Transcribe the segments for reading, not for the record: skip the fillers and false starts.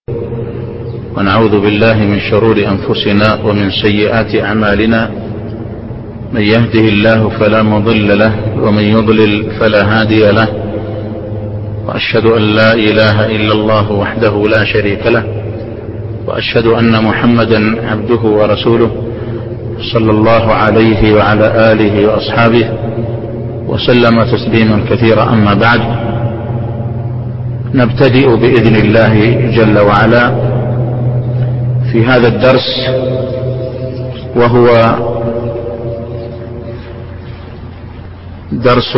ونعوذ بالله من شرور أنفسنا ومن سيئات أعمالنا، من يهده الله فلا مضل له ومن يضلل فلا هادي له، وأشهد أن لا إله إلا الله وحده لا شريك له، وأشهد أن محمدا عبده ورسوله صلى الله عليه وعلى آله وأصحابه وسلم تسليما كثيرا. أما بعد، نبتدئ بإذن الله جل وعلا في هذا الدرس، وهو درس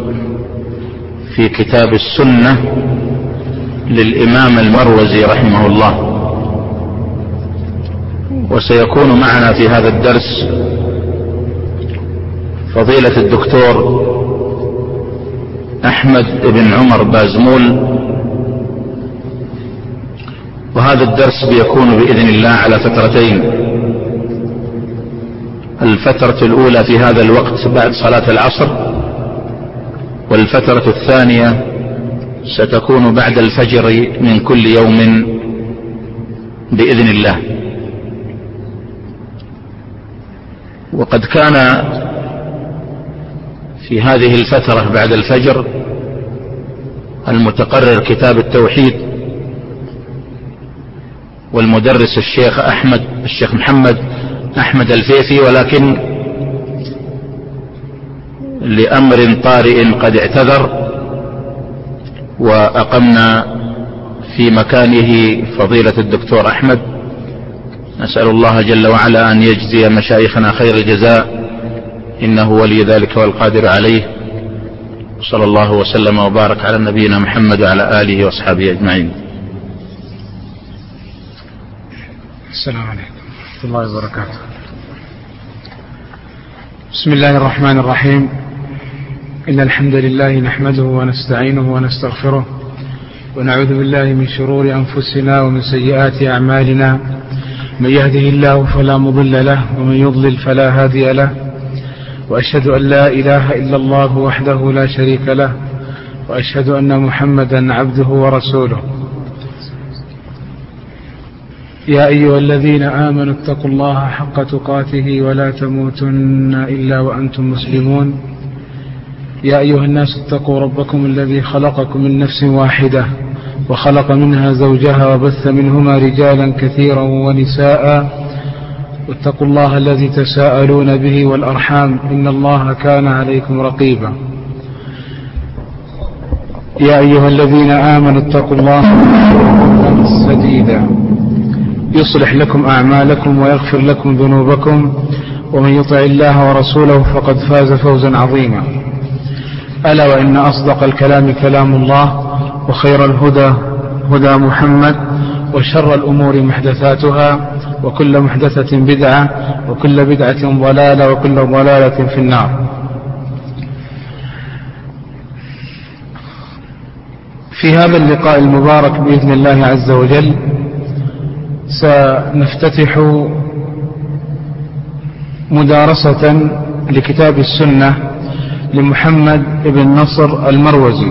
في كتاب السنة للإمام المروزي رحمه الله. وسيكون معنا في هذا الدرس فضيلة الدكتور أحمد بن عمر بازمول، وهذا الدرس بيكون بإذن الله على فترتين. الفترة الأولى في هذا الوقت بعد صلاة العصر، والفترة الثانية ستكون بعد الفجر من كل يوم بإذن الله. وقد كان في هذه الفترة بعد الفجر المتقرر كتاب التوحيد، والمدرس الشيخ محمد أحمد الفيفي، ولكن لأمر طارئ قد اعتذر، وأقمنا في مكانه فضيلة الدكتور أحمد. نسأل الله جل وعلا أن يجزي مشايخنا خير الجزاء، إنه ولي ذلك والقادر عليه. صلى الله وسلم وبارك على نبينا محمد وعلى آله وأصحابه أجمعين. السلام عليكم ورحمة الله وبركاته. بسم الله الرحمن الرحيم. إن الحمد لله نحمده ونستعينه ونستغفره، ونعوذ بالله من شرور أنفسنا ومن سيئات أعمالنا. من يهده الله فلا مضل له ومن يضلل فلا هادي له، وأشهد أن لا إله إلا الله وحده لا شريك له، وأشهد أن محمدا عبده ورسوله. يا أيها الذين آمنوا اتقوا الله حق تقاته ولا تموتن إلا وأنتم مسلمون. يا أيها الناس اتقوا ربكم الذي خلقكم من نفس واحدة وخلق منها زوجها وبث منهما رجالا كثيرا ونساء، واتقوا الله الذي تساءلون به والأرحام، إن الله كان عليكم رقيبا. يا أيها الذين آمنوا اتقوا الله سديدا يصلح لكم أعمالكم ويغفر لكم ذنوبكم، ومن يطع الله ورسوله فقد فاز فوزا عظيما. ألا وإن أصدق الكلام كلام الله، وخير الهدى هدى محمد، وشر الأمور محدثاتها، وكل محدثة بدعة، وكل بدعة ضلالة، وكل ضلالة في النار. في هذا اللقاء المبارك بإذن الله عز وجل سنفتتح مدارسة لكتاب السنة لمحمد بن نصر المروزي.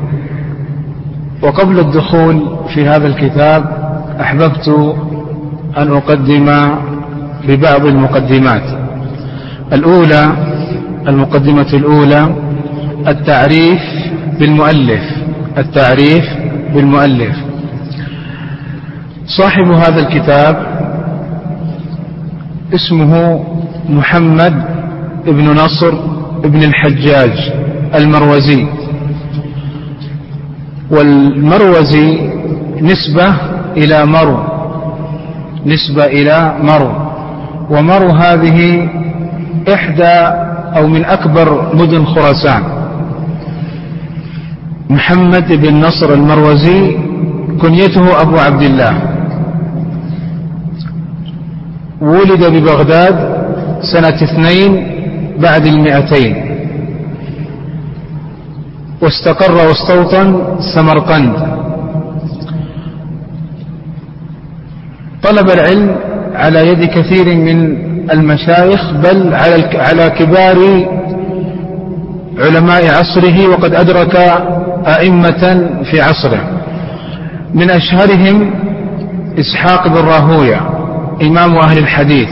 وقبل الدخول في هذا الكتاب أحببت أن أقدم ببعض المقدمات. المقدمة الأولى التعريف بالمؤلف. صاحب هذا الكتاب اسمه محمد بن نصر بن الحجاج المروزي، والمروزي نسبة إلى مرو، ومرو هذه إحدى أو من أكبر مدن خراسان. محمد بن نصر المروزي كنيته أبو عبد الله، ولد ببغداد سنة 2 بعد 200، واستقر واستوطن سمرقند. طلب العلم على يد كثير من المشايخ، بل على كبار علماء عصره، وقد أدرك أئمة في عصره. من أشهرهم إسحاق بن راهوية إمام أهل الحديث،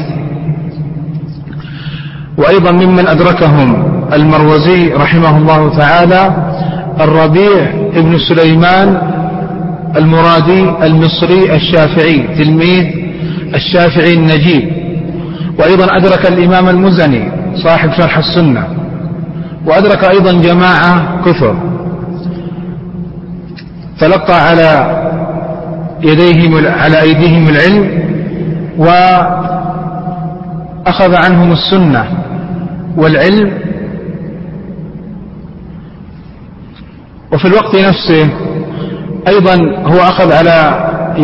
وأيضا ممن أدركهم المروزي رحمه الله تعالى الربيع بن سليمان المرادي المصري الشافعي تلميذ الشافعي النجيب، وأيضا أدرك الإمام المزني صاحب شرح السنة، وأدرك أيضا جماعة كثر تلقى على أيديهم العلم وأخذ عنهم السنة والعلم، وفي الوقت نفسه أيضا هو أخذ على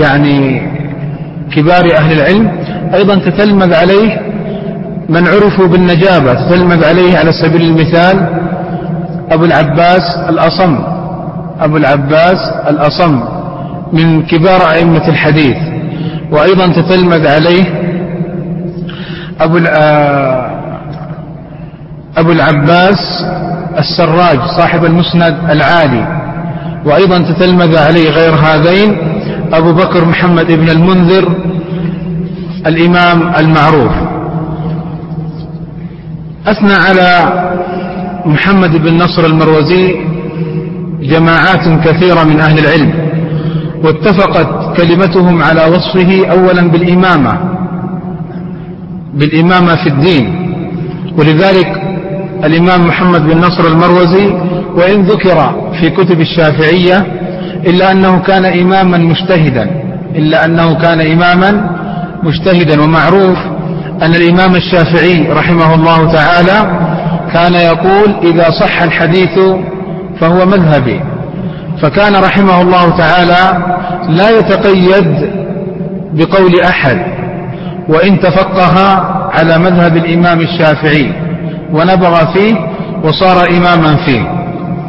كبار أهل العلم، أيضا تتلمذ عليه من عرفوا بالنجابة، تتلمذ عليه على سبيل المثال أبو العباس الأصم من كبار أئمة الحديث، وأيضا تتلمذ عليه أبو العباس السراج صاحب المسند العالي، وأيضا تتلمذ عليه غير هذين أبو بكر محمد بن المنذر الإمام المعروف. أثنى على محمد بن نصر المروزي جماعات كثيرة من أهل العلم، واتفقت كلمتهم على وصفه أولا بالإمامة في الدين، ولذلك الإمام محمد بن نصر المروزي وإن ذكر في كتب الشافعية إلا أنه كان إماما مجتهدا، ومعروف أن الإمام الشافعي رحمه الله تعالى كان يقول إذا صح الحديث فهو مذهبي، فكان رحمه الله تعالى لا يتقيد بقول أحد، وإن تفقه على مذهب الإمام الشافعي ونبغ فيه وصار إماما فيه.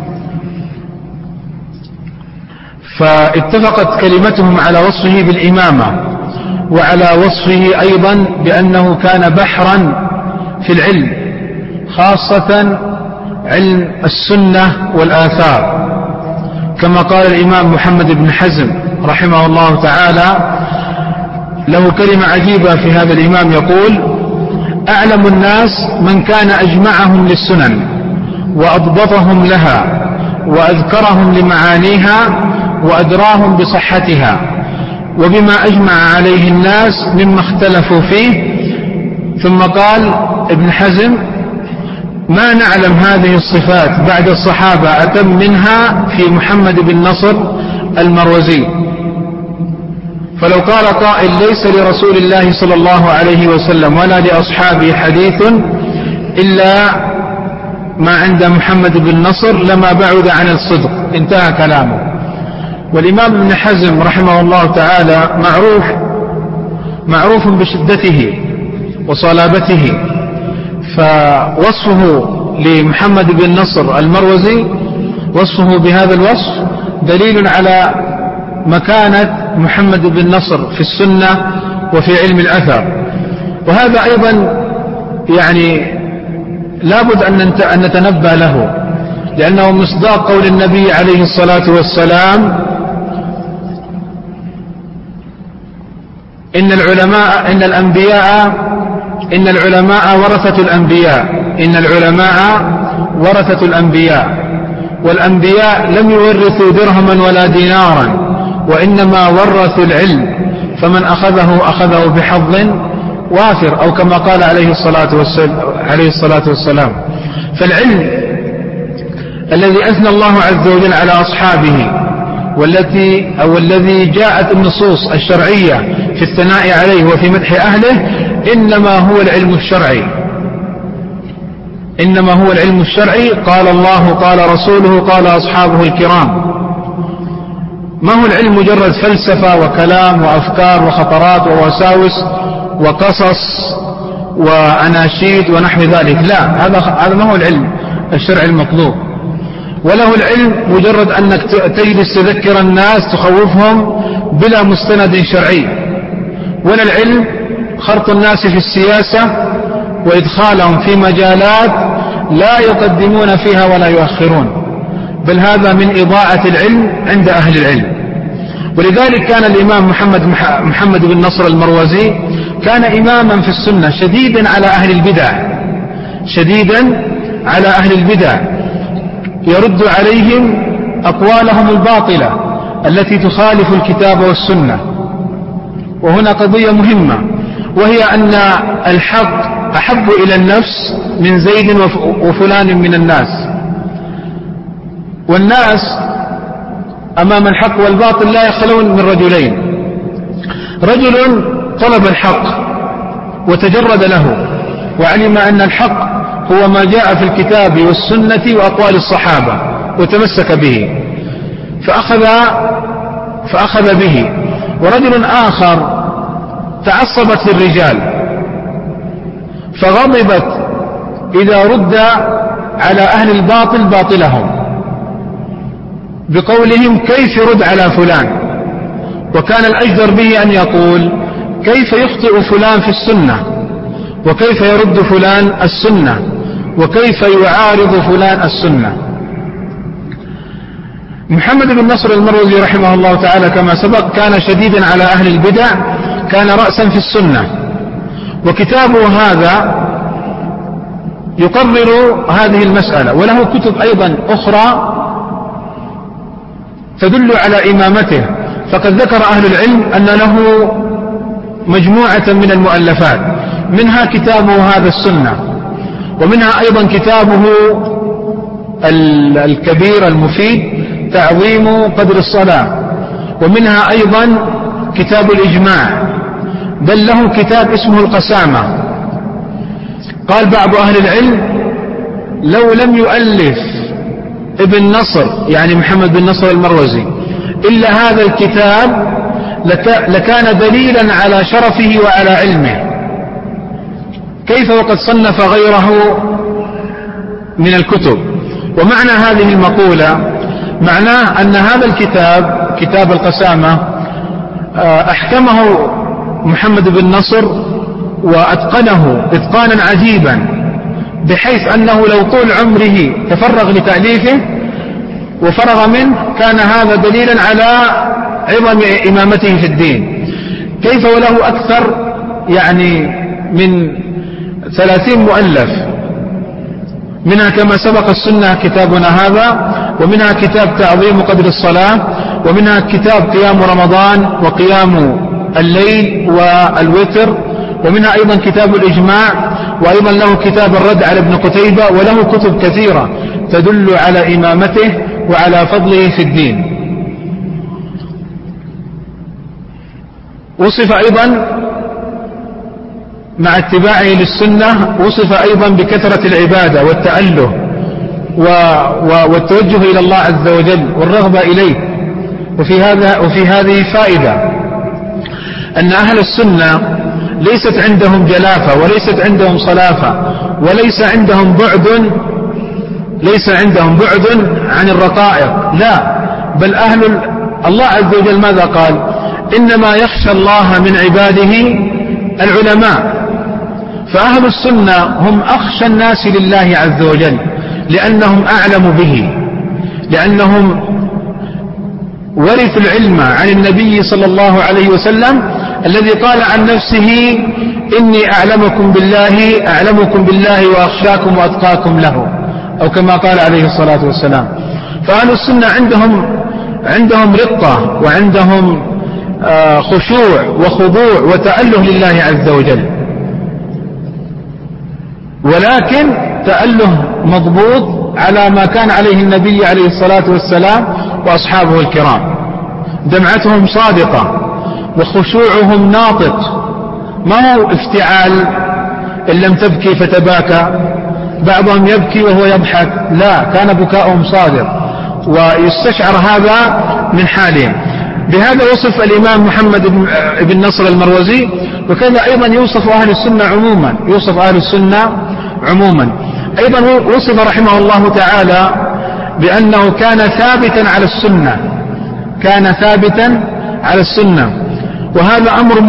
فاتفقت كلمتهم على وصفه بالإمامة، وعلى وصفه أيضا بأنه كان بحرا في العلم، خاصة علم السنة والآثار، كما قال الإمام محمد بن حزم رحمه الله تعالى، له كلمة عجيبة في هذا الإمام يقول: أعلم الناس من كان أجمعهم للسنن وأضبطهم لها وأذكرهم لمعانيها وأدراهم بصحتها وبما أجمع عليه الناس مما اختلفوا فيه. ثم قال ابن حزم: ما نعلم هذه الصفات بعد الصحابة أتم منها في محمد بن نصر المروزي. فلو قال قائل ليس لرسول الله صلى الله عليه وسلم ولا لأصحابه حديث إلا ما عند محمد بن نصر لما بعد عن الصدق، انتهى كلامه. والإمام ابن حزم رحمه الله تعالى معروف بشدته وصلابته، فوصفه لمحمد بن نصر المروزي وصفه بهذا الوصف دليل على مكانة محمد بن نصر في السنة وفي علم الأثر. وهذا أيضا لابد أن نتنبه له، لأنه مصداق قول النبي عليه الصلاة والسلام: إن العلماء ورثة الأنبياء، والأنبياء لم يورثوا درهما ولا دينارا، وإنما ورثوا العلم، فمن أخذه بحظ وافر، أو كما قال عليه الصلاة والسلام. فالعلم الذي أثنى الله عز وجل على أصحابه والذي جاءت النصوص الشرعية في الثناء عليه وفي مدح أهله إنما هو العلم الشرعي. قال الله، قال رسوله، قال أصحابه الكرام. ما هو العلم مجرد فلسفة وكلام وأفكار وخطرات ووساوس وقصص وأناشيد ونحو ذلك؟ لا، هذا ما هو العلم الشرعي المطلوب. وله العلم مجرد أنك تجلس تذكر الناس تخوفهم بلا مستند شرعي. ولا العلم خرط الناس في السياسة وإدخالهم في مجالات لا يقدمون فيها ولا يؤخرون، بل هذا من إضاعة العلم عند أهل العلم. ولذلك كان الإمام محمد بن نصر المروزي كان إماما في السنة شديدا على أهل البدع، شديدا على أهل البدع، يرد عليهم أقوالهم الباطلة التي تخالف الكتاب والسنة. وهنا قضية مهمة، وهي أن الحق أحب إلى النفس من زيد وفلان من الناس، والناس أمام الحق والباطل لا يخلون من رجلين: رجل طلب الحق وتجرد له وعلم أن الحق هو ما جاء في الكتاب والسنة وأقوال الصحابة وتمسك به فأخذ به. ورجل آخر تعصبت للرجال فغضبت إذا رد على أهل الباطل باطلهم بقولهم: كيف يرد على فلان؟ وكان الأجدر به أن يقول: كيف يخطئ فلان في السنة، وكيف يرد فلان السنة، وكيف يعارض فلان السنة. محمد بن نصر المروزي رحمه الله تعالى كما سبق كان شديدا على أهل البدع، كان رأسا في السنة، وكتابه هذا يقرر هذه المسألة، وله كتب أيضا أخرى تدل على إمامته. فقد ذكر أهل العلم أن له مجموعة من المؤلفات، منها كتابه هذا السنة، ومنها أيضا كتابه الكبير المفيد تعظيم قدر الصلاة، ومنها أيضا كتاب الإجماع، بل له كتاب اسمه القسامة. قال بعض أهل العلم: لو لم يؤلف ابن نصر يعني محمد بن نصر المروزي إلا هذا الكتاب لكان دليلا على شرفه وعلى علمه، كيف وقد صنف غيره من الكتب. ومعنى هذه المقولة معناه أن هذا الكتاب كتاب القسامة أحكمه محمد بن نصر وأتقنه إتقانا عجيبا، بحيث أنه لو طول عمره تفرغ لتأليفه وفرغ منه كان هذا دليلا على عظم إمامته في الدين. كيف وله أكثر يعني من 30 مؤلف، منها كما سبق السنة كتابنا هذا، ومنها كتاب تعظيم قدر الصلاة، ومنها كتاب قيام رمضان وقيام الليل والوتر، ومنها أيضا كتاب الإجماع، وأيضا له كتاب الرد على ابن قتيبة، وله كتب كثيرة تدل على إمامته وعلى فضله في الدين. وصف أيضا مع اتباعه للسنة، وصف أيضا بكثرة العبادة والتأله والتوجه إلى الله عز وجل والرغبة إليه. وفي هذه فائدة أن أهل السنة ليست عندهم جلافة وليست عندهم صلافة وليس عندهم بعد عن الرقائق، لا، بل الله عز وجل ماذا قال؟ إنما يخشى الله من عباده العلماء. فأهل السنة هم أخشى الناس لله عز وجل، لأنهم أعلم به، لأنهم ورثوا العلم عن النبي صلى الله عليه وسلم الذي قال عن نفسه: إني أعلمكم بالله وأخشاكم وأتقاكم له، أو كما قال عليه الصلاة والسلام. فأهل السنة عندهم رقة وعندهم خشوع وخضوع وتأله لله عز وجل، ولكن تأله مضبوط على ما كان عليه النبي عليه الصلاة والسلام وأصحابه الكرام. دمعتهم صادقة وخشوعهم ناطق، ما هو افتعال إن لم تبكي فتباكى، بعضهم يبكي وهو يضحك، لا، كان بكاؤهم صادق ويستشعر هذا من حالهم. بهذا وصف الإمام محمد بن نصر المروزي، وكذا أيضا يوصف أهل السنة عموما. أيضا وصف رحمه الله تعالى بأنه كان ثابتا على السنة، وهذا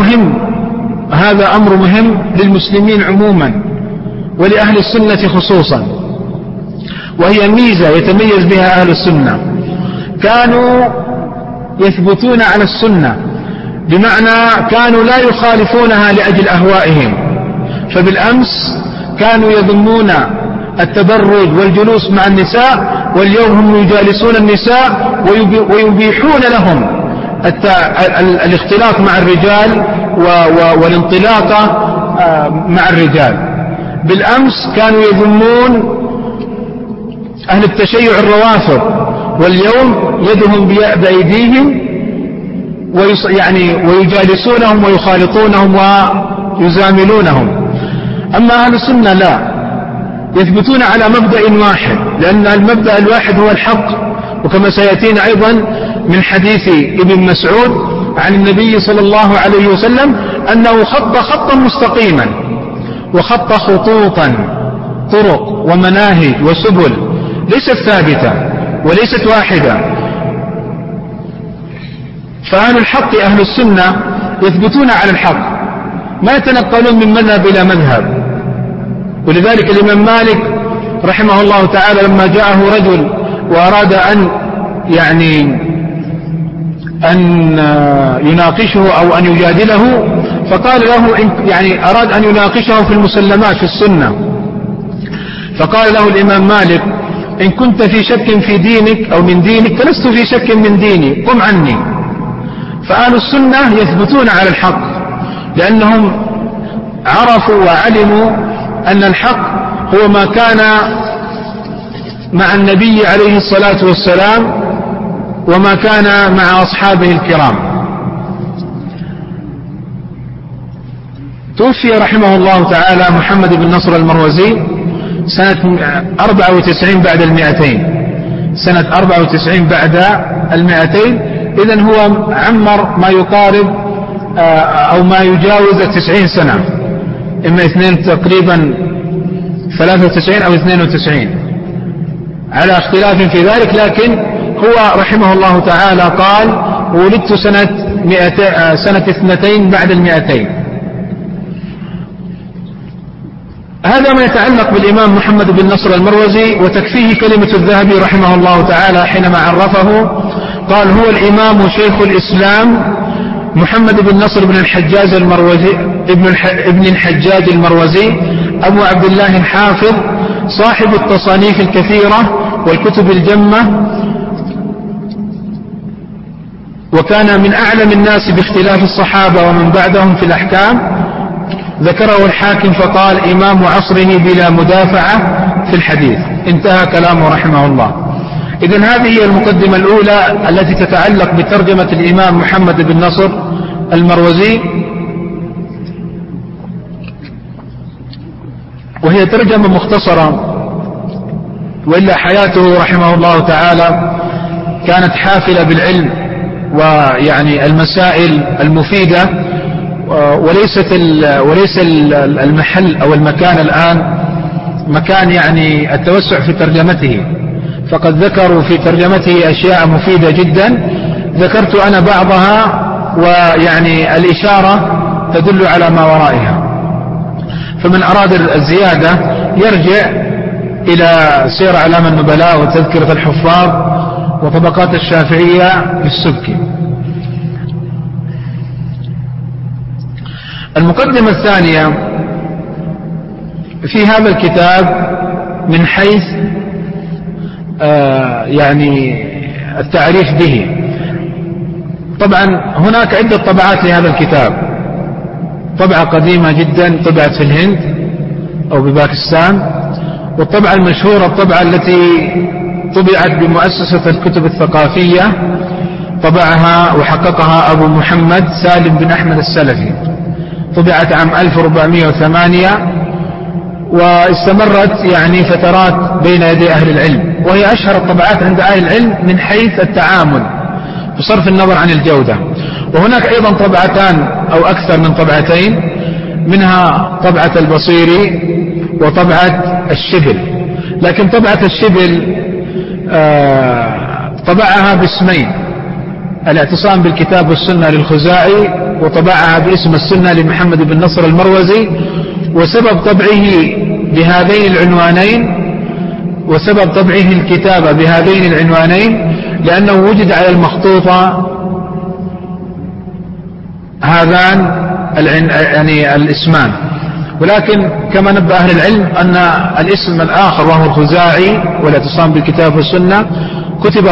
أمر مهم للمسلمين عموما ولأهل السنة خصوصا، وهي ميزة يتميز بها أهل السنة. كانوا يثبتون على السنة، بمعنى كانوا لا يخالفونها لأجل أهوائهم. فبالأمس كانوا يذمون التبرج والجلوس مع النساء، واليوم هم يجالسون النساء ويبيحون لهم الاختلاط مع الرجال والانطلاقة مع الرجال. بالأمس كانوا يذمون أهل التشيع الروافض، واليوم يدهم بأيديهم ويجالسونهم ويخالطونهم ويزاملونهم. أما أهل السنة لا، يثبتون على مبدأ واحد، لأن المبدأ الواحد هو الحق. وكما سيأتينا أيضا من حديث ابن مسعود عن النبي صلى الله عليه وسلم أنه خط خطا مستقيما، وخط خطوطا، طرق ومناهج وسبل ليست ثابتة وليست واحدة. فأهل الحق أهل السنة يثبتون على الحق، ما يتنقلون من مذهب إلى مذهب. ولذلك الإمام مالك رحمه الله تعالى لما جاءه رجل وأراد أن يناقشه أو أن يجادله، فقال له أراد أن يناقشه في المسلمات في السنة، فقال له الإمام مالك: إن كنت في شك في دينك أو من دينك فلست في شك من ديني، قم عني. فأهل السنة يثبتون على الحق، لأنهم عرفوا وعلموا أن الحق هو ما كان مع النبي عليه الصلاة والسلام وما كان مع أصحابه الكرام. توفي رحمه الله تعالى محمد بن نصر المروزي سنة 94 بعد 200، سنة 94 بعد 200. إذن هو عمر ما يقارب أو ما يجاوز 90 سنة، إما تقريبا 93 أو 92 على اختلاف في ذلك. لكن هو رحمه الله تعالى قال: ولدت سنة 2 بعد 200. هذا ما يتعلق بالإمام محمد بن نصر المروزي. وتكفيه كلمة الذهبي رحمه الله تعالى حينما عرفه قال: هو الإمام شيخ الإسلام محمد بن نصر بن الحجاج المروزي ابن الحجاج المروزي أبو عبد الله الحافظ، صاحب التصانيف الكثيرة والكتب الجمة، وكان من أعلم الناس باختلاف الصحابة ومن بعدهم في الأحكام. ذكره الحاكم فقال: إمام عصره بلا مدافعة في الحديث. انتهى كلامه رحمه الله. إذن هذه هي المقدمة الأولى التي تتعلق بترجمة الإمام محمد بن نصر المروزي، وهي ترجمة مختصرة، وإلا حياته رحمه الله تعالى كانت حافلة بالعلم المسائل المفيدة، وليس المحل أو المكان الآن مكان التوسع في ترجمته. فقد ذكروا في ترجمته أشياء مفيدة جدا، ذكرت أنا بعضها، الإشارة تدل على ما ورائها. فمن أراد الزيادة يرجع إلى سير أعلام النبلاء وتذكرة الحفاظ وطبقات الشافعية للسبكي. المقدمة الثانية في هذا الكتاب من حيث التعريف به. طبعا هناك عدة طبعات لهذا الكتاب، طبعة قديمة جدا طبعت في الهند أو بباكستان، والطبعة المشهورة الطبعة التي طبعت بمؤسسة الكتب الثقافية، طبعها وحققها أبو محمد سالم بن أحمد السلفي، طبعت عام 1408، واستمرت فترات بين يدي أهل العلم، وهي أشهر الطبعات عند أهل العلم من حيث التعامل بصرف النظر عن الجودة. وهناك أيضا طبعتان أو أكثر من طبعتين، منها طبعة البصيري وطبعة الشبل. لكن طبعة الشبل طبعها باسمين: الاعتصام بالكتاب والسنة للخزاعي، وطبعها باسم السنة لمحمد بن نصر المروزي. وسبب طبعه بهذين العنوانين، وسبب طبعه الكتابة بهذين العنوانين، لأنه وجد على المخطوطة هذان يعني الاسمان. ولكن كما نبه أهل العلم أن الاسم الآخر وهو الخزاعي والاعتصام بالكتاب والسنة كتب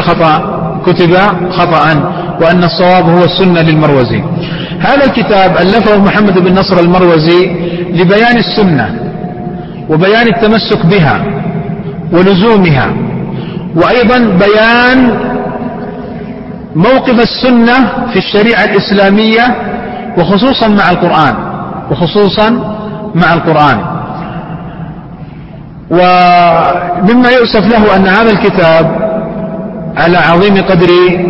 خطأ، وأن الصواب هو السنة للمروزي. هذا الكتاب ألفه محمد بن نصر المروزي لبيان السنة وبيان التمسك بها ولزومها، وأيضا بيان موقف السنة في الشريعة الإسلامية وخصوصا مع القرآن. ومما يؤسف له أن هذا الكتاب على عظيم قدر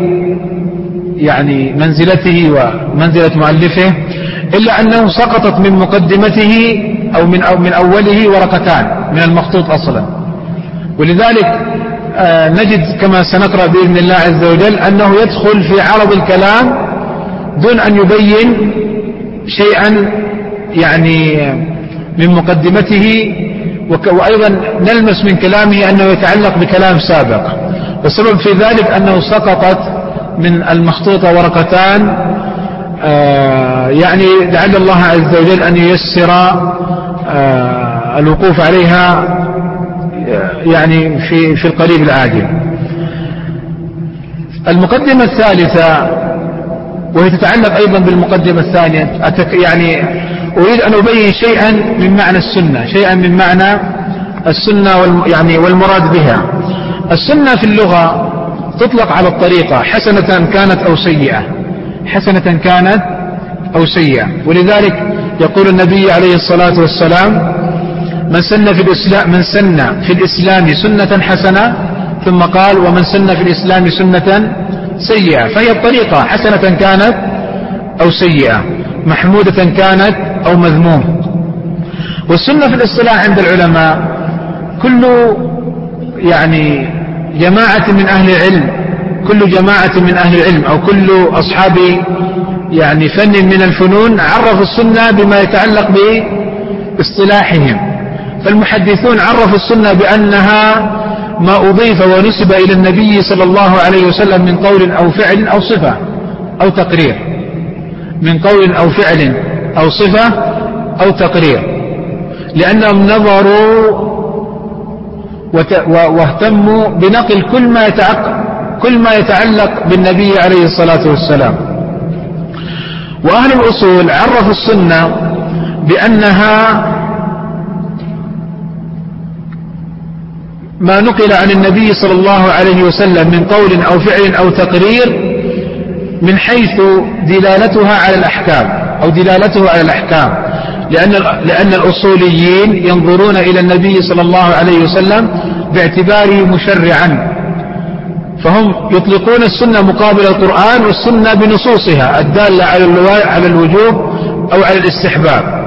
يعني منزلته ومنزلة مؤلفه، إلا أنه سقطت من مقدمته أو من أوله ورقتان من المخطوط أصلا. ولذلك نجد كما سنقرأ بإذن الله عز وجل أنه يدخل في عرض الكلام دون أن يبين شيئا يعني من مقدمته، وأيضا نلمس من كلامه أنه يتعلق بكلام سابق. والسبب في ذلك أنه سقطت من المخطوطة ورقتان، يعني لعل الله عز وجل أن ييسر الوقوف عليها يعني في القريب العاجل. المقدمة الثالثة وهي تتعلق أيضا بالمقدمة الثانية، يعني أريد أن أبين شيئا من معنى السنة، يعني والمراد بها. السنة في اللغة تطلق على الطريقة حسنة كانت أو سيئة. ولذلك يقول النبي عليه الصلاة والسلام: من سن في الإسلام سنة حسنة، ثم قال: ومن سن في الإسلام سنة سيئة. فهي الطريقة حسنة كانت أو سيئة، محمودة كانت أو مذمومة. والسنة في الاصطلاح عند العلماء كل يعني جماعة من أهل العلم أو كل أصحاب يعني فن من الفنون عرفوا السنة بما يتعلق باصطلاحهم. فالمحدثون عرفوا السنة بأنها ما أضيف ونسب إلى النبي صلى الله عليه وسلم من قول أو فعل أو صفة أو تقرير، لأنهم نظروا واهتموا بنقل كل ما يتعلق بالنبي عليه الصلاة والسلام. وأهل الأصول عرفوا السنة بأنها ما نقل عن النبي صلى الله عليه وسلم من قول أو فعل أو تقرير من حيث دلالته على الأحكام، لأن الأصوليين ينظرون إلى النبي صلى الله عليه وسلم باعتباره مشرعا، فهم يطلقون السنة مقابل القرآن، والسنة بنصوصها الدالة على الوجوب أو على الاستحباب.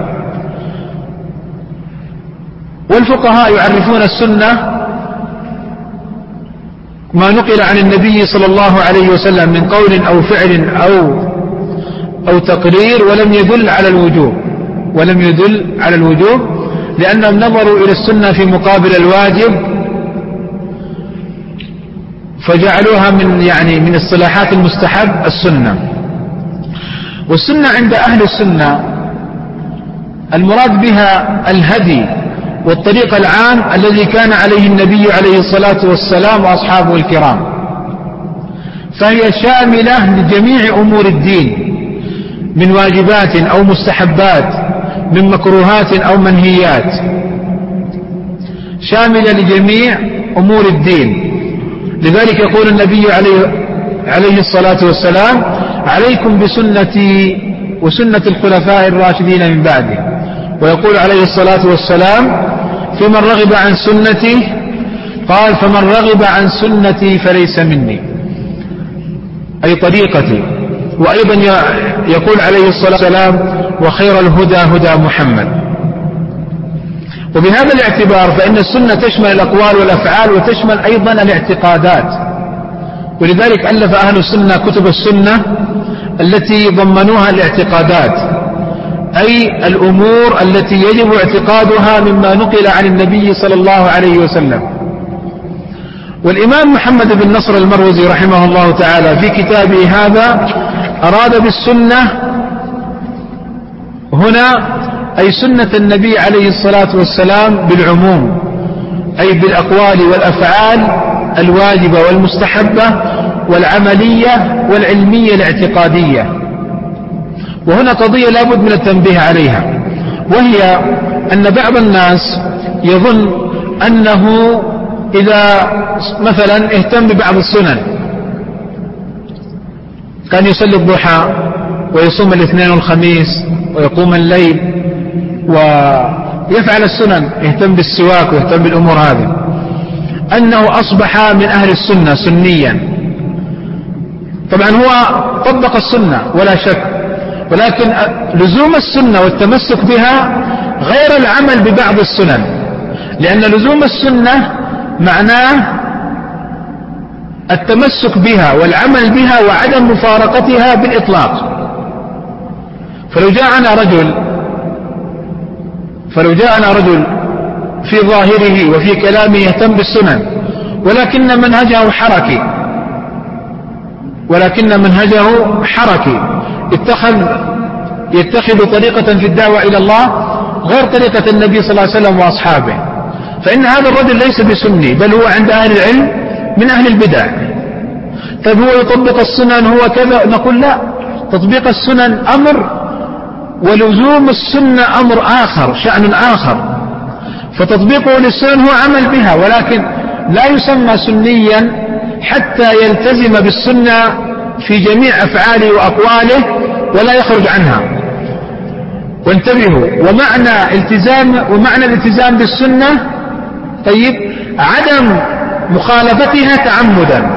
والفقهاء يعرفون السنة ما نقل عن النبي صلى الله عليه وسلم من قول أو فعل أو تقرير ولم يدل على الوجوب، لأنهم نظروا إلى السنة في مقابل الواجب فجعلوها من اصطلاحات المستحب السنة. والسنة عند أهل السنة المراد بها الهدي والطريق العام الذي كان عليه النبي عليه الصلاة والسلام وأصحابه الكرام، فهي شاملة لجميع أمور الدين من واجبات أو مستحبات، من مكروهات أو منهيات، شاملة لجميع أمور الدين. لذلك يقول النبي عليه الصلاة والسلام: عليكم بسنتي وسنة الخلفاء الراشدين من بعدي. ويقول عليه الصلاة والسلام: فمن رغب عن سنتي، قال: فمن رغب عن سنتي فليس مني، أي طريقتي. وأيضا يقول عليه الصلاة والسلام: وخير الهدى هدى محمد. وبهذا الاعتبار فإن السنة تشمل الأقوال والأفعال وتشمل أيضا الاعتقادات. ولذلك ألف أهل السنة كتب السنة التي ضمنوها الاعتقادات، أي الأمور التي يجب اعتقادها مما نقل عن النبي صلى الله عليه وسلم. والإمام محمد بن نصر المروزي رحمه الله تعالى في كتابه هذا أراد بالسنة هنا أي سنة النبي عليه الصلاة والسلام بالعموم، أي بالأقوال والأفعال الواجبة والمستحبة والعملية والعلمية الاعتقادية. وهنا قضية لا بد من التنبيه عليها، وهي أن بعض الناس يظن أنه إذا مثلا اهتم ببعض السنن، كان يصلي الضحى ويصوم الاثنين والخميس ويقوم الليل ويفعل السنن، يهتم بالسواك ويهتم بالأمور هذه، أنه أصبح من أهل السنة سنيا. طبعا هو طبق السنة ولا شك، ولكن لزوم السنة والتمسك بها غير العمل ببعض السنن، لأن لزوم السنة معناه التمسك بها والعمل بها وعدم مفارقتها بالإطلاق. فلو جاءنا رجل في ظاهره وفي كلامه يهتم بالسنن، ولكن منهجه حركي يتخذ طريقة في الدعوة إلى الله غير طريقة النبي صلى الله عليه وسلم وأصحابه، فإن هذا الرجل ليس بسني، بل هو عند أهل العلم من أهل البدع. طيب هو يطبق السنن، هو كذا، نقول لا، تطبيق السنن أمر ولزوم السنة أمر آخر، شأن آخر. فتطبيقه للسنن هو عمل بها، ولكن لا يسمى سنيا حتى يلتزم بالسنة في جميع أفعاله وأقواله ولا يخرج عنها. وانتبهوا، ومعنى الالتزام بالسنة طيب عدم مخالفتها تعمدا،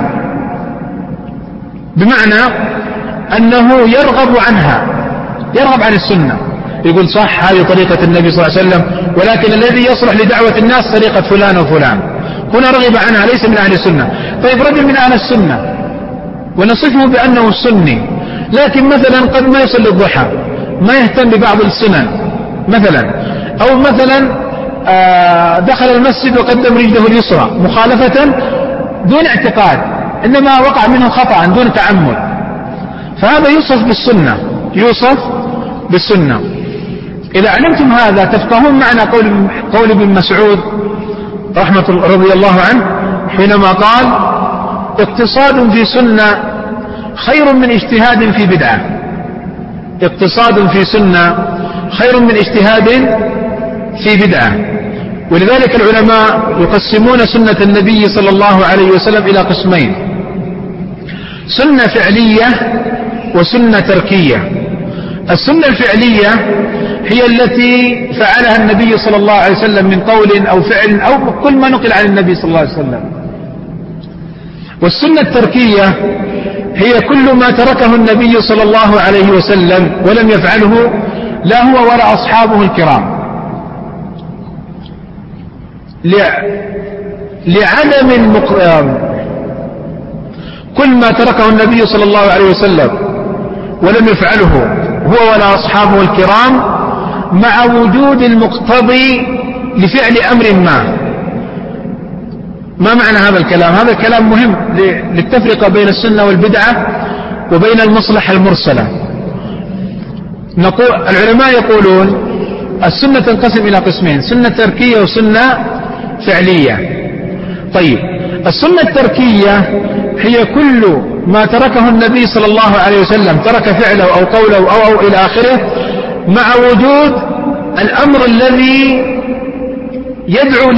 بمعنى أنه يرغب عن السنة، يقول صح هذه طريقة النبي صلى الله عليه وسلم، ولكن الذي يصلح لدعوة الناس طريقة فلان وفلان، هنا رغب عنها، ليس من أهل السنة. طيب رجل من أهل السنة ونصفه بأنه سني، لكن مثلا قد ما يصلي الضحى، ما يهتم ببعض السنن مثلا، أو مثلا دخل المسجد وقدم رجله اليسرى مخالفة دون اعتقاد، إنما وقع منه خطأ دون تعمد، فهذا يوصف بالسنة. إذا علمتم هذا تفقهون معنى قول ابن مسعود رضي الله عنه حينما قال: اقتصاد في سنة خير من اجتهاد في بدعة. اقتصاد في سنة خير من اجتهاد في بدعة. ولذلك العلماء يقسمون سنة النبي صلى الله عليه وسلم إلى قسمين: سنة فعلية وسنة تركية. السنة الفعلية هي التي فعلها النبي صلى الله عليه وسلم من قول أو فعل أو كل ما نقل عن النبي صلى الله عليه وسلم. والسنة التركية هي كل ما تركه النبي صلى الله عليه وسلم ولم يفعله لا هو ولا أصحابه الكرام، لعدم كل ما تركه النبي صلى الله عليه وسلم ولم يفعله هو ولا أصحابه الكرام، مع وجود المقتضي لفعل أمر ما معنى هذا الكلام؟ هذا الكلام مهم للتفرقة بين السنة والبدعة وبين المصلحة المرسلة. العلماء يقولون السنة تنقسم إلى قسمين: سنة تركية وسنة فعلية. طيب السنة التركية هي كل ما تركه النبي صلى الله عليه وسلم، ترك فعله أو قوله أو إلى آخره، مع وجود الأمر الذي يدعو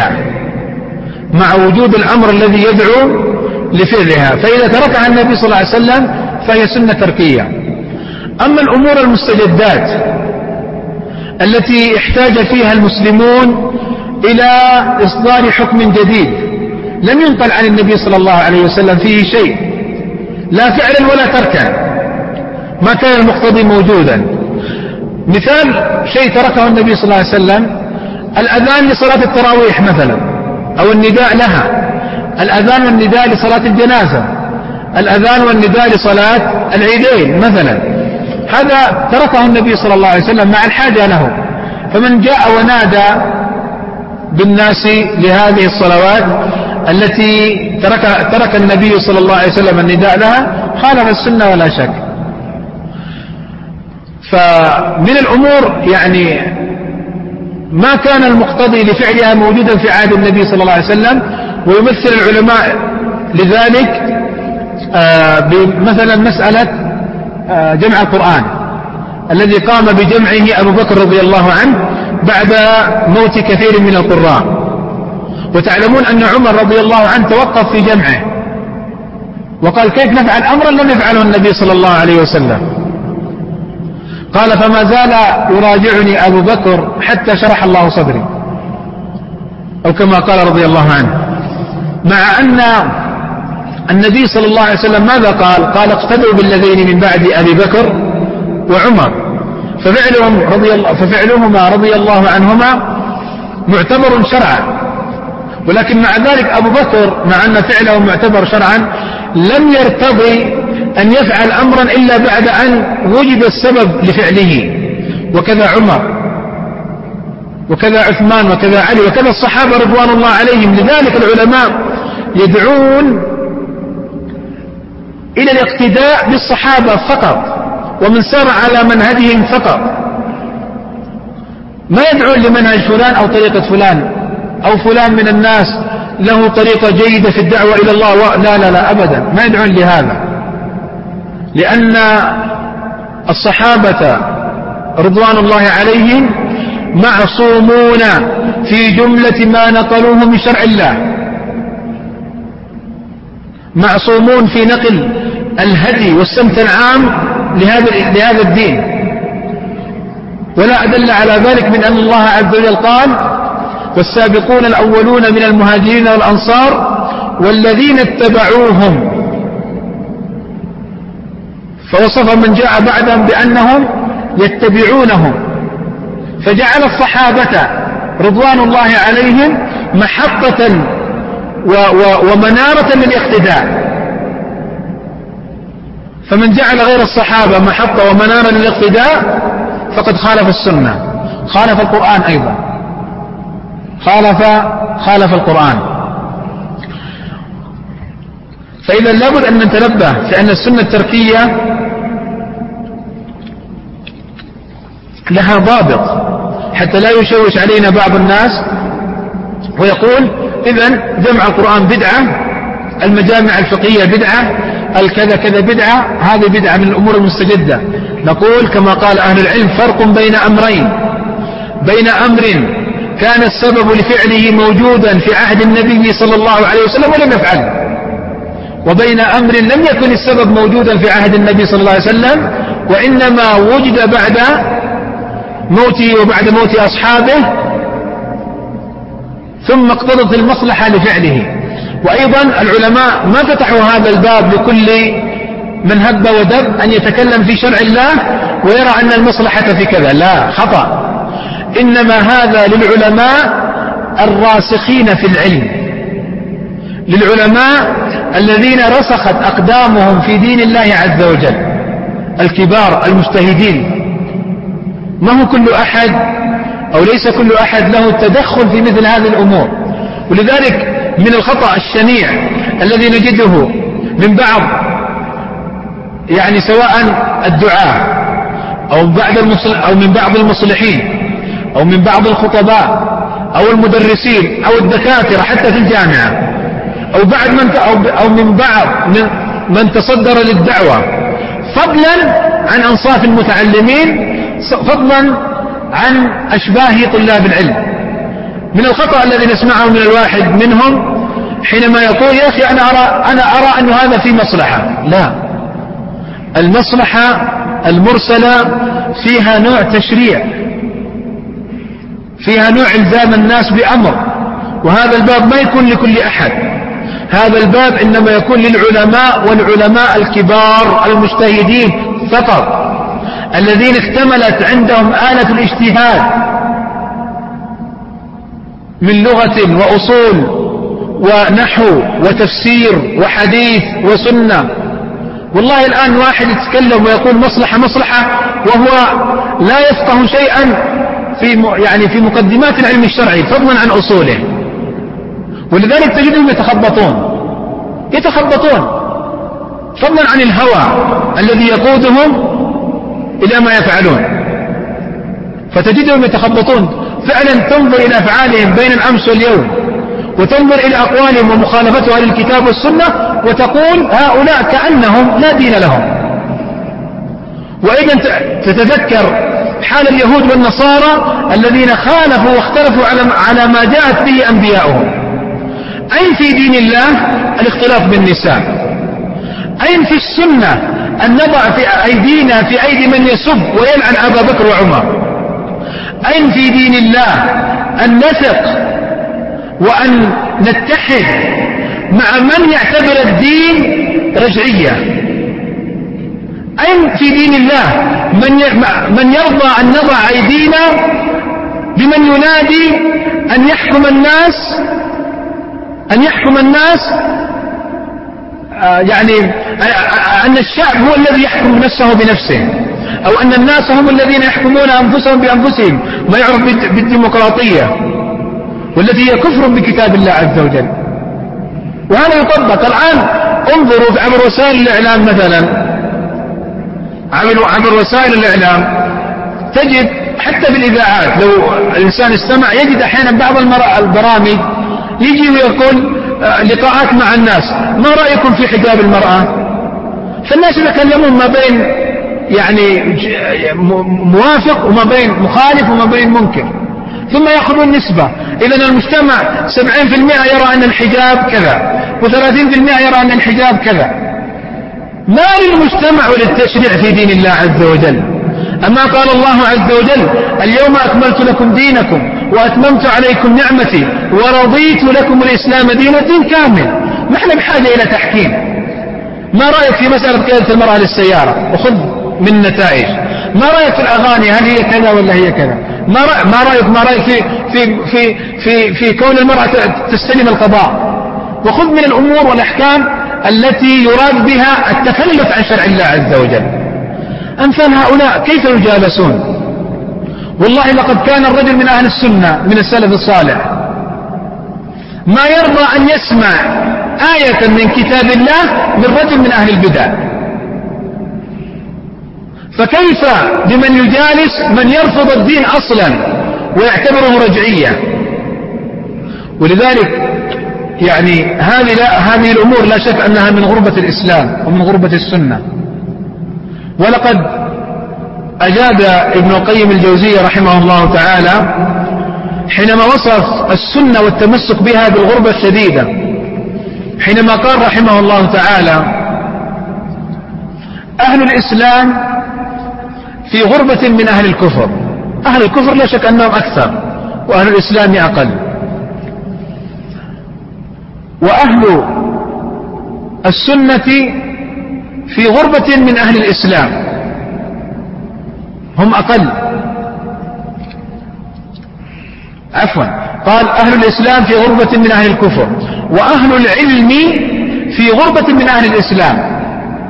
لفعلها، فإذا تركها النبي صلى الله عليه وسلم فهي سنة تركية. أما الأمور المستجدات التي احتاج فيها المسلمون إلى إصدار حكم جديد لم ينقل عن النبي صلى الله عليه وسلم فيه شيء، لا فعلا ولا تركا، ما كان المقتضي موجودا. مثال شيء تركه النبي صلى الله عليه وسلم: الأذان لصلاة التراويح مثلا، أو النداء لها، الأذان والنداء لصلاة الجنازة، الأذان والنداء لصلاة العيدين مثلا، هذا تركه النبي صلى الله عليه وسلم مع الحاجة له. فمن جاء ونادى بالناس لهذه الصلوات التي ترك النبي صلى الله عليه وسلم النداء لها خالف السنة ولا شك. فمن الأمور يعني ما كان المقتضي لفعلها موجودا في عهد النبي صلى الله عليه وسلم، ويمثل العلماء لذلك بمثلا مسألة جمع القرآن الذي قام بجمعه أبو بكر رضي الله عنه بعد موت كثير من القراء. وتعلمون أن عمر رضي الله عنه توقف في جمعه وقال كيف نفعل أمرا لم يفعله النبي صلى الله عليه وسلم. قال فما زال يراجعني أبو بكر حتى شرح الله صدري، أو كما قال رضي الله عنه، مع أن النبي صلى الله عليه وسلم ماذا قال اقتدوا بالذين من بعد أبي بكر وعمر، ففعلهما رضي الله عنهما معتبر شرعا. ولكن مع ذلك أبو بكر مع أن فعله معتبر شرعا لم يرتضي أن يفعل أمرا إلا بعد أن وجد السبب لفعله، وكذا عمر وكذا عثمان وكذا علي وكذا الصحابة رضوان الله عليهم. لذلك العلماء يدعون إلى الاقتداء بالصحابة فقط ومن سار على منهجهم فقط، ما يدعون لمنهج فلان أو طريقة فلان أو فلان من الناس له طريقة جيدة في الدعوة إلى الله، لا أبدا، ما يدعون لهذا، لأن الصحابة رضوان الله عليهم معصومون في جملة ما نقلوه من شرع الله، معصومون في نقل الهدي والسمت العام لهذا الدين. ولا أدل على ذلك من أن الله عز وجل قال والسابقون الأولون من المهاجرين والأنصار والذين اتبعوهم، فوصف من جاء بعدهم بأنهم يتبعونهم، فجعل الصحابة رضوان الله عليهم محطة ومنارة للاقتداء. فمن جعل غير الصحابة محطة ومنارة للاقتداء فقد خالف السنة، خالف القرآن أيضا، خالف القرآن. فإذا لابد أن نتنبه في أن السنة التركية لها ضابط حتى لا يشوش علينا بعض الناس ويقول إذن جمع القرآن بدعة، المجامع الفقهية بدعة، الكذا كذا بدعة، هذه بدعة من الأمور المستجدة. نقول كما قال أهل العلم فرق بين أمرين، بين أمر كان السبب لفعله موجودا في عهد النبي صلى الله عليه وسلم ولم يفعله، وبين أمر لم يكن السبب موجودا في عهد النبي صلى الله عليه وسلم وإنما وجد بعد موته وبعد موت أصحابه ثم اقتضت المصلحة لفعله. وأيضا العلماء ما فتحوا هذا الباب لكل من هب ودب أن يتكلم في شرع الله ويرى أن المصلحة في كذا، لا، خطأ. إنما هذا للعلماء الراسخين في العلم، للعلماء الذين رسخت أقدامهم في دين الله عز وجل، الكبار المجتهدين. ما هو كل أحد أو ليس كل أحد له التدخل في مثل هذه الأمور. ولذلك من الخطأ الشنيع الذي نجده من بعض يعني سواء الدعاة أو من بعض المصلحين أو من بعض الخطباء أو المدرسين أو الدكاترة حتى في الجامعة أو من بعض من تصدر للدعوة، فضلا عن أنصاف المتعلمين، فضلا عن أشباه طلاب العلم. من الخطأ الذي نسمعه من الواحد منهم حينما يقول يا أخي أنا أرى أن هذا في مصلحة. لا، المصلحة المرسلة فيها نوع تشريع، فيها نوع إلزام الناس بأمر، وهذا الباب ما يكون لكل أحد، هذا الباب إنما يكون للعلماء والعلماء الكبار المجتهدين فقط، الذين اكتملت عندهم آلة الاجتهاد من لغة وأصول ونحو وتفسير وحديث وسنة. والله الآن واحد يتكلم ويقول مصلحة وهو لا يفقه شيئا في مقدمات العلم الشرعي فضلا عن أصوله، ولذلك تجدهم يتخبطون فضلا عن الهوى الذي يقودهم إلى ما يفعلون، فتجدهم يتخبطون فعلا. تنظر إلى أفعالهم بين الأمس واليوم، وتنظر إلى أقوالهم ومخالفتها للكتاب والسنة، وتقول هؤلاء كأنهم لا دين لهم. وأيضا تتذكر حال اليهود والنصارى الذين خالفوا واختلفوا على ما جاءت به أنبياؤهم. أين في دين الله الاختلاف بالنساء؟ أين في السنة أن نضع في أيدينا في أيدي من يسب ويلعن أبا بكر وعمر؟ أين في دين الله أن نثق وأن نتحد مع من يعتبر الدين رجعية؟ أين في دين الله من يرضى أن نضع أيدينا بمن ينادي أن يحكم الناس يعني أن الشعب هو الذي يحكم نفسه بنفسه، أو أن الناس هم الذين يحكمون أنفسهم بأنفسهم، ما يعرف بالديمقراطية، والتي هي كفر بكتاب الله عز وجل. وهذا يطبق الآن. انظروا عبر وسائل الإعلام مثلا، عبر وسائل الإعلام تجد حتى بالإذاعات، لو الإنسان استمع يجد أحيانا بعض البرامج يجي ويقول لقاءات مع الناس، ما رأيكم في حجاب المرأة؟ فالناس يتكلمون ما بين يعني موافق وما بين مخالف وما بين منكر، ثم يأخذون نسبة. إذن المجتمع 70% يرى أن الحجاب كذا، و30% يرى أن الحجاب كذا. ما للمجتمع وللتشريع في دين الله عز وجل؟ أما قال الله عز وجل اليوم أكملت لكم دينكم وأتممت عليكم نعمتي ورضيت لكم الإسلام دينا كامل. ما احنا بحاجة إلى تحكيم. ما رأيك في مسألة قيادة المرأة للسيارة وخذ من النتائج؟ ما رأيك في الأغاني، هل هي كذا ولا هي كذا؟ ما رأيك في كون المرأة تستلم القضاء؟ وخذ من الأمور والأحكام التي يراد بها التخلف عن شرع الله عز وجل. أمثال هؤلاء كيف يجالسون؟ والله لقد كان الرجل من أهل السنة من السلف الصالح ما يرضى أن يسمع آية من كتاب الله من رجل من أهل البدع، فكيف بمن يجالس من يرفض الدين أصلا ويعتبره رجعية؟ ولذلك يعني هذه الأمور لا شك أنها من غربة الإسلام ومن غربة السنة. ولقد أجاد ابن القيم الجوزية رحمه الله تعالى حينما وصف السنة والتمسك بها بالغربة الشديدة، حينما قال رحمه الله تعالى أهل الإسلام في غربة من أهل الكفر. أهل الكفر لا شك أنهم أكثر وأهل الإسلام أقل، وأهل السنة في غربة من أهل الإسلام هم أقل. قال أهل الإسلام في غربة من أهل الكفر، وأهل العلم في غربة من أهل الإسلام.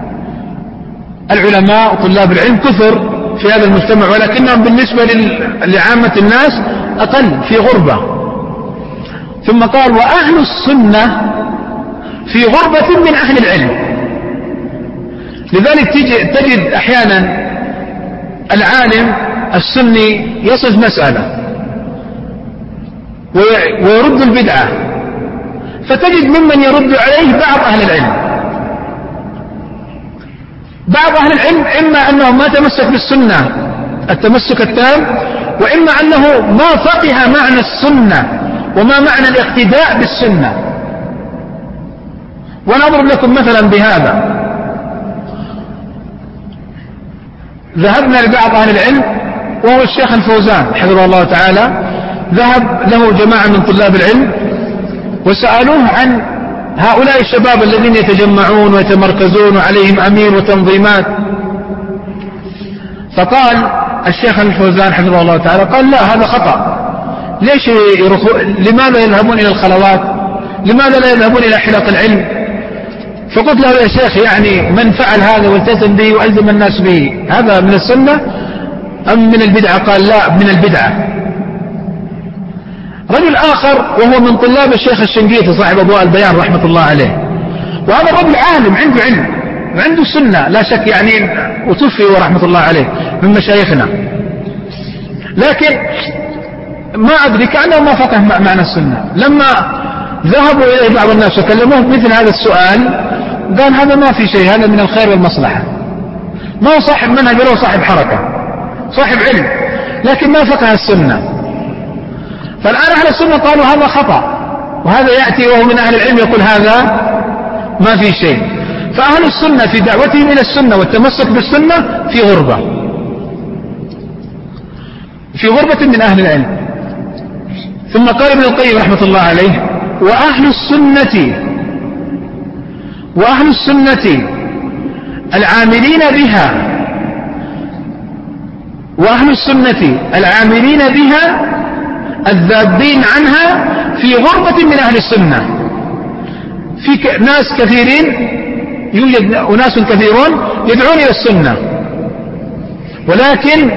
العلماء وطلاب العلم كثر في هذا المجتمع، ولكنهم بالنسبة لعامة الناس أقل في غربة. ثم قال وأهل السنة في غربة من أهل العلم. لذلك تجد أحيانا العالم السني يصف مسألة ويرد البدعة، فتجد ممن يرد عليه بعض أهل العلم. بعض أهل العلم إما أنه ما تمسك بالسنة التمسك التام، وإما أنه ما فقه معنى السنة وما معنى الاقتداء بالسنة. ونضرب لكم مثلا بهذا. ذهبنا لبعض أهل العلم وهو الشيخ الفوزان حفظه الله تعالى، ذهب له جماعة من طلاب العلم وسألوه عن هؤلاء الشباب الذين يتجمعون ويتمركزون وعليهم أمير وتنظيمات. فقال الشيخ الفوزان حفظه الله تعالى قال لا، هذا خطأ. ليش لماذا يذهبون إلى الخلوات؟ لماذا لا يذهبون إلى حلق العلم؟ فقلت له يا شيخ يعني من فعل هذا والتزم به وألزم الناس به هذا من السنة أم من البدعة؟ قال لا، من البدعة. رجل آخر وهو من طلاب الشيخ الشنقيطي صاحب أضواء البيان رحمة الله عليه، وهذا الرجل عالم عنده علم عنده السنة لا شك يعني، وتوفي ورحمة الله عليه من مشايخنا، لكن ما أدري كأنه ما فقه معنى السنة. لما ذهبوا إليه بعض الناس وكلموه مثل هذا السؤال قال هذا ما في شيء، هذا من الخير والمصلحة، ما هو صاحب منهج ولا صاحب حركة، صاحب علم لكن ما فقه السنة. فالآن أهل السنة قالوا هذا خطأ، وهذا يأتي وهو من أهل العلم يقول هذا ما في شيء. فأهل السنة في دعوتهم إلى السنة والتمسك بالسنة في غربة، في غربة من أهل العلم. ثم قال ابن القيم رحمة الله عليه وأهل السنة العاملين بها الذابين عنها في غربة من أهل السنة. في ناس كثيرين، يوجد أناس كثيرون يدعون إلى السنة، ولكن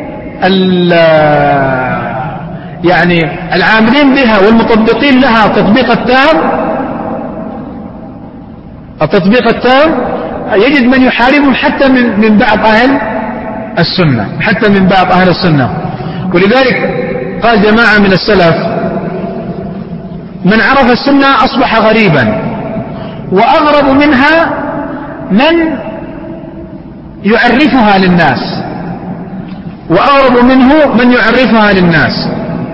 يعني العاملين بها والمطبقين لها التطبيق التام يجد من يحاربهم حتى من بعض أهل السنة. ولذلك قال جماعة من السلف من عرف السنة أصبح غريبا، وأغرب منها من يعرفها للناس،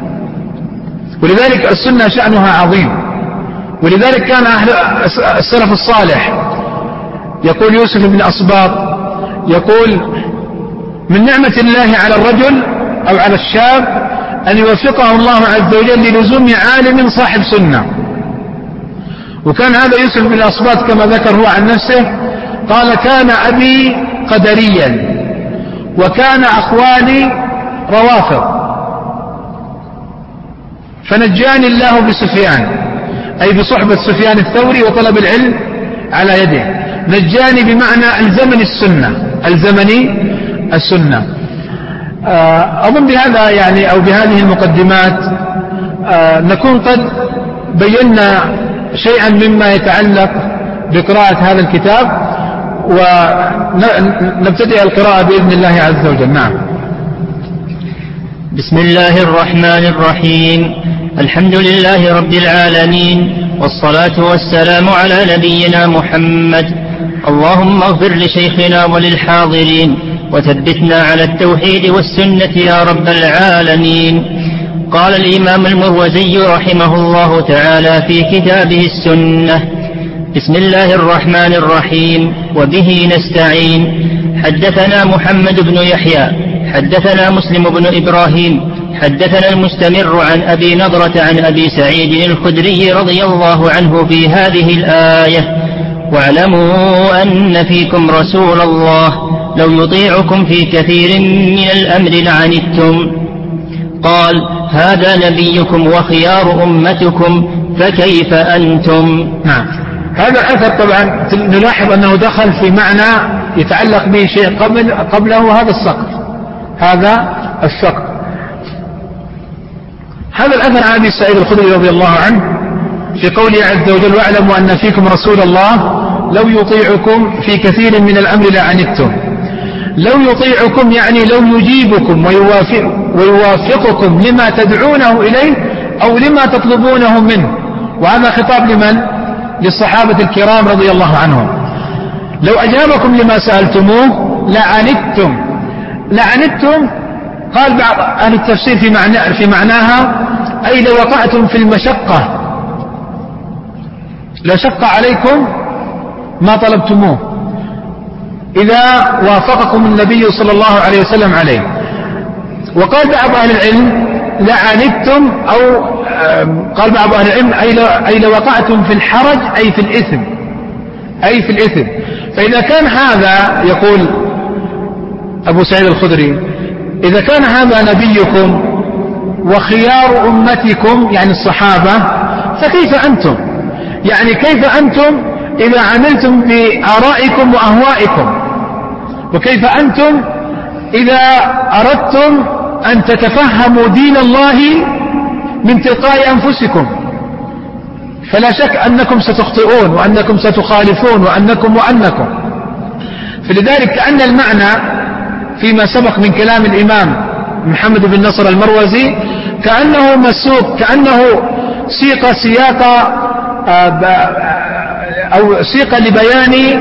ولذلك السنة شأنها عظيم. ولذلك كان أهل السلف الصالح يقول يوسف بن أصباط يقول من نعمة الله على الرجل أو على الشاب أن يوفقه الله عز وجل للزوم عالم صاحب سنة. وكان هذا يوسف بن أصباط كما ذكر هو عن نفسه قال كان أبي قدريا وكان أخواني روافض فنجاني الله بسفيان، أي بصحبة سفيان الثوري وطلب العلم على يده. نجاني بمعنى ألزمني السنة. أظن بهذا يعني أو بهذه المقدمات نكون قد بينا شيئا مما يتعلق بقراءة هذا الكتاب، ونبتدئ القراءة بإذن الله عز وجل. نعم. بسم الله الرحمن الرحيم. الحمد لله رب العالمين، والصلاة والسلام على نبينا محمد. اللهم اغفر لشيخنا وللحاضرين وثبتنا على التوحيد والسنة يا رب العالمين. قال الإمام المروزي رحمه الله تعالى في كتابه السنة: بسم الله الرحمن الرحيم، وبه نستعين. حدثنا محمد بن يحيى حدثنا مسلم بن إبراهيم حدثنا المستمر عن أبي نضرة عن أبي سعيد الخدري رضي الله عنه في هذه الآية: واعلموا أن فيكم رسول الله لو يطيعكم في كثير من الأمر لعنتم. قال: هذا نبيكم وخيار أمتكم فكيف أنتم؟ نعم. هذا الأثر طبعا نلاحظ أنه دخل في معنى يتعلق به شيء قبله، هذا السقط. هذا الأثر عن أبي سعيد الخدري رضي الله عنه في قوله عز وجل: واعلموا أن فيكم رسول الله لو يطيعكم في كثير من الأمر لعنتم. لو يطيعكم يعني لو يجيبكم ويوافقكم لما تدعونه إليه أو لما تطلبونه منه. وهذا خطاب لمن؟ للصحابة الكرام رضي الله عنهم. لو أجابكم لما سألتموه لعنتم. قال بعض أهل التفسير في معناها أي لو وقعتم في المشقة لشق عليكم ما طلبتموه إذا وافقكم النبي صلى الله عليه وسلم عليه. وقال بعض أهل العلم لعنتم، أو قال بعض أهل العلم أي لو وقعتم في الحرج أي في الإثم. فإذا كان هذا، يقول أبو سعيد الخدري، إذا كان هذا نبيكم وخيار أمتكم يعني الصحابة، فكيف أنتم؟ يعني كيف أنتم إذا عملتم بآرائكم وأهوائكم؟ وكيف أنتم إذا أردتم أن تتفهموا دين الله من تلقاء أنفسكم؟ فلا شك أنكم ستخطئون وأنكم ستخالفون وأنكم. فلذلك كأن المعنى فيما سبق من كلام الإمام محمد بن نصر المروزي كأنه مسوق، كأنه سيق أو سيق لبيان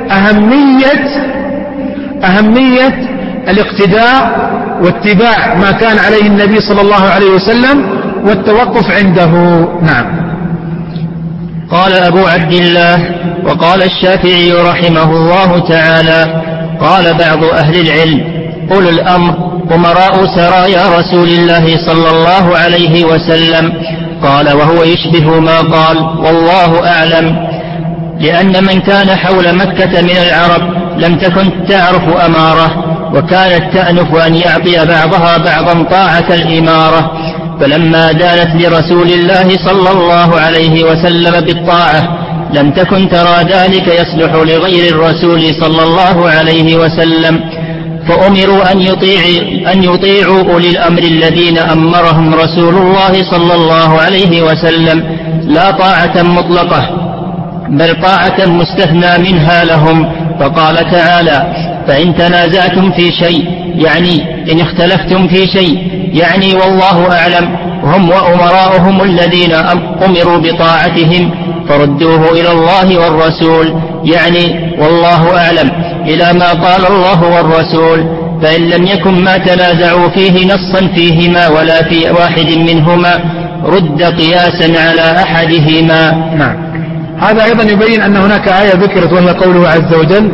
أهمية الاقتداء واتباع ما كان عليه النبي صلى الله عليه وسلم والتوقف عنده. نعم. قال أبو عبد الله: وقال الشافعي رحمه الله تعالى: قال بعض أهل العلم: أولو الأمر أمراء سرايا رسول الله صلى الله عليه وسلم. قال: وهو يشبه ما قال، والله أعلم، لأن من كان حول مكة من العرب لم تكن تعرف أمارة، وكانت تأنف أن يعطي بعضها بعضا طاعة الإمارة، فلما دانت لرسول الله صلى الله عليه وسلم بالطاعة لم تكن ترى ذلك يصلح لغير الرسول صلى الله عليه وسلم، فأمروا أن يطيعوا أولي الأمر الذين أمرهم رسول الله صلى الله عليه وسلم، لا طاعة مطلقة بل طاعة مستثنى منها لهم. فقال تعالى: فإن تنازعتم في شيء، يعني إن اختلفتم في شيء، يعني والله أعلم، هم وأمراؤهم الذين أمروا بطاعتهم فردوه إلى الله والرسول، يعني والله أعلم إلى ما قال الله والرسول. فإن لم يكن ما تنازعوا فيه نصا فيهما ولا في واحد منهما رد قياسا على أحدهما. نعم. هذا أيضا يبين أن هناك آية ذكرت وهي قوله عز وجل: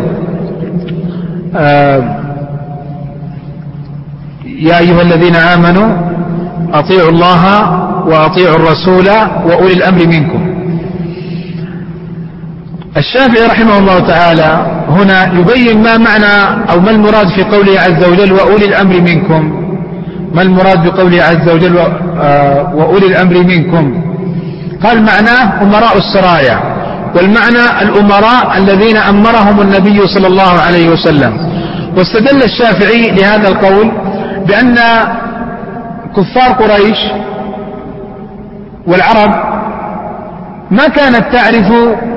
يا أيها الذين آمنوا أطيعوا الله وأطيعوا الرسول وأولي الأمر منكم. الشافعي رحمه الله تعالى هنا يبين ما معنى أو ما المراد في قوله عز وجل وأولي الأمر منكم. ما المراد بقوله عز وجل وأولي الأمر منكم؟ قال معناه أمراء السرايا، والمعنى الأمراء الذين أمرهم النبي صلى الله عليه وسلم. واستدل الشافعي لهذا القول بأن كفار قريش والعرب ما كانت تعرف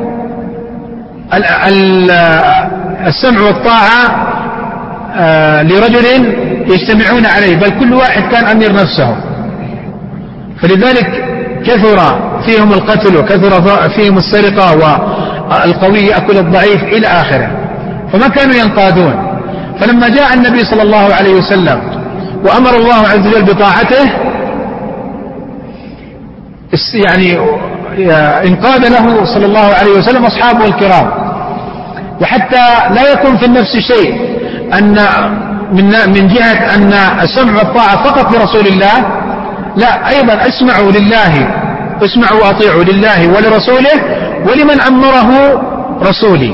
السمع والطاعة لرجل يجتمعون عليه، بل كل واحد كان أمير نفسه، فلذلك كثر فيهم القتل وكثر فيهم السرقة والقوي يأكل الضعيف إلى آخره، فما كانوا ينقادون. فلما جاء النبي صلى الله عليه وسلم وأمر الله عز وجل بطاعته، يعني انقاد له صلى الله عليه وسلم أصحابه الكرام. وحتى لا يكون في النفس شيء أن من جهة أن السمع والطاعة فقط لرسول الله، لا، أيضا اسمعوا وأطيعوا لله ولرسوله ولمن أمره رسولي،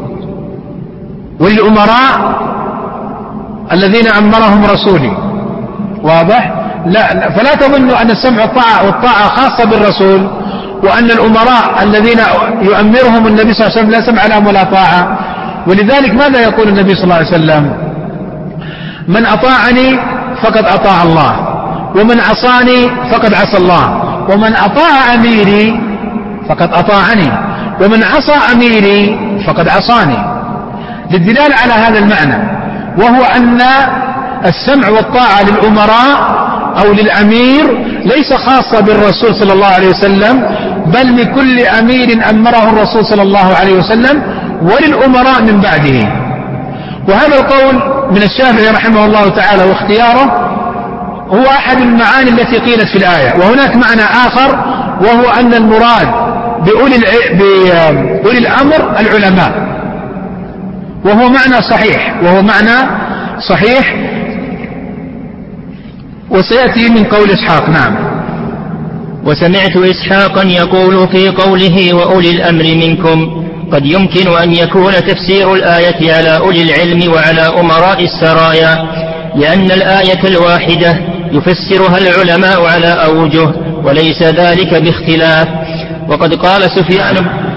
وللأمراء الذين أمرهم رسولي. واضح؟ لا، فلا تظنوا أن السمع والطاعة خاصة بالرسول، وأن الأمراء الذين يؤمرهم النبي صلى الله عليه وسلم لا سمع لهم ولا طاعة. ولذلك ماذا يقول النبي صلى الله عليه وسلم؟ من أطاعني فقد أطاع الله، ومن عصاني فقد عصى الله، ومن أطاع أميري فقد أطاعني، ومن عصى أميري فقد عصاني، للدلالة على هذا المعنى، وهو أن السمع والطاعة للأمراء أو للأمير ليس خاصة بالرسول صلى الله عليه وسلم، بل لكل أمير أمره الرسول صلى الله عليه وسلم وللأمراء من بعده. وهذا القول من الشافعي رحمه الله تعالى واختياره هو أحد المعاني التي قيلت في الآية. وهناك معنى آخر، وهو أن المراد بأولي الأمر العلماء، وهو معنى صحيح وسيأتي من قول إسحاق. نعم. وسمعت إسحاقا يقول في قوله وأولي الأمر منكم: قد يمكن أن يكون تفسير الآية على أولي العلم وعلى أمراء السرايا، لأن الآية الواحدة يفسرها العلماء على أوجه، وليس ذلك باختلاف. وقد قال سفيان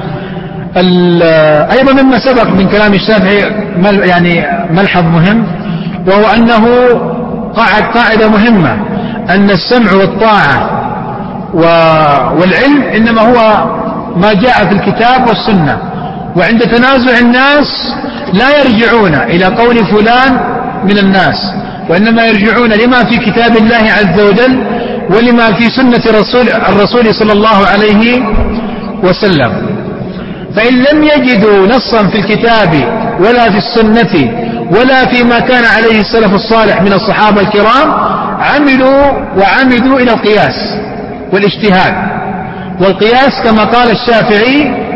أيضا مما سبق من كلام الشافعي يعني ملحظ مهم، وهو أنه قاعدة مهمة، أن السمع والطاعة والعلم إنما هو ما جاء في الكتاب والسنة، وعند تنازع الناس لا يرجعون إلى قول فلان من الناس، وإنما يرجعون لما في كتاب الله عز وجل ولما في سنة الرسول صلى الله عليه وسلم. فإن لم يجدوا نصا في الكتاب ولا في السنة ولا فيما كان عليه السلف الصالح من الصحابة الكرام وعمدوا إلى القياس والاجتهاد. والقياس كما قال الشافعي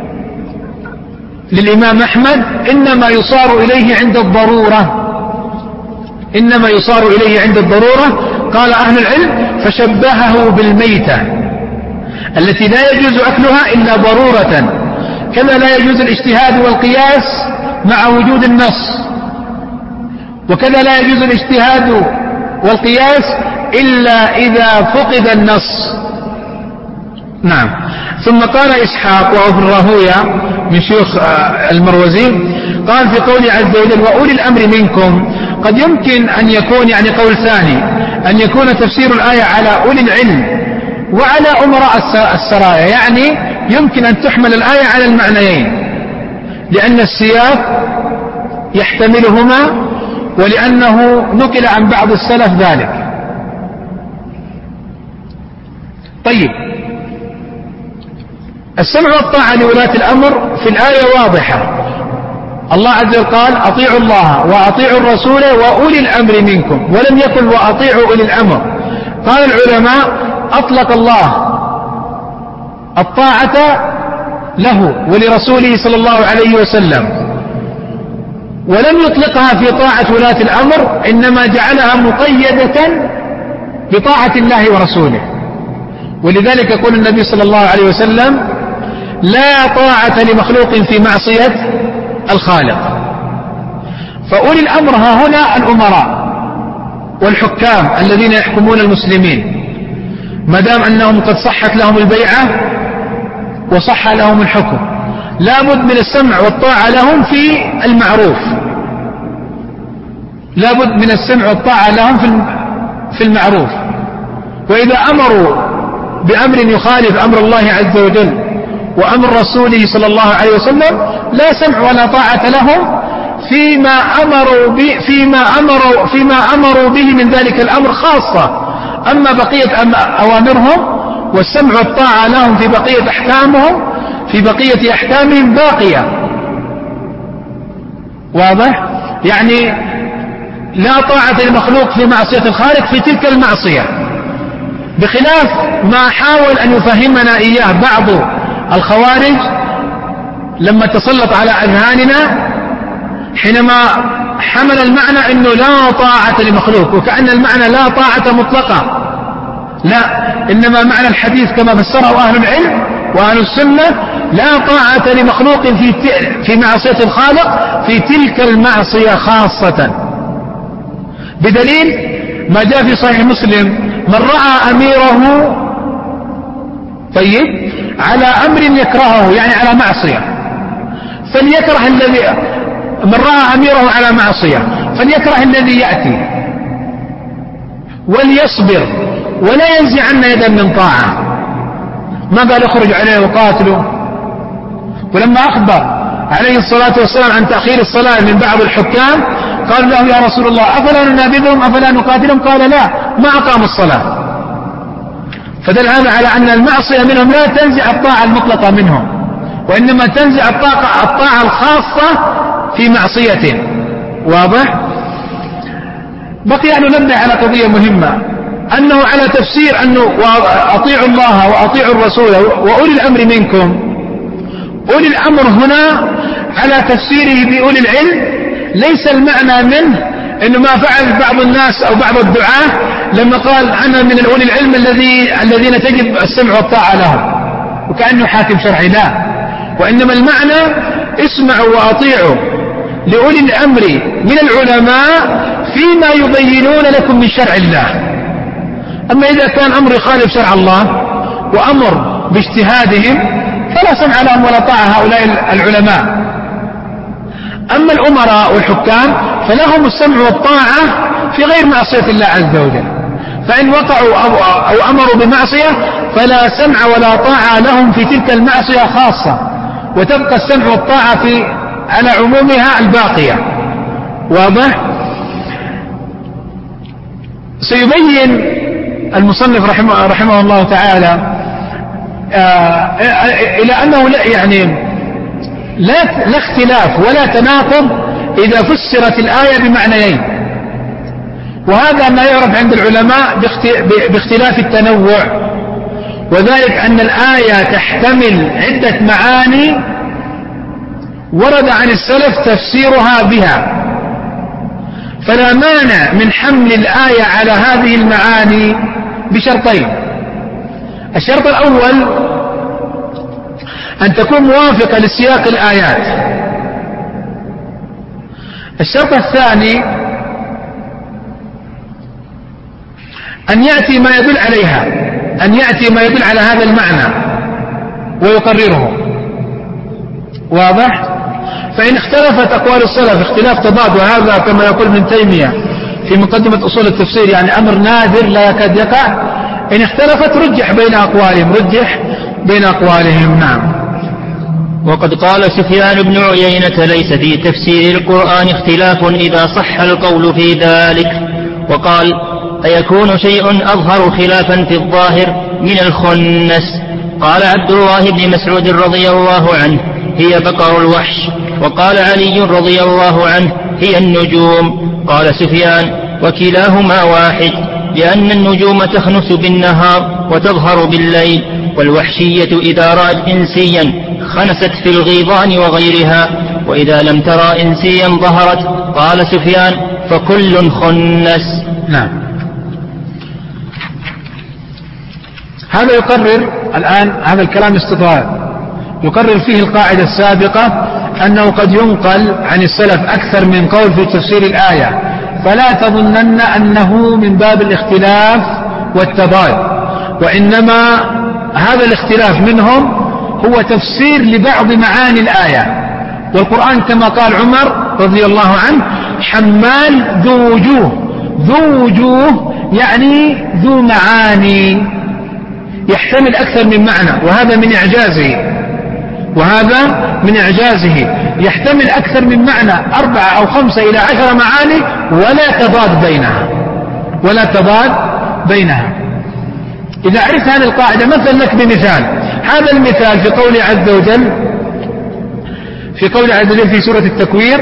للإمام أحمد إنما يصار إليه عند الضرورة، إنما يصار إليه عند الضرورة. قال أهل العلم فشبهه بالميتة التي لا يجوز أكلها إلا ضرورة، كما لا يجوز الاجتهاد والقياس مع وجود النص، وكذا لا يجوز الاجتهاد والقياس إلا إذا فقد النص. نعم. ثم قال إسحاق وهو في الراهوية من شيوخ المروزي قال في قوله عز وجل وأولي الأمر منكم، قد يمكن أن يكون يعني قول ثاني أن يكون تفسير الآية على أولي العلم وعلى أمراء السرايا، يعني يمكن أن تحمل الآية على المعنيين لأن السياق يحتملهما ولأنه نقل عن بعض السلف ذلك. طيب، السمع والطاعة لولاة الأمر في الآية واضحة. الله عز وجل قال أطيعوا الله وأطيعوا الرسول وأولي الأمر منكم، ولم يقل وأطيعوا أولي الأمر. قال العلماء أطلق الله الطاعة له ولرسوله صلى الله عليه وسلم، ولم يطلقها في طاعة ولاة الأمر، إنما جعلها مقيدة بطاعة الله ورسوله. ولذلك يقول النبي صلى الله عليه وسلم لا طاعة لمخلوق في معصية الخالق. فأولي الأمر ها هنا الأمراء والحكام الذين يحكمون المسلمين، ما دام أنهم قد صحت لهم البيعة وصح لهم الحكم، لا بد من السمع والطاعة لهم في المعروف، لا بد من السمع والطاعة لهم في المعروف. وإذا أمروا بأمر يخالف أمر الله عز وجل وأمر رسوله صلى الله عليه وسلم لا سمع ولا طاعة لهم فيما أمروا به من ذلك الأمر خاصة. أما بقية أوامرهم والسمع والطاعة لهم في بقية أحكامهم باقية. واضح؟ يعني لا طاعة للمخلوق في معصية الخالق في تلك المعصية، بخلاف ما حاول أن يفهمنا إياه بعض الخوارج لما تسلط على أذهاننا حينما حمل المعنى أنه لا طاعة لمخلوق، وكأن المعنى لا طاعة مطلقة. لا، إنما معنى الحديث كما فسره أهل العلم وأهل السنة لا طاعة لمخلوق في معصية الخالق في تلك المعصية خاصة، بدليل ما جاء في صحيح مسلم من رأى أميره طيب على أمر يكرهه يعني على معصية فليكره الذي من رأى أميره على معصية فليكره الذي يأتي وليصبر ولا ينزعن يدا من طاعة. ما قال اخرج عليه وقاتله. ولما أخبر عليه الصلاة والسلام عن تأخير الصلاة من بعض الحكام قال له يا رسول الله أفلا ننابذهم أفلا نقاتلهم؟ قال لا، ما أقاموا الصلاة. فدل هذا على أن المعصية منهم لا تنزع الطاعة المطلقة منهم، وإنما تنزع الطاعة الخاصة في معصية. واضح؟ بقي أن ننبه على قضية مهمة، أنه على تفسير أنه أطيعوا الله وأطيعوا الرسول وأولي الأمر منكم، أولي الأمر هنا على تفسيره بأولي العلم ليس المعنى منه إنه ما فعل بعض الناس أو بعض الدعاة لما قال أنا من أولي العلم الذين تجب السمع والطاعة لهم وكأنه حاكم شرعي، لا، وإنما المعنى اسمعوا وأطيعوا لأولي الأمر من العلماء فيما يبينون لكم من شرع الله. أما إذا كان أمر يخالف شرع الله وأمر باجتهادهم فلا سمع لهم ولا طاعة هؤلاء العلماء. أما الأمراء والحكام فلهم السمع والطاعة في غير معصية الله عز وجل، فإن وقعوا أو أمروا بمعصية فلا سمع ولا طاعة لهم في تلك المعصية خاصة، وتبقى السمع والطاعة على عمومها الباقية. واضح؟ سيبين المصنف رحمه الله تعالى إلى أنه لا اختلاف ولا تناقض إذا فسرت الآية بمعنيين، وهذا ما يعرف عند العلماء باختلاف التنوع، وذلك أن الآية تحتمل عدة معاني ورد عن السلف تفسيرها بها، فلا مانع من حمل الآية على هذه المعاني بشرطين. الشرط الأول أن تكون موافقة لسياق الآيات. الشرط الثاني أن يأتي ما يدل عليها، أن يأتي ما يدل على هذا المعنى ويقرره. واضح؟ فإن اختلفت أقوال السلف اختلاف تضاد، وهذا كما يقول ابن تيمية في مقدمة أصول التفسير يعني أمر نادر لا يكاد يقع، إن اختلفت رجح بين أقوالهم. نعم. وقد قال سفيان بن عيينة: ليس في تفسير القرآن اختلاف إذا صح القول في ذلك. وقال: أيكون شيء أظهر خلافا في الظاهر من الخنس؟ قال عبد الله بن مسعود رضي الله عنه: هي بقر الوحش. وقال علي رضي الله عنه: هي النجوم. قال سفيان: وكلاهما واحد، لأن النجوم تخنس بالنهار وتظهر بالليل، والوحشية إذا رأت إنسيا خنست في الغيضان وغيرها، وإذا لم ترى إنسيا ظهرت. قال سفيان: فكل خنس. نعم. هذا يقرر الآن، هذا الكلام استطراد يقرر فيه القاعدة السابقة أنه قد ينقل عن السلف أكثر من قول في تفسير الآية، فلا تظنن أنه من باب الاختلاف والتضاد، وإنما هذا الاختلاف منهم هو تفسير لبعض معاني الآية. والقرآن كما قال عمر رضي الله عنه: حمال ذو وجوه يعني ذو معاني، يحتمل أكثر من معنى، وهذا من إعجازه يحتمل أكثر من معنى 4 أو 5 إلى 10 معاني ولا تضاد بينها. إذا عرفت هذه القاعدة مثل لك بمثال، هذا المثال في قوله عز وجل في سورة التكوير: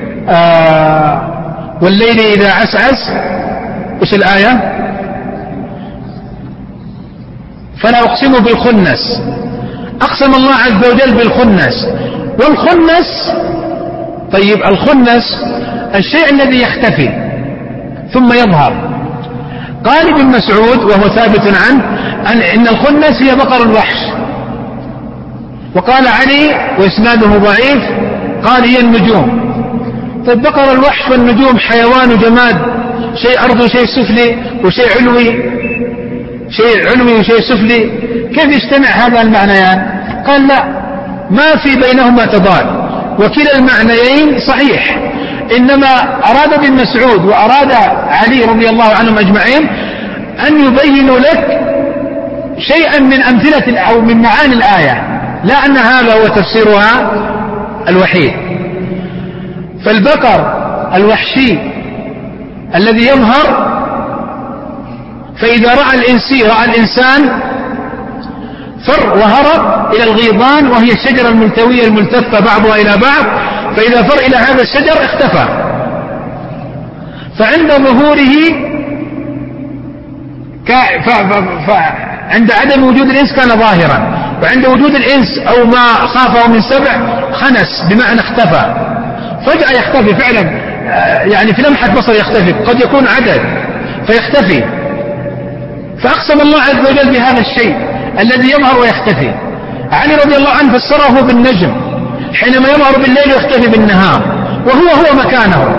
والليل إذا عسعس. إيش الآية؟ فلا أقسم بالخنس. أقسم الله عز وجل بالخنس. والخنس، طيب الخنس الشيء الذي يختفي ثم يظهر. قال ابن مسعود وهو ثابت عنه إن الخنس هي بقر الوحش. وقال علي وإسناده ضعيف قال: هي النجوم. طيب بقر الوحش والنجوم حيوان وجماد، شيء أرضي وشيء سفلي وشيء علوي وشيء سفلي، كيف يجتمع هذا المعنيان؟ قال: لا، ما في بينهما تضاد، وكلا المعنيين صحيح، إنما أراد ابن مسعود وأراد علي رضي الله عنهم أجمعين أن يبينوا لك شيئا من أمثلة أو من معاني الآية، لا أن هذا هو تفسيرها الوحيد. فالبقر الوحشي الذي يظهر، فإذا رأى الإنسان فر وهرب إلى الغيضان، وهي الشجرة الملتوية الملتفة بعضها إلى بعض، فإذا فر إلى هذا الشجر اختفى، فعند ظهوره عند عدم وجود الإنس كان ظاهرا، وعند وجود الإنس أو ما خافه من سبع خنس بمعنى اختفى، فجأة يختفي فعلا، يعني في لمحة بصر يختفي، قد يكون عدد فيختفي. فأقسم الله عز وجل بهذا الشيء الذي يظهر ويختفي. علي رضي الله عنه فسره بالنجم، حينما يظهر بالليل ويختفي بالنهار، وهو مكانه.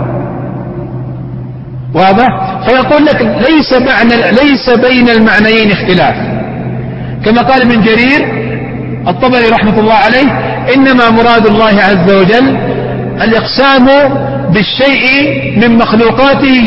واضح؟ فيقول لك ليس بين المعنيين اختلاف، كما قال ابن جرير الطبري رحمة الله عليه: إنما مراد الله عز وجل الإقسام بالشيء من مخلوقاته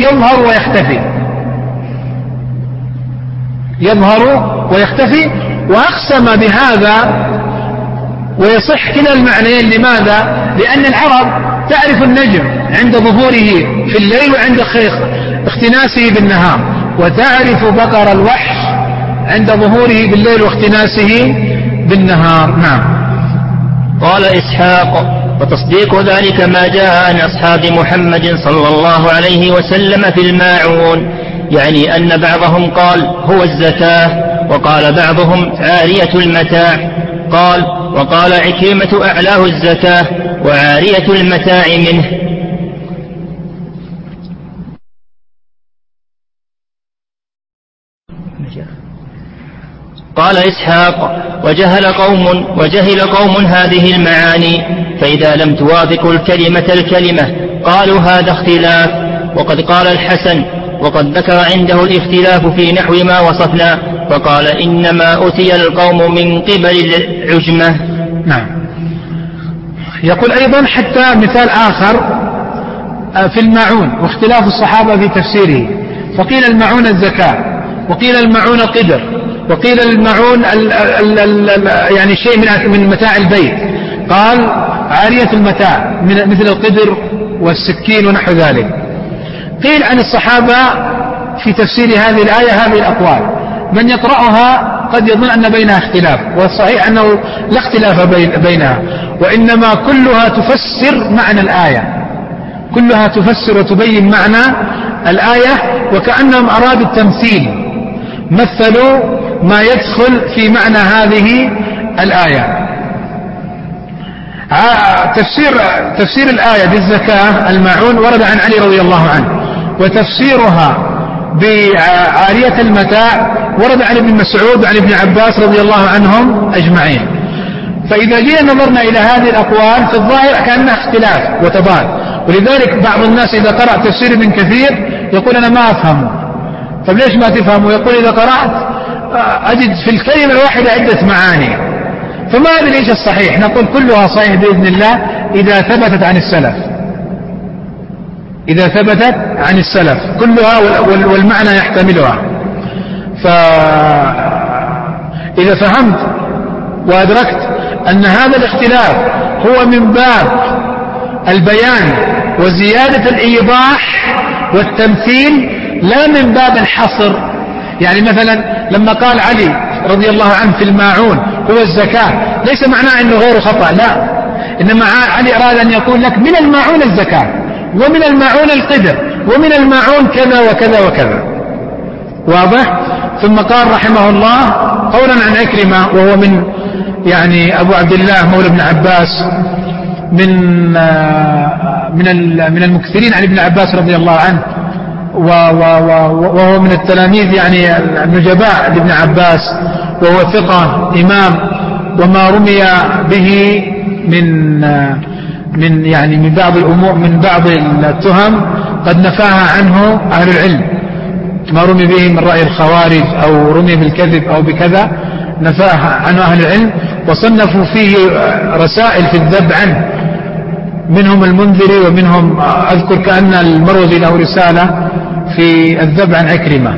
يظهر ويختفي، وأقسم بهذا ويصح كلا المعنيين. لماذا؟ لأن العرب تعرف النجم عند ظهوره في الليل وعند اختناسه بالنهار، وتعرف بقر الوحش عند ظهوره بالليل واختناسه بالنهار. نعم. قال إسحاق: وتصديق ذلك ما جاء عن أصحاب محمد صلى الله عليه وسلم في الماعون، يعني أن بعضهم قال هو الزكاة، وقال بعضهم عارية المتاع. قال: وقال عكرمة أعلاه الزكاة وعارية المتاع منه. قال إسحاق: وجهل قوم هذه المعاني، فإذا لم توافق الكلمة قالوا هذا اختلاف. وقد قال الحسن: وقد ذكر عنده الاختلاف في نحو ما وصفنا، فقال: إنما أتي القوم من قبل العجمة. نعم. يقول أيضا حتى مثال آخر في الماعون واختلاف الصحابة في تفسيره، فقيل الماعون الزكاة، وقيل الماعون قدر، وقيل الماعون يعني شيء من متاع البيت، قال عارية المتاع مثل القدر والسكين ونحو ذلك. قيل عن الصحابة في تفسير هذه الآية هذه الأقوال، من يقرأها قد يظن أن بينها اختلاف، والصحيح أنه لا اختلاف بينها، وإنما كلها تفسر معنى الآية، كلها تفسر وتبين معنى الآية، وكأنهم أرادوا التمثيل، مثلوا ما يدخل في معنى هذه الآية. تفسير الآية بالزكاة الماعون ورد عن علي رضي الله عنه، وتفسيرها بعارية المتاع ورد عن ابن مسعود وعن ابن عباس رضي الله عنهم أجمعين. فإذا جينا نظرنا إلى هذه الأقوال في الظاهر كأنها اختلاف وتضاد، ولذلك بعض الناس إذا قرأ تفسير ابن كثير يقول أنا ما أفهمه. طب ليش ما تفهمه؟ يقول إذا قرأت أجد في الكلمة الواحدة عدة معاني، فما أدري إيش الصحيح. نقول كلها صحيح بإذن الله إذا ثبتت عن السلف، إذا ثبتت عن السلف كلها والمعنى يحتملها. فإذا فهمت وأدركت أن هذا الاختلاف هو من باب البيان وزيادة الإيضاح والتمثيل لا من باب الحصر، يعني مثلا لما قال علي رضي الله عنه في الماعون هو الزكاة ليس معناه أنه غير خطأ، لا، إنما علي أراد أن يقول لك من الماعون الزكاة، ومن الماعون القدر، ومن الماعون كذا وكذا وكذا. واضح؟ ثم قال رحمه الله قولا عن عكرمة، وهو من يعني أبو عبد الله مولى ابن عباس، من المكثرين عن ابن عباس رضي الله عنه، وهو من التلاميذ يعني النجباء لابن عباس، وهو ثقة إمام، وما رمي به من بعض الأمور، من بعض التهم قد نفاها عنه أهل العلم، ما رمي به من رأي الخوارج أو رمي بالكذب أو بكذا نفاها عنه أهل العلم، وصنفوا فيه رسائل في الذب عنه، منهم المنذري، ومنهم أذكر كأن المروزي له رسالة في الذب عن عكرمة.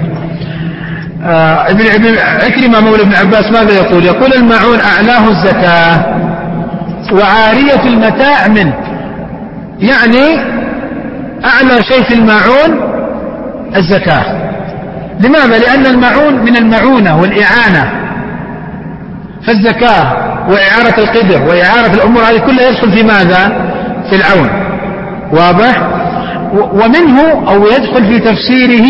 عكرمة مولى ابن عباس ماذا يقول؟ يقول الماعون أعلاه الزكاة وعارية المتاع منه، يعني أعلى شيء في الماعون الزكاة. لماذا؟ لأن الماعون من المعونة والإعانة، فالزكاة وإعارة القدر وإعارة الأمور هذه كلها يدخل في ماذا؟ في العون. واضح؟ ومنه أو يدخل في تفسيره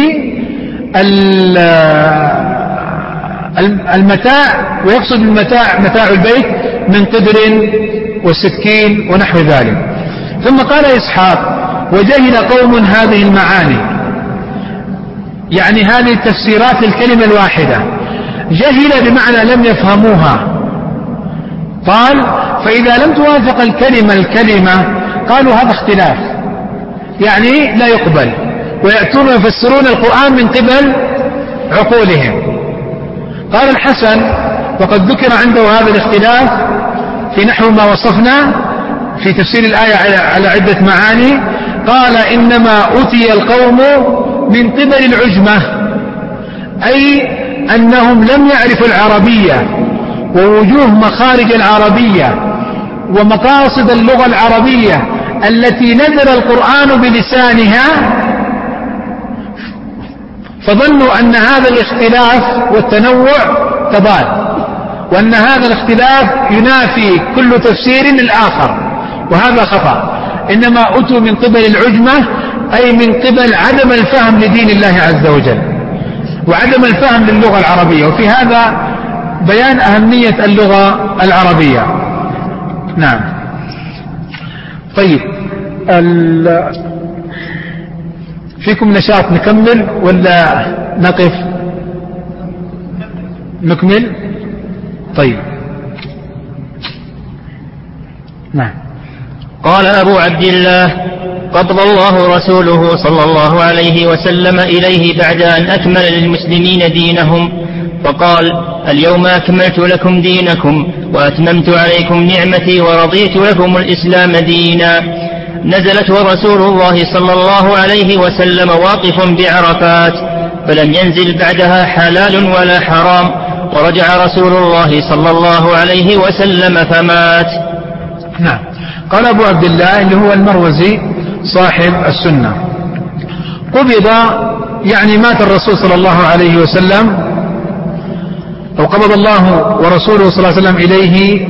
المتاع، ويقصد المتاع متاع البيت من قدر وسكين ونحو ذلك. ثم قال إسحاق وجهل قوم هذه المعاني، يعني هذه التفسيرات الكلمة الواحدة، جهل بمعنى لم يفهموها. قال فإذا لم توافق الكلمة قالوا هذا اختلاف، يعني لا يقبل، ويأتون يفسرون القرآن من قبل عقولهم. قال الحسن وقد ذكر عنده هذا الاختلاف في نحو ما وصفنا في تفسير الآية على عدة معاني، قال إنما أتي القوم من قبل العجمة، أي أنهم لم يعرفوا العربية ووجوه مخارج العربية ومقاصد اللغة العربية التي نزل القرآن بلسانها، فظنوا أن هذا الاختلاف والتنوع تضاد، وأن هذا الاختلاف ينافي كل تفسير الآخر، وهذا خطأ. إنما أتوا من قبل العجمة، أي من قبل عدم الفهم لدين الله عز وجل وعدم الفهم للغة العربية، وفي هذا بيان أهمية اللغة العربية. نعم. طيب، فيكم نشاط نكمل ولا نقف؟ نكمل. طيب. نعم. قال أبو عبد الله: قبض الله رسوله صلى الله عليه وسلم إليه بعد أن أكمل للمسلمين دينهم، فقال: اليوم أكملت لكم دينكم وأتممت عليكم نعمتي ورضيت لكم الإسلام دينا. نزلت ورسول الله صلى الله عليه وسلم واقف بعرفات، فلم ينزل بعدها حلال ولا حرام، ورجع رسول الله صلى الله عليه وسلم فمات. نعم. قال أبو عبد الله اللي هو المروزي صاحب السنة: قبض يعني مات الرسول صلى الله عليه وسلم، أو قبض الله ورسوله صلى الله عليه وسلم إليه،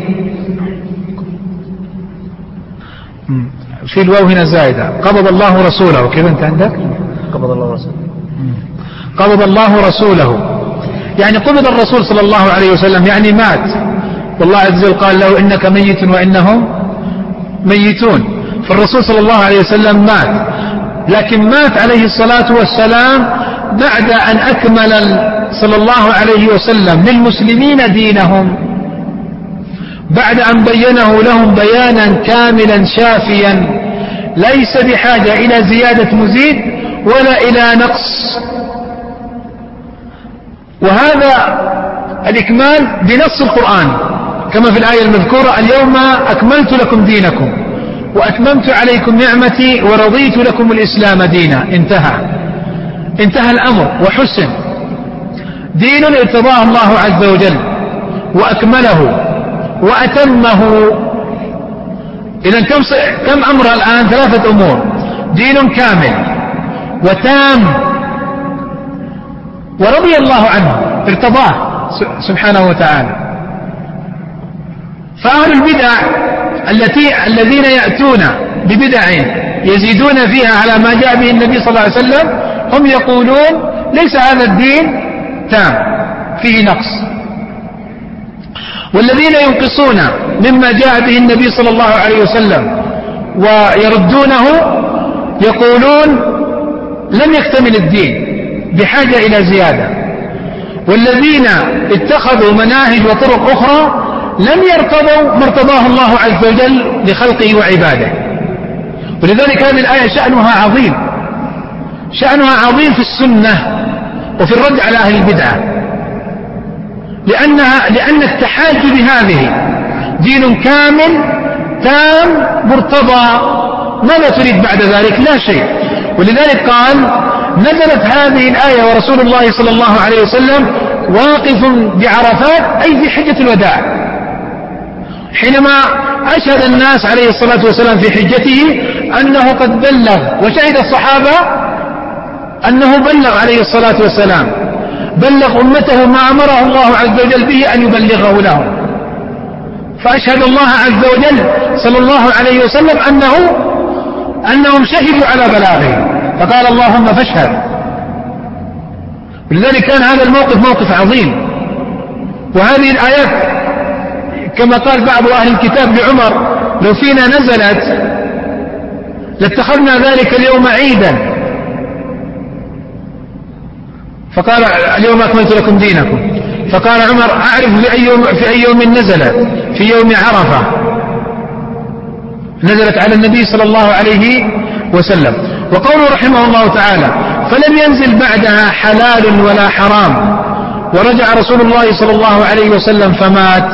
في الواو هنا زائدة، قبض الله رسوله. كيف أنت عندك؟ قبض الله رسوله. قبض الله رسوله يعني قبض الرسول صلى الله عليه وسلم، يعني مات، والله عز وجل قال له: إنك ميت وإنهم ميتون. فالرسول صلى الله عليه وسلم مات، لكن مات عليه الصلاة والسلام بعد أن أكمل صلى الله عليه وسلم للمسلمين دينهم، بعد أن بينه لهم بيانا كاملا شافيا ليس بحاجة إلى زيادة مزيد ولا إلى نقص. وهذا الإكمال بنص القرآن كما في الآية المذكورة: اليوم أكملت لكم دينكم وأتممت عليكم نعمتي ورضيت لكم الإسلام دينا. انتهى الأمر وحسن. دين ارتضاه الله عز وجل وأكمله وأتمه. إذن كم أمر الآن؟ 3 أمور: دين كامل وتام ورضي الله عنه، ارتضاه سبحانه وتعالى. فأهل البدع الذين يأتون ببدع يزيدون فيها على ما جاء به النبي صلى الله عليه وسلم، هم يقولون: ليس هذا الدين تام، فيه نقص. والذين ينقصون مما جاء به النبي صلى الله عليه وسلم ويردونه يقولون: لم يكتمل الدين، بحاجة إلى زيادة. والذين اتخذوا مناهج وطرق أخرى لم يرتضوا ما ارتضاه الله عز وجل لخلقه وعباده. ولذلك هذه الآية شأنها عظيم في السنة وفي الرد على أهل البدعة، لأن التحاج بهذه دين كامل تام مرتضى، ماذا تريد بعد ذلك؟ لا شيء. ولذلك قال: نزلت هذه الآية ورسول الله صلى الله عليه وسلم واقف بعرفات، أي في حجة الوداع، حينما أشهد الناس عليه الصلاة والسلام في حجته أنه قد بلغ، وشهد الصحابة أنه بلغ عليه الصلاة والسلام، بلغ أمته ما أمره الله عز وجل به أن يبلغه لهم. فأشهد الله عز وجل صلى الله عليه وسلم أنهم شهدوا على بلاغه، فقال: اللهم فاشهد. ولذلك كان هذا الموقف موقف عظيم. وهذه الآيات كما قال بعض أهل الكتاب لعمر: لو فينا نزلت لاتخذنا ذلك اليوم عيدا. فقال: اليوم أكملت لكم دينكم. فقال عمر: أعرف في أي يوم نزلت، في يوم عرفة، نزلت على النبي صلى الله عليه وسلم. وقوله رحمه الله تعالى: فلم ينزل بعدها حلال ولا حرام، ورجع رسول الله صلى الله عليه وسلم فمات.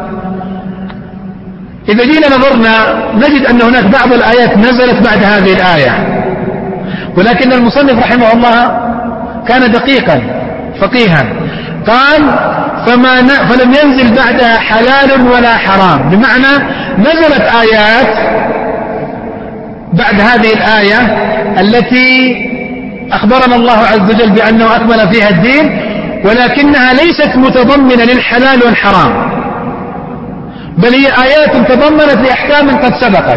إذا جينا نظرنا نجد أن هناك بعض الآيات نزلت بعد هذه الآية، ولكن المصنف رحمه الله كان دقيقا فقيها، قال: فلم ينزل بعدها حلال ولا حرام، بمعنى نزلت آيات بعد هذه الآية التي أخبرنا الله عز وجل بأنه أكمل فيها الدين، ولكنها ليست متضمنة للحلال والحرام، بل هي آيات تضمنت لأحكام قد سبقت.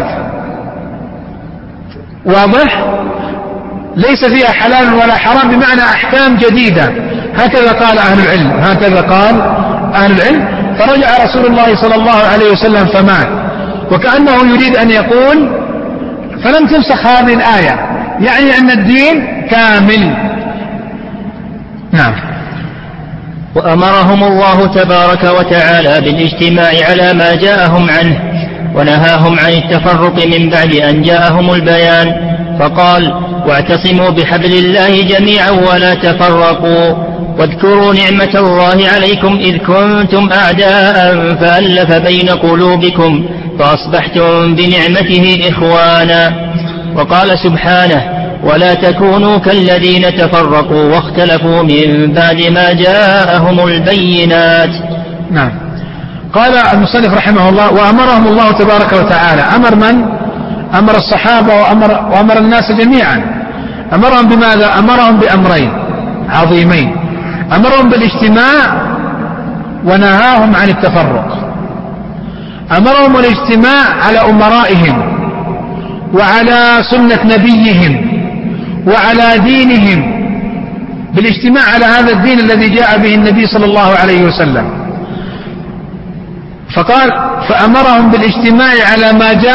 واضح؟ ليس فيها حلال ولا حرام، بمعنى أحكام جديدة. هكذا قال أهل العلم. فرجع رسول الله صلى الله عليه وسلم فمات، وكأنه يريد أن يقول فلم تنسخ هذه الآية، يعني أن الدين كامل. نعم. وأمرهم الله تبارك وتعالى بالاجتماع على ما جاءهم عنه، ونهاهم عن التفرق من بعد أن جاءهم البيان، فقال: واعتصموا بحبل الله جميعا ولا تفرقوا، واذكروا نعمة الله عليكم إذ كنتم أعداء فألف بين قلوبكم فأصبحتم بنعمته إخوانا. وقال سبحانه: ولا تكونوا كالذين تفرقوا واختلفوا من بعد ما جاءهم البينات. نعم. قال المصنف رحمه الله: وأمرهم الله تبارك وتعالى. أمر من؟ أمر الصحابة وأمر الناس جميعا. أمرهم بماذا؟ أمرهم بأمرين عظيمين: أمرهم بالاجتماع ونهاهم عن التفرق. أمرهم الاجتماع على أمرائهم وعلى سنة نبيهم وعلى دينهم، بالاجتماع على هذا الدين الذي جاء به النبي صلى الله عليه وسلم. فقال: فأمرهم بالاجتماع على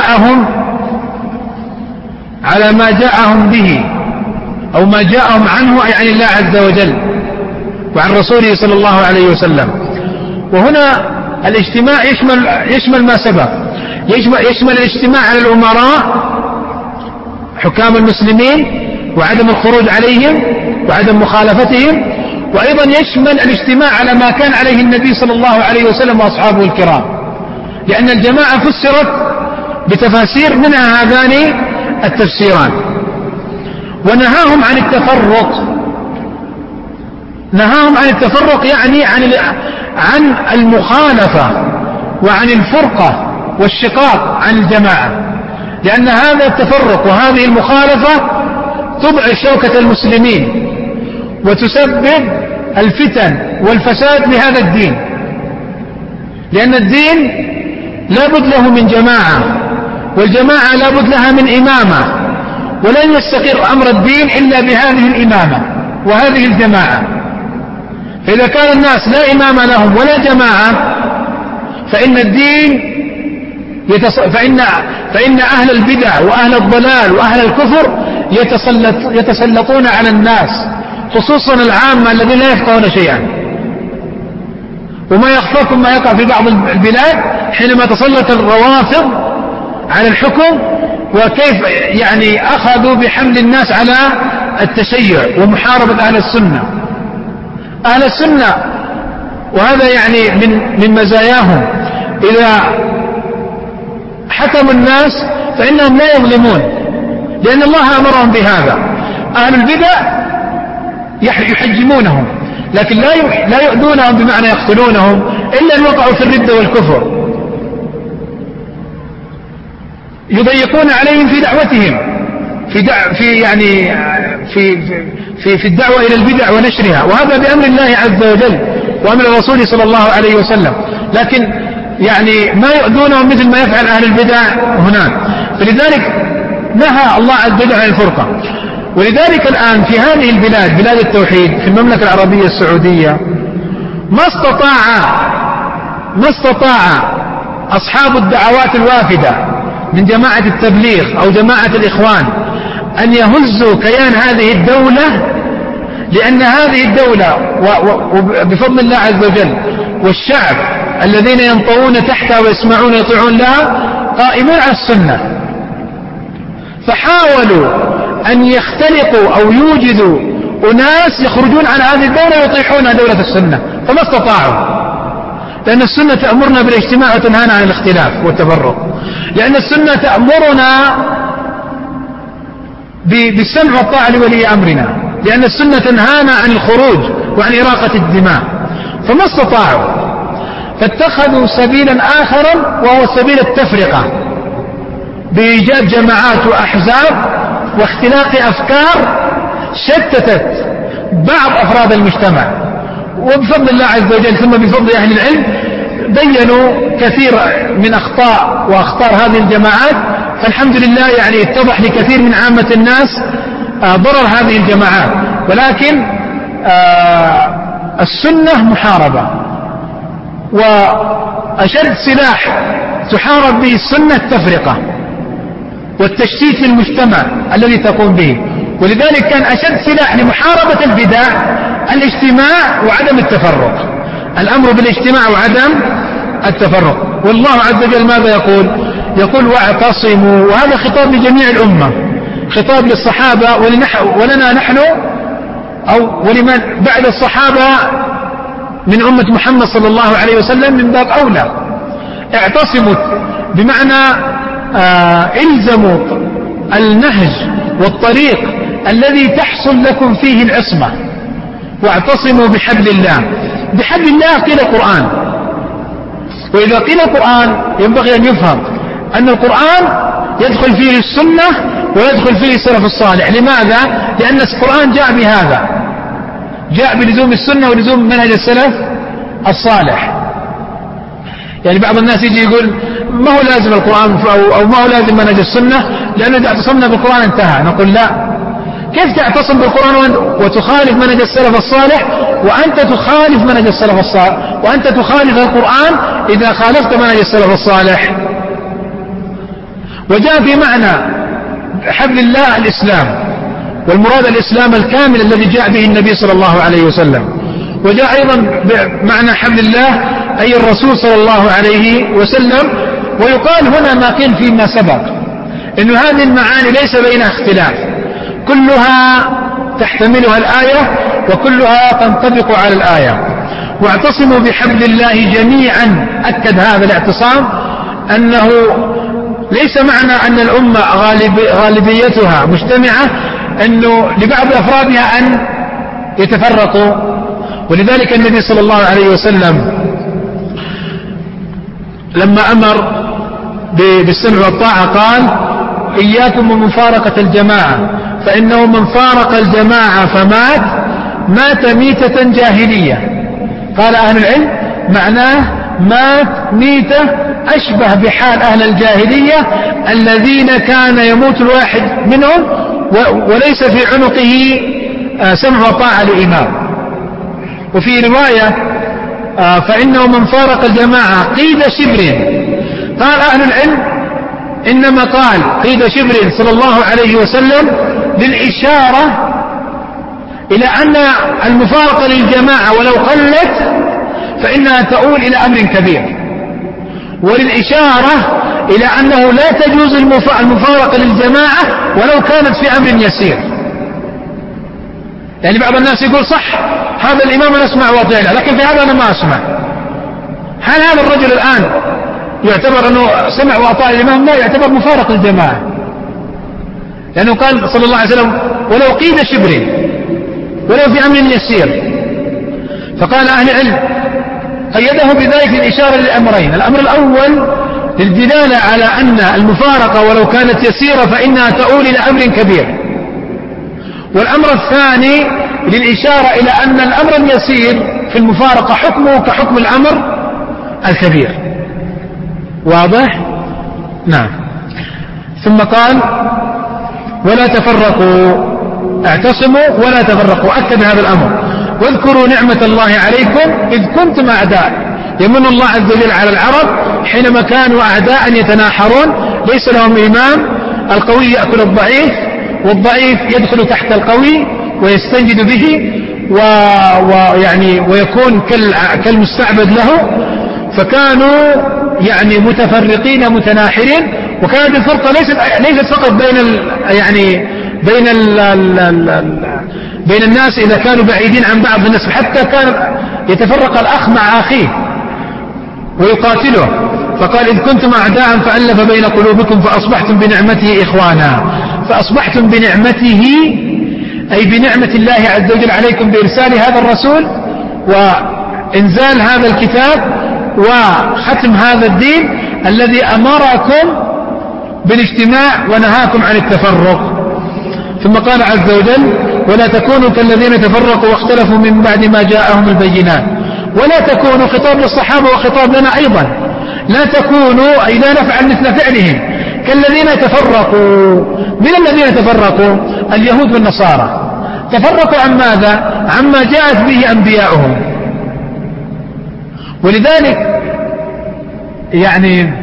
ما جاءهم به، أو ما جاءهم عنه، أي عن الله عز وجل وعن رسوله صلى الله عليه وسلم. وهنا الاجتماع يشمل ما سبق، يشمل الاجتماع على الأمراء حكام المسلمين وعدم الخروج عليهم وعدم مخالفتهم، وأيضا يشمل الاجتماع على ما كان عليه النبي صلى الله عليه وسلم وأصحابه الكرام، لأن الجماعة فسرت بتفاسير منها هذان التفسيران. ونهاهم عن التفرق، يعني عن المخالفة وعن الفرقة والشقاق عن الجماعة، لأن هذا التفرق وهذه المخالفة تضعف شوكة المسلمين وتسبب الفتن والفساد لهذا الدين، لأن الدين لا بد له من جماعة، والجماعة لا بد لها من إمامة، ولن يستقر أمر الدين إلا بهذه الإمامة وهذه الجماعة. فإذا كان الناس لا إمام لهم ولا جماعة، فإن الدين فإن أهل البدع وأهل الضلال وأهل الكفر يتسلطون على الناس، خصوصا العامة الذين لا يفقهون شيئا. وما يخفاكم ما يقع في بعض البلاد حينما تسلط الروافض على الحكم، وكيف يعني أخذوا بحمل الناس على التشيع ومحاربة أهل السنة. أهل السنة، وهذا يعني من مزاياهم، إذا حكموا الناس فإنهم لا يظلمون، لأن الله أمرهم بهذا. أهل البدع يحجمونهم، لكن لا يؤذونهم بمعنى يقتلونهم إلا أن وقعوا في الردة والكفر. يضيقون عليهم في دعوتهم، في الدعوة إلى البدع ونشرها، وهذا بأمر الله عز وجل وأمر الرسول صلى الله عليه وسلم، لكن يعني ما يؤذونهم مثل ما يفعل أهل البدع هناك. فلذلك نهى الله عز وجل عن الفرقة. ولذلك الآن في هذه البلاد، بلاد التوحيد، في المملكة العربية السعودية، ما استطاع أصحاب الدعوات الوافدة من جماعة التبليغ أو جماعة الإخوان أن يهزوا كيان هذه الدولة، لأن هذه الدولة بفضل الله عز وجل والشعب الذين ينطوون تحتها ويسمعون ويطيعون لها قائمون على السنة، فحاولوا أن يختلقوا أو يوجدوا أناس يخرجون عن هذه الدولة ويطيحون دولة السنة، فما استطاعوا، لأن السنة تأمرنا بالاجتماع وتنهانا عن الاختلاف والتفرق، لأن السنة تأمرنا بالسمع والطاعة لولي أمرنا، لأن السنة تنهانا عن الخروج وعن إراقة الدماء، فما استطاعوا. فاتخذوا سبيلا آخرا وهو سبيل التفرقة بإيجاد جماعات وأحزاب واختلاق أفكار شتتت بعض أفراد المجتمع. وبفضل الله عز وجل ثم بفضل أهل العلم بيّنوا كثير من أخطار هذه الجماعات، فالحمد لله يعني اتضح لكثير من عامة الناس ضرر هذه الجماعات. ولكن السنة محاربة، وأشد سلاح تحارب به السنة التفرقة والتشتيت للمجتمع الذي تقوم به. ولذلك كان أشد سلاح لمحاربة البدع الاجتماع وعدم التفرق، الأمر بالاجتماع وعدم التفرق. والله عز وجل ماذا يقول؟ يقول واعتصموا، وهذا خطاب لجميع الأمة، خطاب للصحابة ولنا نحن أو ولمن بعد الصحابة من أمة محمد صلى الله عليه وسلم من باب أولى. اعتصموا بمعنى الزموا النهج والطريق الذي تحصل لكم فيه العصمة، واعتصموا بحبل الله. بحبل الله قيل القرآن، وإذا قيل القرآن ينبغي أن يفهم أن القرآن يدخل فيه السنة ويدخل فيه السلف الصالح. لماذا؟ لأن القرآن جاء بهذا، جاء بلزوم السنة ولزوم منهج السلف الصالح. يعني بعض الناس يجي يقول ما هو لازم القرآن أو ما هو لازم منهج السنة لأنه إذا اعتصمنا بالقرآن انتهى. نقول لا، كيف تعتصم بالقرآن وتخالف منهج السلف الصالح وأنت تخالف منهج السلف الصالح، وأنت تخالف القرآن إذا خالفت منهج السلف الصالح؟ وجاء في معنى حبل الله الإسلام، والمراد الإسلام الكامل الذي جاء به النبي صلى الله عليه وسلم. وجاء أيضا بمعنى حبل الله أي الرسول صلى الله عليه وسلم. ويقال هنا ما قيل فيما سبق إن هذه المعاني ليس بينها اختلاف، كلها تحتملها الآية وكلها تنطبق على الآية. واعتصموا بحبل الله جميعا. أكد هذا الاعتصام أنه ليس معنى أن الأمة غالبيتها مجتمعة أنه لبعض أفرادها أن يتفرقوا. ولذلك النبي صلى الله عليه وسلم لما أمر بالسمع والطاعة قال إياكم ومفارقة الجماعة، فإنه من فارق الجماعة مات ميتة جاهلية. قال أهل العلم معناه مات ميتة أشبه بحال أهل الجاهلية الذين كان يموت الواحد منهم وليس في عنقه سمع وطاعة لإمام. وفي رواية فإنه من فارق الجماعة قيد شبر. قال أهل العلم إنما قال قيد شبر صلى الله عليه وسلم للإشارة إلى أن المفارقة للجماعة ولو قلت فإنها تؤول إلى أمر كبير، وللإشارة إلى أنه لا تجوز المفارقة للجماعة ولو كانت في أمر يسير. يعني بعض الناس يقول صح هذا الإمام أنا أسمع وأطيع له، لكن في هذا أنا ما أسمع. هل هذا الرجل الآن يعتبر أنه سمع وأطاع الإمام؟ لا، يعتبر مفارق للجماعة، لأنه قال صلى الله عليه وسلم ولو قيد شبر ولو في أمر يسير. فقال أهل العلم قيده بذلك للإشارة للأمرين. الأمر الأول للدلالة على أن المفارقة ولو كانت يسيرة فإنها تؤول إلى أمر كبير. والأمر الثاني للإشارة إلى أن الأمر اليسير في المفارقة حكمه كحكم الأمر الكبير. واضح؟ نعم. ثم قال ولا تفرقوا، اعتصموا ولا تفرقوا. أكد هذا الأمر. واذكروا نعمة الله عليكم إذ كنتم أعداء. يمن الله عز وجل على العرب حينما كانوا أعداء يتناحرون، ليس لهم إمام، القوي يأكل الضعيف والضعيف يدخل تحت القوي ويستنجد به ويعني ويكون كالمستعبد له. فكانوا يعني متفرقين متناحرين. وكانت الفرقة ليست فقط بين الناس إذا كانوا بعيدين عن بعض الناس، حتى كان يتفرق الأخ مع أخيه ويقاتله. فقال إذ كنتم أعداء فألف بين قلوبكم فأصبحتم بنعمته إخوانا. فأصبحتم بنعمته أي بنعمة الله عز وجل عليكم بإرسال هذا الرسول وإنزال هذا الكتاب وختم هذا الدين الذي أمركم بالاجتماع ونهاكم عن التفرق. ثم قال عز وجل: ولا تكونوا كالذين تفرقوا واختلفوا من بعد ما جاءهم البينات. ولا تكونوا خطاب للصحابة وخطاب لنا أيضا، لا تكونوا أي لا نفعل مثل فعلهم كالذين تفرقوا. من الذين تفرقوا؟ اليهود والنصارى. تفرقوا عن ماذا؟ عما جاءت به أنبياؤهم. ولذلك يعني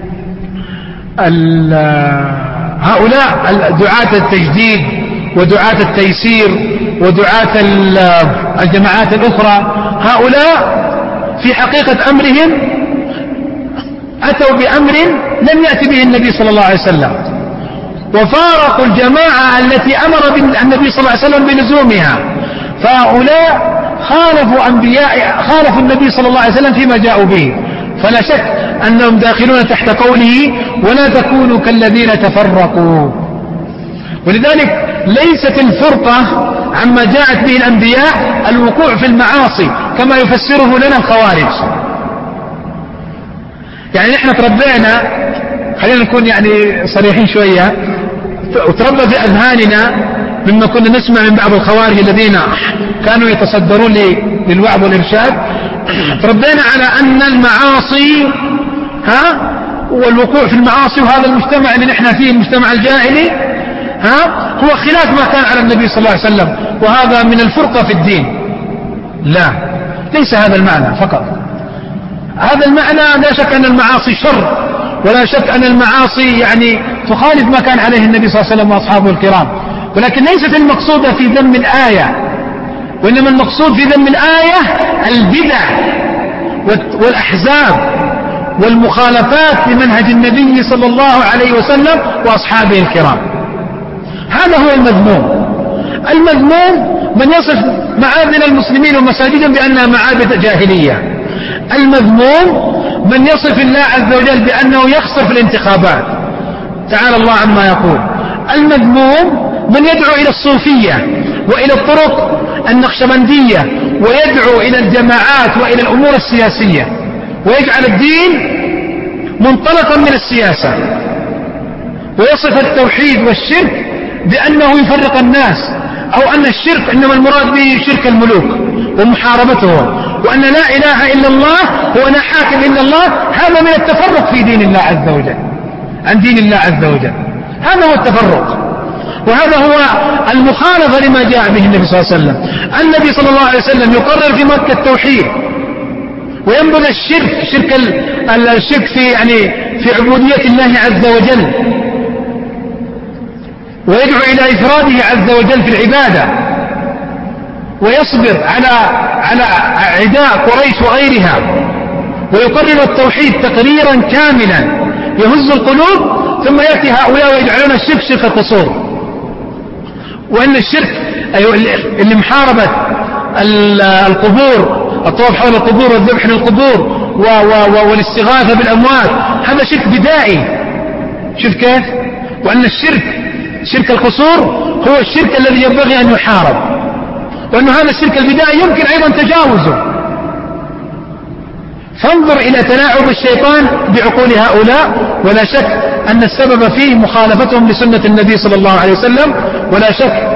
هؤلاء دعاة التجديد ودعاة التيسير ودعاة الجماعات الأخرى، هؤلاء في حقيقة أمرهم أتوا بأمر لم يأتي به النبي صلى الله عليه وسلم، وفارقوا الجماعة التي أمر النبي صلى الله عليه وسلم بلزومها. فهؤلاء خالفوا النبي صلى الله عليه وسلم فيما جاءوا به، فلا شك أنهم داخلون تحت قوله: ولا تكونوا كالذين تفرقوا. ولذلك ليست الفرقة عما جاءت به الأنبياء الوقوع في المعاصي كما يفسره لنا الخوارج. يعني نحن تربينا، خلينا نكون يعني صريحين شوية، وتربى في أذهاننا مما كنا نسمع من بعض الخوارج الذين كانوا يتصدرون للوعظ والإرشاد، تربينا على أن المعاصي والوقوع في المعاصي وهذا المجتمع اللي نحن فيه المجتمع الجاهلي هو خلاف ما كان على النبي صلى الله عليه وسلم، وهذا من الفرقة في الدين. لا، ليس هذا المعنى فقط. هذا المعنى لا شك أن المعاصي شر، ولا شك أن المعاصي يعني تخالف ما كان عليه النبي صلى الله عليه وسلم وأصحابه الكرام، ولكن ليست المقصودة في ذم الآية، وإنما المقصود في ذم الآية البدع والأحزاب والمخالفات لمنهج النبي صلى الله عليه وسلم وأصحابه الكرام. هذا هو المذموم. المذموم من يصف معابد المسلمين ومساجدهم بأنها معابد جاهلية. المذموم من يصف الله عز وجل بأنه يخسر في الانتخابات، تعالى الله عما يقول. المذموم من يدعو إلى الصوفية وإلى الطرق النقشبندية ويدعو إلى الجماعات وإلى الأمور السياسية، ويجعل الدين منطلقا من السياسة، ويصف التوحيد والشرك بأنه يفرق الناس، أو أن الشرك إنما المراد به شرك الملوك ومحاربتهم، وأن لا إله إلا الله هو لا حاكم إلا الله. هذا من التفرق في دين الله عز وجل عن دين الله عز وجل. هذا هو التفرق، وهذا هو المخالفة لما جاء به النبي صلى الله عليه وسلم. النبي صلى الله عليه وسلم يقرر في مكة التوحيد وينبذ الشرك في عبودية الله عز وجل، ويدعو إلى إفراده عز وجل في العبادة، ويصبر على عداء قريش وغيرها، ويقرر التوحيد تقريرا كاملا يهز القلوب. ثم يأتي هؤلاء ويجعلون الشرك شرك القصور، وأن الشرك اللي محاربة القبور، الطواف حول القبور والذبح للقبور والاستغاثة بالأموات، هذا شرك بدائي. شوف كيف؟ وأن شرك القصور هو الشرك الذي ينبغي أن يحارب، وأن هذا الشرك البدائي يمكن أيضا تجاوزه. فانظر إلى تلاعب الشيطان بعقول هؤلاء، ولا شك أن السبب فيه مخالفتهم لسنة النبي صلى الله عليه وسلم، ولا شك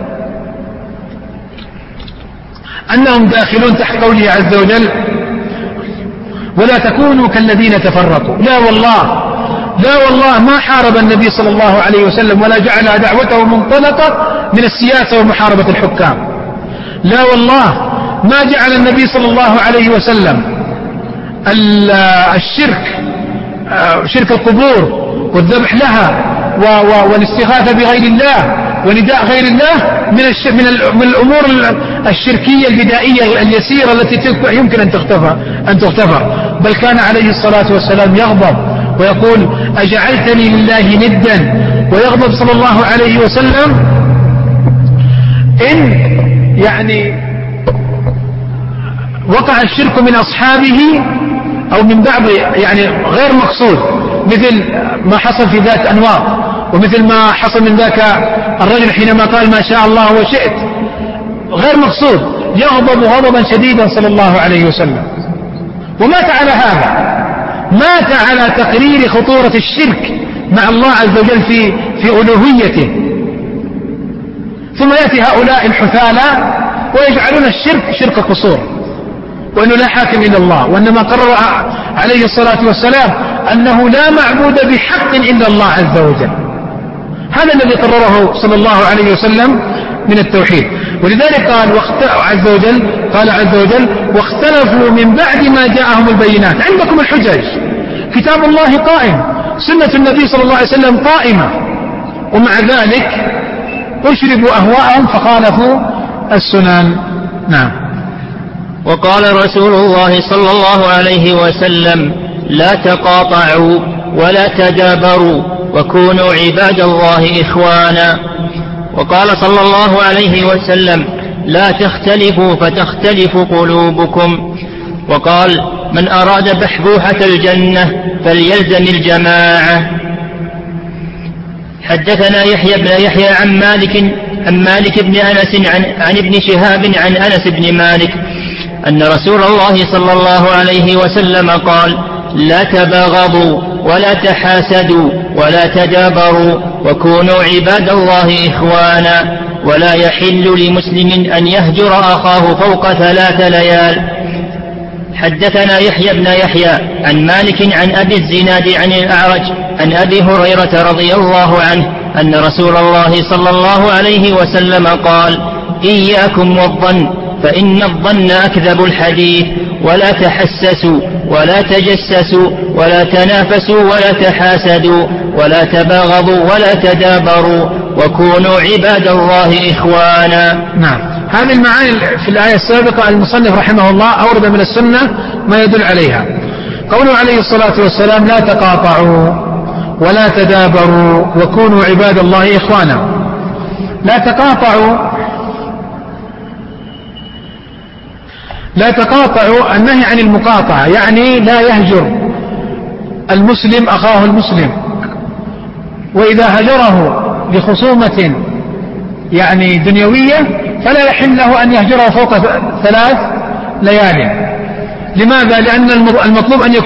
أنهم داخلون تحت قوله عز وجل: ولا تكونوا كالذين تفرقوا. لا والله ما حارب النبي صلى الله عليه وسلم ولا جعل دعوته منطلقة من السياسة ومحاربة الحكام. لا والله ما جعل النبي صلى الله عليه وسلم شرك القبور والذبح لها والاستغاثة بغير الله ونداء غير الله من الأمور الشركية البدائية اليسيرة التي يمكن أن تغتفر. بل كان عليه الصلاة والسلام يغضب ويقول: أجعلتني لله ندا. ويغضب صلى الله عليه وسلم إن وقع الشرك من أصحابه أو من بعض غير مقصود، مثل ما حصل في ذات أنواط، ومثل ما حصل من ذاك الرجل حينما قال ما شاء الله وشئت، غير مقصود. يغضب غضبا شديدا صلى الله عليه وسلم. ومات على هذا، مات على تقرير خطورة الشرك مع الله عز وجل في ألوهيته. ثم يأتي هؤلاء الحثالى ويجعلون الشرك شرك قصور، وأنه لا حاكم إلا الله، وأنما قرر عليه الصلاة والسلام أنه لا معبود بحق إلا الله عز وجل. هذا الذي قرره صلى الله عليه وسلم من التوحيد. ولذلك قال عز وجل واختلفوا من بعد ما جاءهم البينات. عندكم الحجج، كتاب الله قائم، سنة النبي صلى الله عليه وسلم قائمة، ومع ذلك أشربوا أهواءهم فخالفوا السنن. نعم. وقال رسول الله صلى الله عليه وسلم لا تقاطعوا ولا تدابروا وكونوا عباد الله إخوانا. وقال صلى الله عليه وسلم لا تختلفوا فتختلف قلوبكم. وقال من أراد بحبوحة الجنة فليلزم الجماعة. حدثنا يحيى بن يحيى عن مالك بن أنس عن ابن شهاب عن أنس بن مالك أن رسول الله صلى الله عليه وسلم قال لا تباغضوا ولا تحاسدوا ولا تدابروا وكونوا عباد الله إخوانا. ولا يحل لمسلم أن يهجر أخاه فوق 3 ليال. حدثنا يحيى بن يحيى عن مالك عن أبي الزناد عن الأعرج عن أبي هريرة رضي الله عنه أن رسول الله صلى الله عليه وسلم قال إياكم والظن فإن الظن أكذب الحديث. ولا تحسسوا ولا تجسسوا ولا تنافسوا ولا تحاسدوا ولا تباغضوا ولا تدابروا وكونوا عباد الله إخوانا. نعم. هذه المعاني في الآية السابقة المصنف رحمه الله أورد من السنة ما يدل عليها. قوله عليه الصلاة والسلام لا تقاطعوا ولا تدابروا وكونوا عباد الله إخوانا. لا تقاطعوا النهي عن المقاطعة، يعني لا يهجر المسلم أخاه المسلم، وإذا هجره لخصومة يعني دنيوية فلا يحل له أن يهجره فوق 3 ليال. لماذا؟ لأن المطلوب أن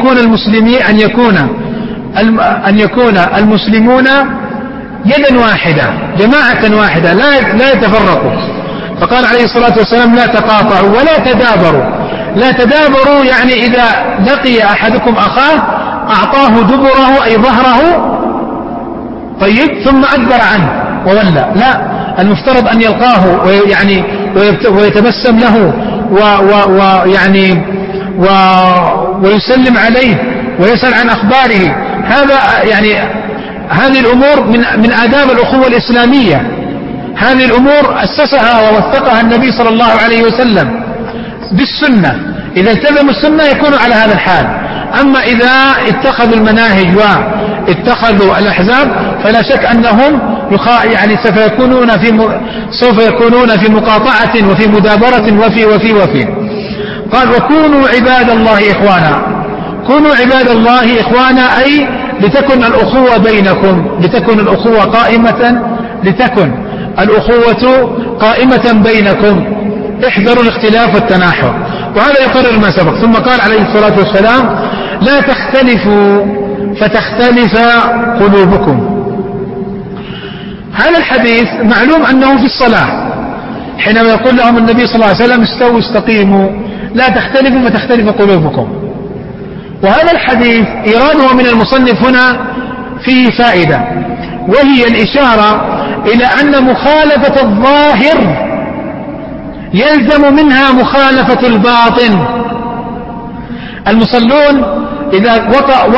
يكون المسلمون يدا واحدة جماعة واحدة لا يتفرقوا. فقال عليه الصلاة والسلام لا تقاطعوا ولا تدابروا. لا تدابروا يعني إذا لقي أحدكم أخاه أعطاه دبره أي ظهره طيب ثم أدبر عنه وولى. لا، المفترض أن يلقاه ويعني ويتبسم له ويعني ويسلم عليه ويسأل عن أخباره. هذا يعني هذه الأمور من آداب الأخوة الإسلامية. هذه الأمور أسسها ووثقها النبي صلى الله عليه وسلم بالسنة. إذا التزموا السنة يكونوا على هذا الحال. أما إذا اتخذوا المناهج واتخذوا الأحزاب فلا شك أنهم يعني سوف يكونون في مقاطعة وفي مدابرة وفي قال وكونوا عباد الله إخوانا. كونوا عباد الله إخوانا أي لتكن الأخوة بينكم، لتكن الأخوة قائمة بينكم. احذروا الاختلاف والتناحر، وهذا يقرر ما سبق. ثم قال عليه الصلاة والسلام لا تختلفوا فتختلف قلوبكم. هذا الحديث معلوم أنه في الصلاة حينما يقول لهم النبي صلى الله عليه وسلم استووا استقيموا لا تختلفوا فتختلف قلوبكم. وهذا الحديث إراده من المصنف هنا فيه فائدة، وهي الإشارة إلى أن مخالفة الظاهر يلزم منها مخالفة الباطن. المصلون إذا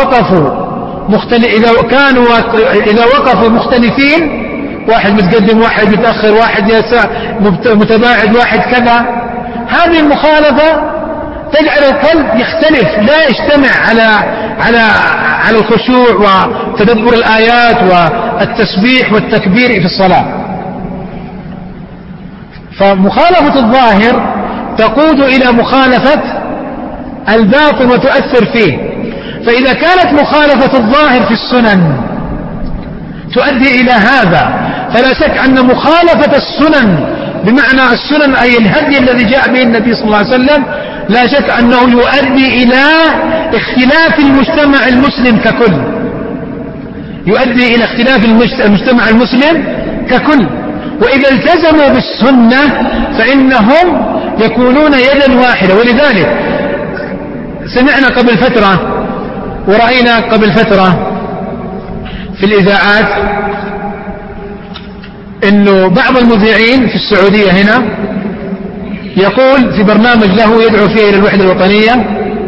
وقفوا مختلفين، واحد متقدم واحد متأخر واحد متباعد واحد كذا، هذه المخالفة تجعل القلب يختلف لا يجتمع على الخشوع وتدبر الآيات والتسبيح والتكبير في الصلاة. فمخالفة الظاهر تقود إلى مخالفة الباطن وتؤثر فيه. فإذا كانت مخالفة الظاهر في السنن تؤدي إلى هذا، فلا شك أن مخالفة السنن بمعنى السنن أي الهدي الذي جاء به النبي صلى الله عليه وسلم لا شك أنه يؤدي إلى اختلاف المجتمع المسلم ككل، يؤدي إلى اختلاف المجتمع المسلم ككل. وإذا التزموا بالسنة فإنهم يكونون يدا واحدة. ولذلك سمعنا قبل فترة ورأينا قبل فترة في الإذاعات إنه بعض المذيعين في السعودية هنا يقول في برنامج له يدعو فيه إلى الوحدة الوطنية،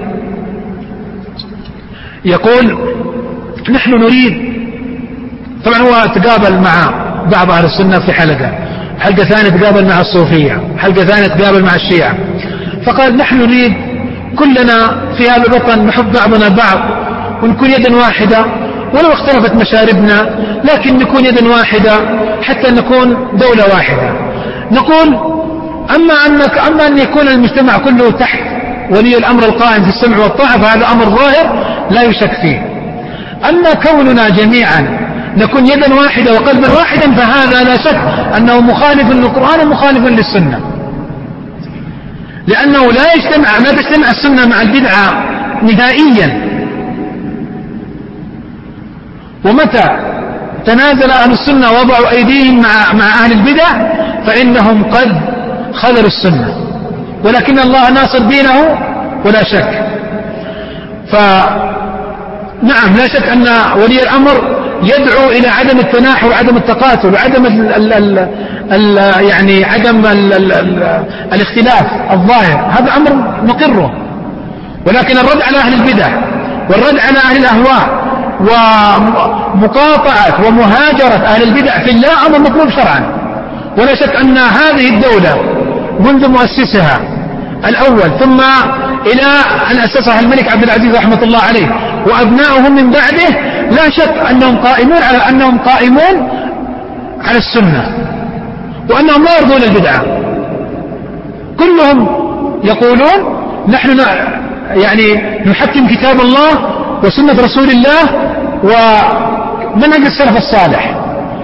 يقول نحن نريد، طبعا هو تقابل مع بعض أهل السنة في حلقة ثانية تقابل مع الصوفية، حلقة ثانية تقابل مع الشيعة، فقال نحن نريد كلنا في هذا الوطن نحب بعضنا بعض ونكون يدا واحدة ولو اختلفت مشاربنا، لكن نكون يدا واحدة حتى نكون دولة واحدة. نقول أما أن يكون المجتمع كله تحت ولي الأمر القائم في السمع والطاعة فهذا أمر ظاهر لا يشك فيه. أما كوننا جميعا نكون يدا واحدة وقلبا واحدا فهذا لا شك أنه مخالف للقرآن ومخالف للسنة، لأنه ما تجتمع السنة مع البدعة نهائيا. ومتى تنازل أهل السنة وضعوا أيديهم مع أهل البدع فإنهم قد خذلوا السنة، ولكن الله ناصر دينه ولا شك. فنعم لا شك أن ولي الأمر يدعو إلى عدم التناحر وعدم التقاتل وعدم يعني عدم الاختلاف الظاهر، هذا أمر نقره. ولكن الرد على أهل البدع والرد على أهل الأهواء ومقاطعة ومهاجرة أهل البدع في الله أمر مطلوب شرعا. ولا شك أن هذه الدولة منذ مؤسسها الأول ثم إلى أن أسسها الملك عبد العزيز رحمة الله عليه وأبناؤهم من بعده لا شك أنهم قائمون على السنة وأنهم لا يرضون البدعة. كلهم يقولون نحن يعني نحكم كتاب الله وسنة رسول الله ومنهج السلف الصالح،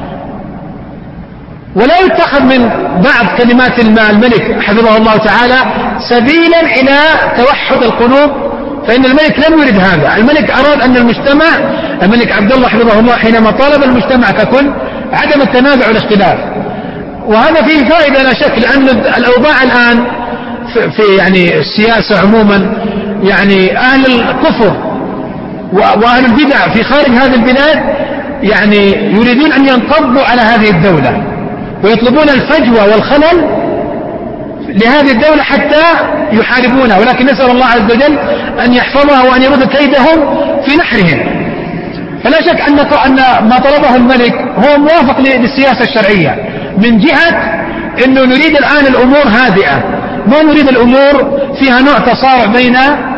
ولا يتخذ من بعض كلمات الملك حفظه الله تعالى سبيلا إلى توحد القلوب، فإن الملك لم يرد هذا. الملك أراد أن الملك عبد الله حفظه الله حينما طالب المجتمع ككل عدم التنازع والاختلاف، وهذا فيه فائدة لا شك، لأن الأوضاع الآن في يعني السياسة عموما يعني أهل الكفر وأهل البدع في خارج هذه البلاد يعني يريدون أن ينقضوا على هذه الدولة ويطلبون الفجوة والخلل لهذه الدولة حتى يحاربونها، ولكن نسأل الله عز وجل أن يحفظها وأن يرد كيدهم في نحرهم. فلا شك أن ما طلبه الملك هو موافق للسياسة الشرعية من جهة أنه نريد الآن الأمور هادئة، ما نريد الأمور فيها نوع تصارع بين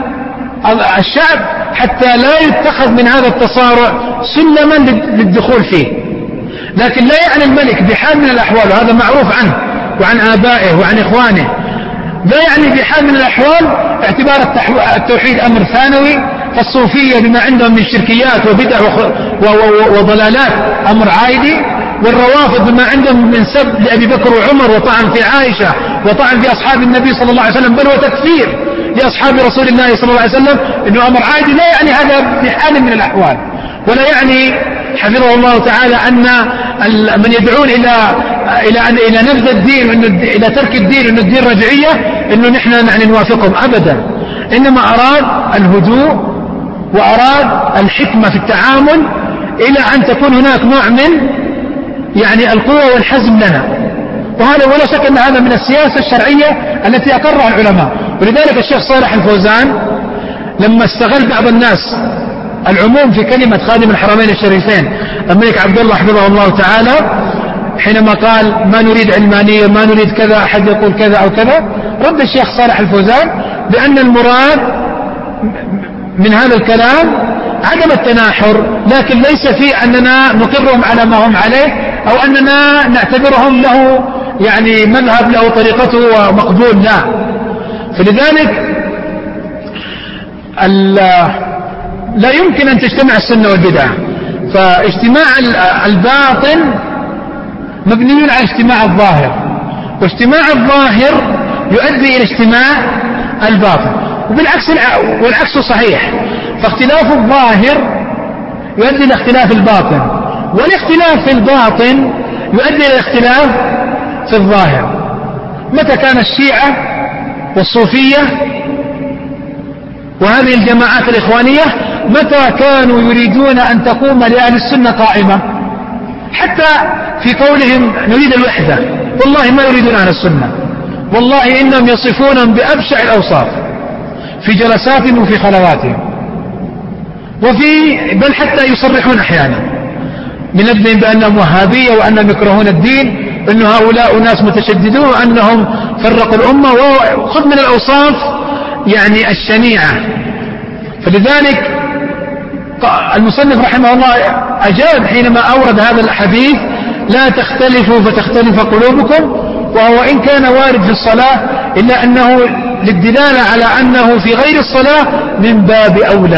الشعب حتى لا يتخذ من هذا التصارع سلما للدخول فيه. لكن لا يعني الملك بحال من الأحوال، وهذا معروف عنه وعن آبائه وعن إخوانه، لا يعني بحال من الأحوال اعتبار التوحيد أمر ثانوي، فالصوفية بما عندهم من شركيات وبدع وضلالات أمر عادي، والروافض بما عندهم من سب لأبي بكر وعمر وطعن في عائشة وطعن في أصحاب النبي صلى الله عليه وسلم بل وتكفير لأصحاب رسول الله صلى الله عليه وسلم إنه أمر عادي، لا يعني هذا بحال من الأحوال. ولا يعني حفظه الله تعالى أن من يدعون إلى نبذ الدين إلى ترك الدين إنه الدين رجعية إنه نحن يعني نوافقهم أبدا، إنما أراد الهدوء وأراد الحكمة في التعامل إلى أن تكون هناك نوع من يعني القوة والحزم لنا، وهذا ولا شك أن هذا من السياسة الشرعية التي أقرها العلماء. ولذلك الشيخ صالح الفوزان لما استغل بعض الناس العموم في كلمة خادم الحرمين الشريفين الملك عبد الله حفظه الله تعالى حينما قال ما نريد علمانية ما نريد كذا، أحد يقول كذا أو كذا، رد الشيخ صالح الفوزان بأن المراد من هذا الكلام عدم التناحر، لكن ليس في أننا نقرهم على ما هم عليه أو أننا نعتبرهم له يعني مذهب له طريقته ومقبول، لا. فلذلك لا يمكن أن تجتمع السنة والبدعة، فاجتماع الباطن مبني على اجتماع الظاهر، واجتماع الظاهر يؤدي إلى اجتماع الباطن. والعكس صحيح، فاختلاف الظاهر يؤدي إلى اختلاف الباطن، والاختلاف في الباطن يؤدي إلى اختلاف في الظاهر. متى كان الشيعة والصوفية وهذه الجماعات الإخوانية متى كانوا يريدون أن تقوم لأهل السنة قائمة، حتى في قولهم نريد الوحدة، والله ما يريدون أهل السنة، والله إنهم يصفونهم بأبشع الأوصاف في جلساتهم وفي خلواتهم، بل حتى يصرحون أحيانا من ابنهم بأنهم وهابية وأنهم يكرهون الدين، أن هؤلاء ناس متشددون وأنهم فرقوا الأمة، وخذ من الأوصاف يعني الشنيعة. فلذلك المصنف رحمه الله أجاب حينما أورد هذا الحديث لا تختلفوا فتختلف قلوبكم، وهو إن كان وارد في الصلاة إلا أنه للدلالة على أنه في غير الصلاة من باب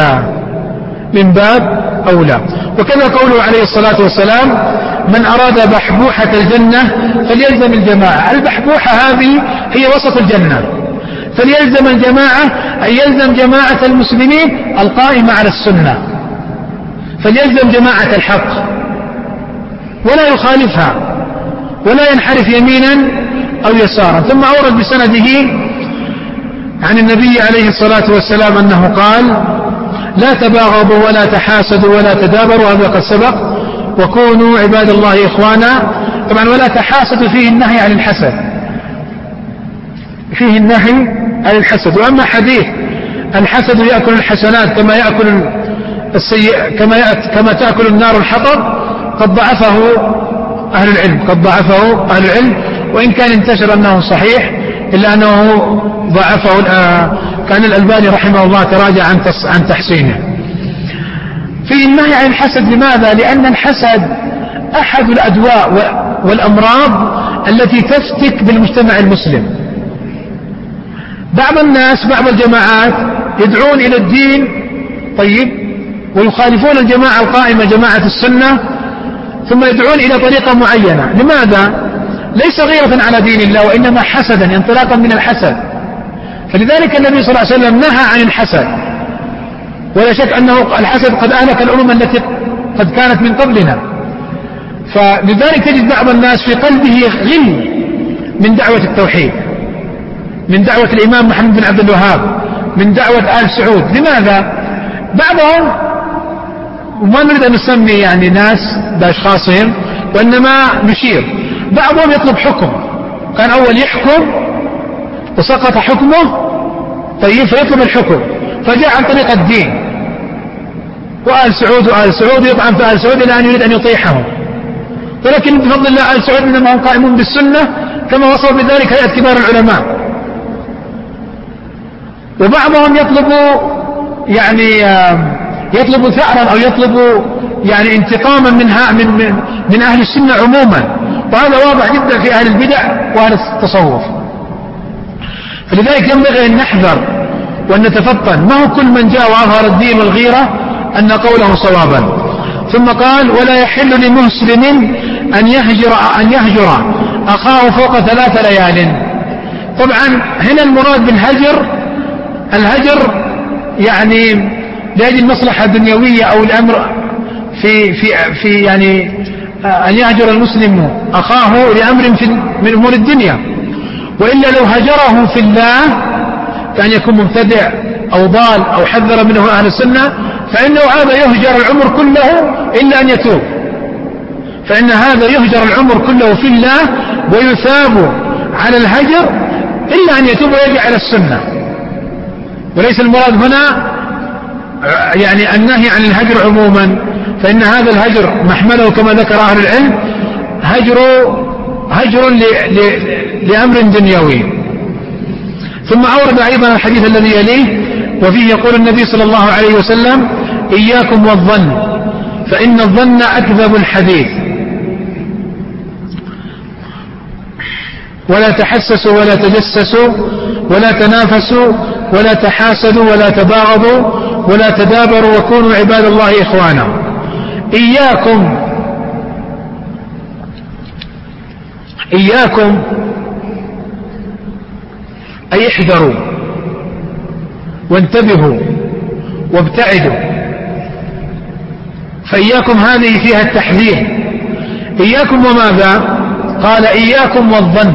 أولى. وكذا قوله عليه الصلاة والسلام من أراد بحبوحة الجنة فليلزم الجماعة. البحبوحة هذه هي وسط الجنة، فليلزم الجماعة أي يلزم جماعة المسلمين القائمة على السنة، فليلزم جماعة الحق ولا يخالفها ولا ينحرف يمينا أو يسارا. ثم أورد بسنده عن النبي عليه الصلاة والسلام أنه قال لا تباغضوا ولا تحاسدوا ولا تدابروا، هذا قد سبق، وكونوا عباد الله إخوانا. طبعا ولا تحاسدوا فيه النهي عن الحسد، وأما حديث الحسد يأكل الحسنات كما تأكل النار الحطب قد ضعفه أهل العلم، وإن كان انتشر أنه صحيح إلا أنه ضعفه كان الألباني رحمه الله تراجع عن تحسينه. في النهي عن الحسد، لماذا؟ لأن الحسد أحد الأدواء والأمراض التي تفتك بالمجتمع المسلم. بعض الجماعات يدعون إلى الدين طيب ويخالفون الجماعة القائمة جماعة السنة، ثم يدعون إلى طريقة معينة. لماذا؟ ليس غيرة على دين الله، وإنما حسدا انطلاقا من الحسد. فلذلك النبي صلى الله عليه وسلم نهى عن الحسد، ولا شك أنه الحسد قد أهلك الأمم التي قد كانت من قبلنا. فلذلك تجد بعض الناس في قلبه غل من دعوة التوحيد، من دعوة الإمام محمد بن عبد الوهاب، من دعوة آل سعود. لماذا؟ بعضهم، وما نريد أن نسمي يعني ناس بأشخاصهم وإنما نشير، بعضهم يطلب حكم، كان أول يحكم وسقط حكمه طيب فيطلب الحكم، فجاء عن طريق الدين وآل سعود يطعن في آل سعود إلى أن يريد أن يطيحهم. ولكن بفضل الله آل سعود إنما هم قائمون بالسنة كما وصف بذلك هيئة كبار العلماء. وبعضهم يطلب ثأرا أو يطلب يعني انتقاما من أهل السنة عموما، وهذا واضح جدا في أهل البدع وأهل التصوف. فلذلك ينبغي أن نحذر وأن نتفطن، ما هو كل من جاء وأظهر الدين والغيرة أن قوله صوابا. ثم قال ولا يحل لمسلم أن يهجر أخاه فوق 3 ليال. طبعا هنا المراد بالهجر الهجر يعني لأجل المصلحة الدنيوية أو الأمر في يعني أن يهجر المسلم أخاه لأمر من أمور الدنيا، وإلا لو هجره في الله كان يكون مبتدع أو ضال أو حذر منه أهل السنة، فإنه هذا يهجر العمر كله إلا أن يتوب، فإن هذا يهجر العمر كله في الله ويثاب على الهجر إلا أن يتوب ويرجع على السنة. وليس المراد هنا يعني النهي عن الهجر عموما، فإن هذا الهجر محمله كما ذكر أهل العلم هجر لأمر دنيوي. ثم أورد أيضا الحديث الذي يليه وفيه يقول النبي صلى الله عليه وسلم إياكم والظن فإن الظن أكذب الحديث، ولا تحسسوا ولا تجسسوا ولا تنافسوا ولا تحاسدوا ولا تباغضوا ولا تدابروا وكونوا عباد الله إخوانا. إياكم أي احذروا وانتبهوا وابتعدوا. فإياكم هذه فيها التحذير. إياكم وماذا؟ قال إياكم والظن.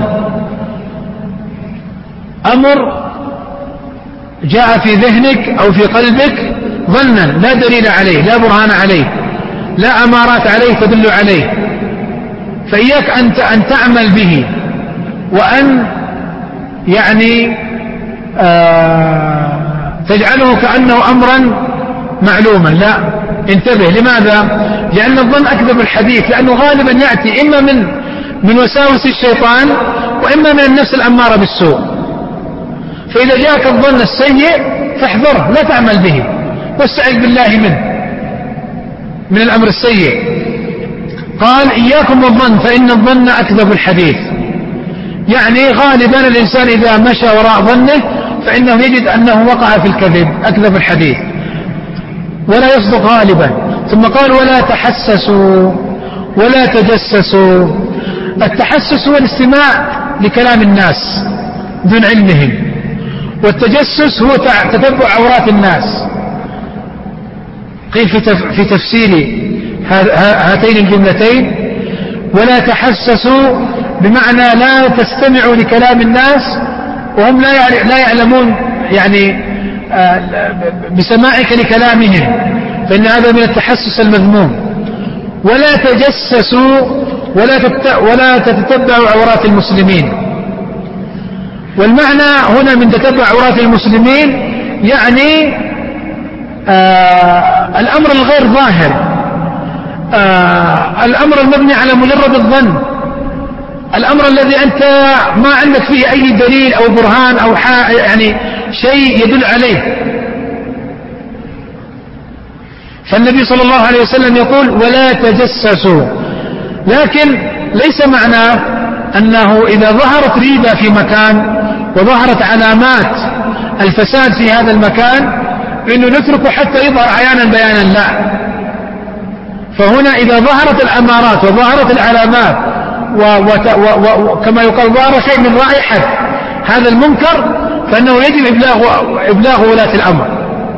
أمر جاء في ذهنك أو في قلبك ظنا لا دليل عليه، لا برهان عليه، لا أمارات عليه تدل عليه، فإياك أن تعمل به وأن يعني تجعله كأنه أمرا معلوما. لا، انتبه. لماذا؟ لأن الظن أكذب الحديث، لأنه غالبا يأتي إما من وساوس الشيطان وإما من النفس الأمارة بالسوء. فإذا جاءك الظن السيء فاحذره، لا تعمل به، واستعذ بالله منه، من الأمر السيء. قال إياكم والظن فإن الظن أكذب الحديث. يعني غالبا الإنسان إذا مشى وراء ظنه فإنه يجد أنه وقع في الكذب، أكذب الحديث، ولا يصدق غالبا. ثم قال ولا تحسسوا ولا تجسسوا. التحسس هو الاستماع لكلام الناس دون علمهم، والتجسس هو تتبع عورات الناس. قيل في تفسير هاتين الجملتين ولا تحسسوا بمعنى لا تستمعوا لكلام الناس وهم لا يعلمون يعني بسماعك لكلامهم، فإن هذا من التحسس المذموم. ولا تجسسوا ولا تتبعوا عورات المسلمين. والمعنى هنا من تتبع عورات المسلمين يعني الأمر الغير ظاهر، الأمر المبني على مجرد الظن، الأمر الذي أنت ما عندك فيه أي دليل أو برهان أو يعني شيء يدل عليه. فالنبي صلى الله عليه وسلم يقول ولا تجسسوا، لكن ليس معناه أنه إذا ظهرت ريبة في مكان وظهرت علامات الفساد في هذا المكان إنه نتركه حتى يظهر عيانا بيانا، لا. فهنا إذا ظهرت الأمارات وظهرت العلامات وكما يقال ظهر شيء من رائحة هذا المنكر فإنه يجب إبلاغ ولاة الأمر،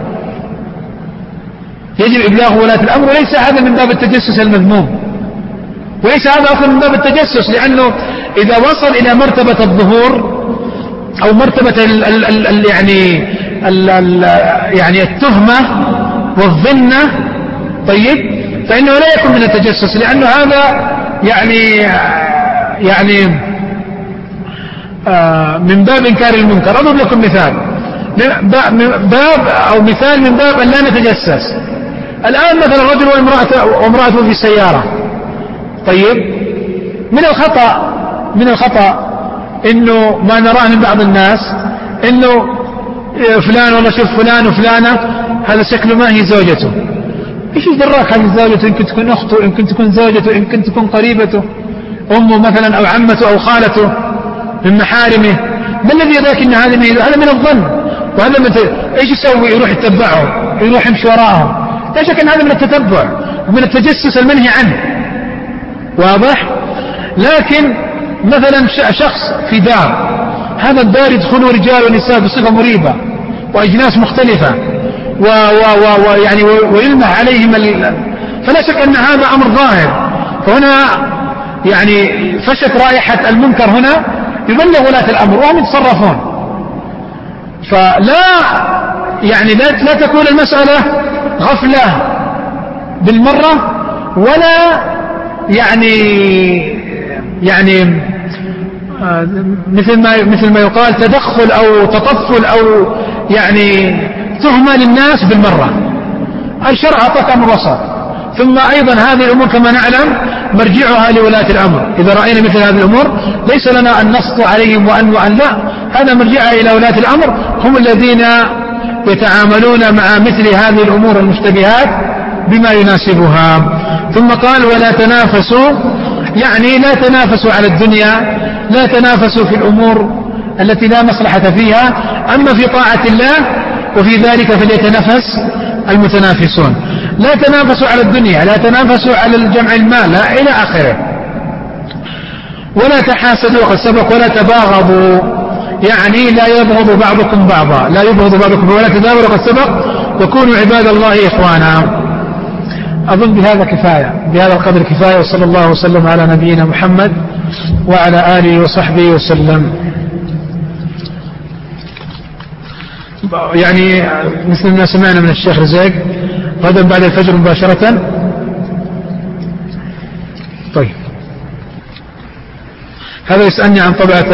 يجب إبلاغ ولاة الأمر. وليس هذا من باب التجسس المذموم، وليس هذا أصلا من باب التجسس، لأنه إذا وصل إلى مرتبة الظهور أو مرتبة يعني التهمة والظنة، طيب، فإنه لا يكون من التجسس، لأنه هذا يعني من باب إنكار المنكر. أضرب لكم مثال، باب أو مثال من باب أن لا نتجسس. الآن مثلا رجل وامرأته في سيارة، طيب، من الخطأ إنه ما نراه من بعض الناس إنه فلان والله شوف فلان وفلانة هذا شكله ما هي زوجته. إيش يدراك هذه زوجته؟ يمكن تكون أخته، يمكن تكون زوجته، يمكن تكون قريبته، أمه مثلا أو عمته أو خالته من محارمه. ما الذي يدراك إن هذا من الظن؟ وهذا إيش يسوي؟ يروح يتبعهم، يروح يمشي وراءهم. لا شك أن هذا من التتبع ومن التجسس المنهي عنه، واضح؟ لكن مثلا شخص في دار، هذا الدار يدخلوا رجال ونساء بصفة مريبة وأجناس مختلفة ويعني ويلمح عليهم فلا شك أن هذا أمر ظاهر. فهنا يعني فشت رائحة المنكر هنا يبلغ ولاة الأمر وهم يتصرفون. فلا يعني لا تكون المسألة غفلة بالمرة، ولا يعني مثل ما يقال تدخل أو تطفل أو يعني تهمة للناس بالمرة. الشرع أعطاك أمر وسط. ثم أيضا هذه الأمور كما نعلم مرجعها لولاة الأمر. إذا رأينا مثل هذه الأمور ليس لنا أن نسطو عليهم وأن لا، هذا مرجعها إلى ولاة الأمر، هم الذين يتعاملون مع مثل هذه الأمور المشتبهات بما يناسبها. ثم قال ولا تنافسوا، يعني لا تنافسوا على الدنيا، لا تنافسوا في الأمور التي لا مصلحة فيها، أما في طاعة الله وفي ذلك فليتنافس المتنافسون. لا تنافسوا على الدنيا، لا تنافسوا على الجمع المال، لا إلى آخره. ولا تحاسدوا قد سبق. ولا تباغضوا، يعني لا يبغض بعضكم بعضا، لا يبغض بعضكم ولا تدابر قد سبق، وكونوا عباد الله إخوانا. أظن بهذا كفاية، بهذا القدر كفاية، وصلى الله وسلم على نبينا محمد وعلى آله وصحبه وسلم. يعني مثل ما سمعنا من الشيخ رزاق غدا بعد الفجر مباشرة. طيب هذا يسألني عن طبعة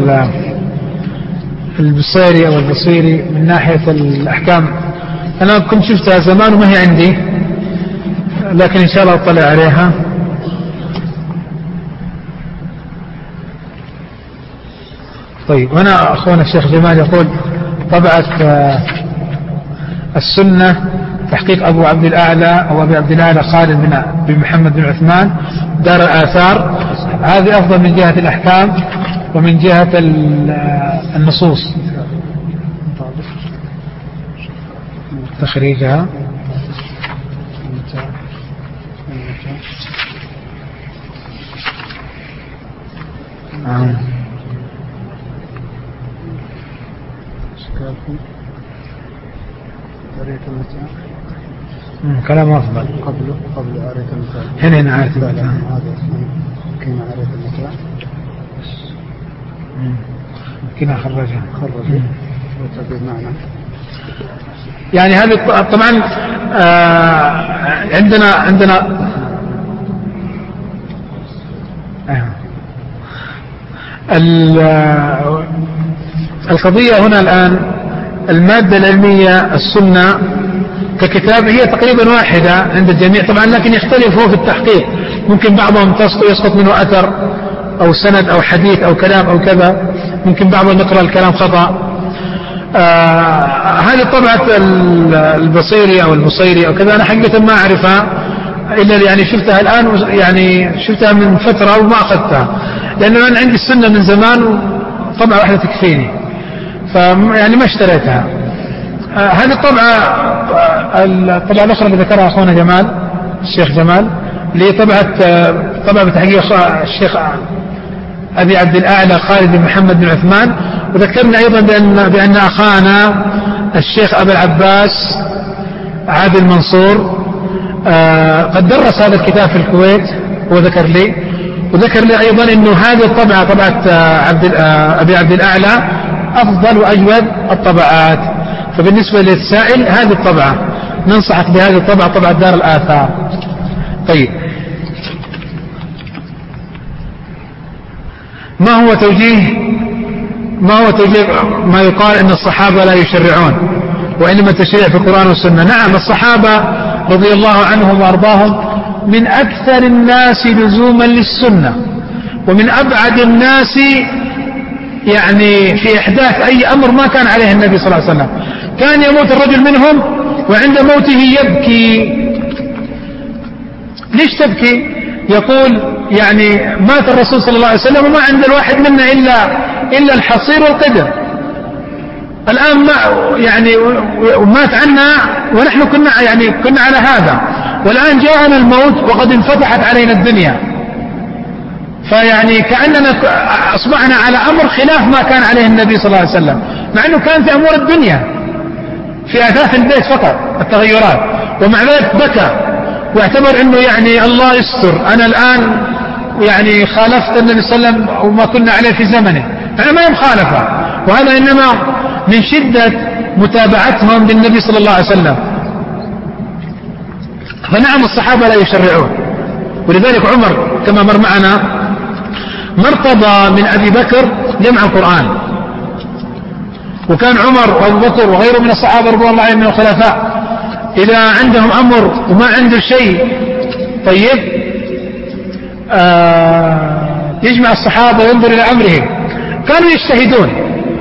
البصيري أو البصيري من ناحية الأحكام. أنا كنت شفتها زمان وما هي عندي، لكن إن شاء الله أطلع عليها. طيب هنا أخونا الشيخ جمال يقول طبعة السنة تحقيق أبو عبد الأعلى أو أبي عبد الأعلى خالد بن محمد بن عثمان دار الآثار، هذه أفضل من جهة الأحكام ومن جهة النصوص تخريجها. كلام أفضل قبل آية المثال. هنا آية المثال كنا آية المثال كنا خرجها وتبين معنا. يعني هذه طبعا عندنا القضية هنا الآن المادة العلمية السنة ككتاب هي تقريبا واحدة عند الجميع طبعا، لكن يختلفوا في التحقيق، ممكن بعضهم يسقط منه أثر أو سند أو حديث أو كلام أو كذا، ممكن بعضهم نقرأ الكلام خطأ. هذه طبعة البصيري أو البصيري أو كذا أنا حقيقة ما أعرفها إلا يعني شفتها الآن، يعني شفتها من فترة وما أخذتها لأنه أنا عندي السنة من زمان وطبعة واحدة تكفيني، فيعني ما اشتريتها. هذه الطبعة الأخرى اللي ذكرها أخونا جمال الشيخ جمال اللي هي طبعة بتحقيق الشيخ أبي عبد الأعلى خالد بن محمد بن عثمان. وذكرنا أيضا بأن أخانا الشيخ أبا العباس عادل منصور قد درس هذا الكتاب في الكويت، وذكر لي أيضا أنه هذه الطبعة طبعة أبي عبد الأعلى أفضل وأجود الطبعات. فبالنسبة للسائل هذه الطبعة ننصحك بهذه الطبعة، طبعة دار الآثار. طيب ما هو توجيه ما يقال أن الصحابة لا يشرعون وإنما التشريع في القرآن والسنة؟ نعم، الصحابة رضي الله عنهم وأرضاهم من أكثر الناس لزوما للسنة ومن أبعد الناس يعني في إحداث أي أمر ما كان عليه النبي صلى الله عليه وسلم. كان يموت الرجل منهم وعند موته يبكي. ليش تبكي؟ يقول يعني مات الرسول صلى الله عليه وسلم وما عند الواحد منا إلا الحصير والقدر. الآن ما يعني ومات عنا ونحن كنا على هذا، والآن جاءنا الموت وقد انفتحت علينا الدنيا، فيعني كأننا أصبحنا على أمر خلاف ما كان عليه النبي صلى الله عليه وسلم، مع أنه كان في أمور الدنيا في أثاث البيت فقط التغيرات، ومع ذلك بكى واعتبر أنه يعني الله يستر، أنا الآن يعني خالفت النبي صلى الله عليه وسلم وما كنا عليه في زمنه. أنا ما مخالفة، وهذا إنما من شدة متابعتهم للنبي صلى الله عليه وسلم. فنعم الصحابة لا يشرعون، ولذلك عمر كما مر معنا مرتضى من أبي بكر جمع القرآن، وكان عمر وأبو بكر وغيره من الصحابة رضي الله عنهم من الخلفاء إذا عندهم أمر وما عنده شيء طيب يجمع الصحابة وينظر إلى أمرهم، كانوا يجتهدون.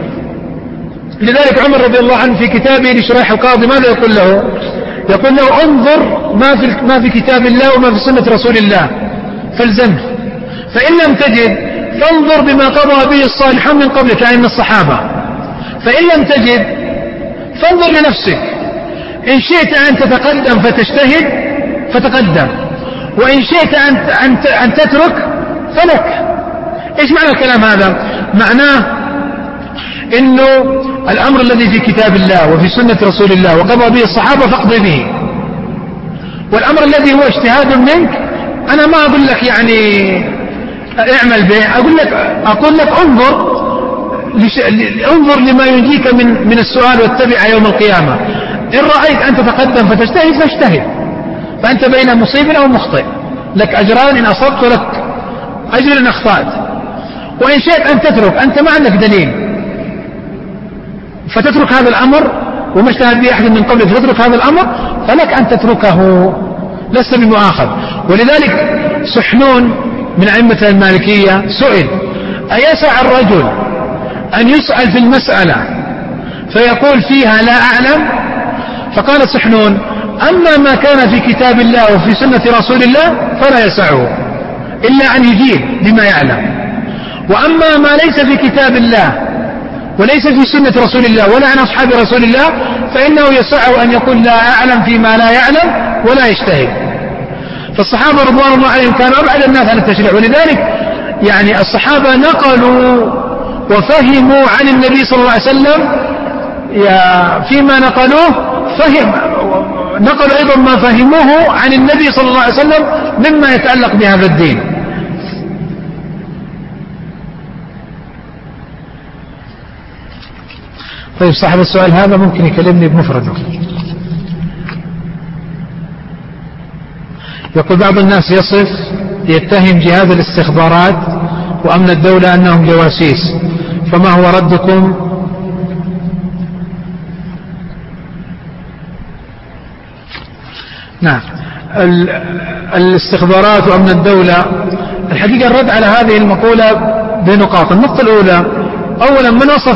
لذلك عمر رضي الله عنه في كتابه لشريح القاضي ماذا يقول له؟ يقول له انظر ما في كتاب الله وما في سنة رسول الله فالزمه، فإن لم تجد فانظر بما قضى به الصالحون من قبلك يعني من الصحابة، فإن لم تجد فانظر لنفسك، إن شئت أن تتقدم فتجتهد فتقدم، وإن شئت أن تترك فلك. إيش معنى الكلام هذا؟ معناه إنه الأمر الذي في كتاب الله وفي سنة رسول الله وقضى به الصحابة فاقضي به، والأمر الذي هو اجتهاد منك أنا ما أقول لك يعني اعمل به، أقول لك انظر لما ينجيك من السؤال واتبع يوم القيامة. إن رأيت أن تتقدم فتجتهد فاجتهد، فأنت بين مصيب أو مخطئ، لك أجران إن أصبت ولك أجر إن أخطأت. وإن شئت أن تترك، أنت ما عندك دليل فتترك هذا الأمر وما اجتهد به أحد من قبلك فتترك هذا الأمر، فلك أن تتركه، لست بمؤاخذ. ولذلك سحنون من أئمة المالكية سئل: أيسع الرجل أن يسأل في المسألة فيقول فيها لا أعلم؟ فقال سحنون: أما ما كان في كتاب الله وفي سنة رسول الله فلا يسعه إلا أن يجيب بما يعلم، وأما ما ليس في كتاب الله وليس في سنة رسول الله ولا عن أصحاب رسول الله فإنه يسعه أن يقول لا أعلم فيما لا يعلم ولا يجتهد. فالصحابة رضوان الله عليهم كانوا أبعد الناس عن التشريع، ولذلك يعني الصحابة نقلوا وفهموا عن النبي صلى الله عليه وسلم فيما نقلوه، نقلوا أيضا ما فهموه عن النبي صلى الله عليه وسلم مما يتعلق بهذا الدين. طيب، صاحب السؤال هذا ممكن يكلمني بمفرده. يقول: بعض الناس يتهم جهاز الاستخبارات وأمن الدولة أنهم جواسيس، فما هو ردكم؟ نعم، الاستخبارات وأمن الدولة، الحقيقة الرد على هذه المقولة بنقاط. النقطة الأولى: أولا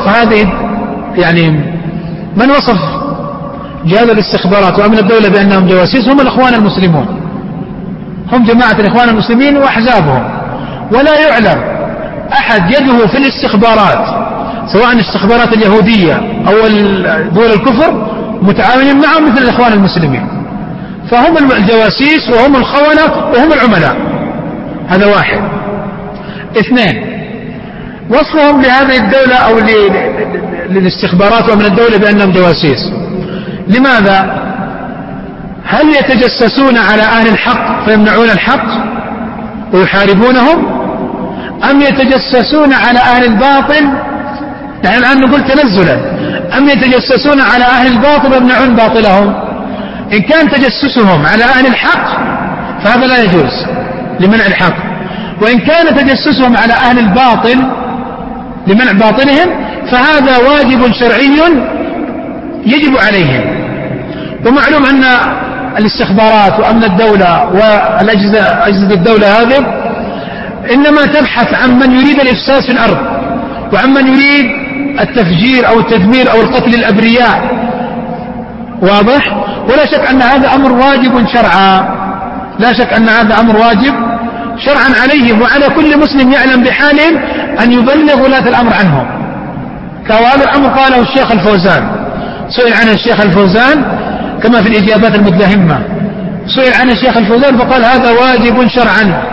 من وصف جهاز الاستخبارات وأمن الدولة بأنهم جواسيس هم الإخوان المسلمون، هم جماعة الإخوان المسلمين وأحزابهم، ولا يعلم أحد يده في الاستخبارات سواء الاستخبارات اليهودية أو دول الكفر متعاونين معهم مثل الإخوان المسلمين، فهم الجواسيس وهم الخونة وهم العملاء. هذا واحد. اثنين: وصفهم لهذه الدولة أو للاستخبارات ومن الدولة بأنهم جواسيس، لماذا؟ هل يتجسسون على أهل الحق فيمنعون الحق ويحاربونهم، أم يتجسسون على أهل الباطل؟ نحن الآن نقول تنزلا، أم يتجسسون على أهل الباطل ويمنعون باطلهم؟ إن كان تجسسهم على أهل الحق فهذا لا يجوز لمنع الحق، وإن كان تجسسهم على أهل الباطل لمنع باطلهم فهذا واجب شرعي يجب عليهم. ومعلوم أن الاستخبارات وأمن الدولة وأجهزة الدولة هذه إنما تبحث عن من يريد الإفساد في الأرض وعن من يريد التفجير أو التدمير أو القتل الأبرياء، واضح؟ ولا شك أن هذا أمر واجب شرعا، لا شك أن هذا أمر واجب شرعا عليهم، وعلى كل مسلم يعلم بحالهم أن يبلغ ولاة الأمر عنهم. كهذا الأمر قاله الشيخ الفوزان، سئل عنه الشيخ الفوزان كما في الإجابات المدلهمة، سئل عنه الشيخ الفوزان فقال هذا واجب شرعا.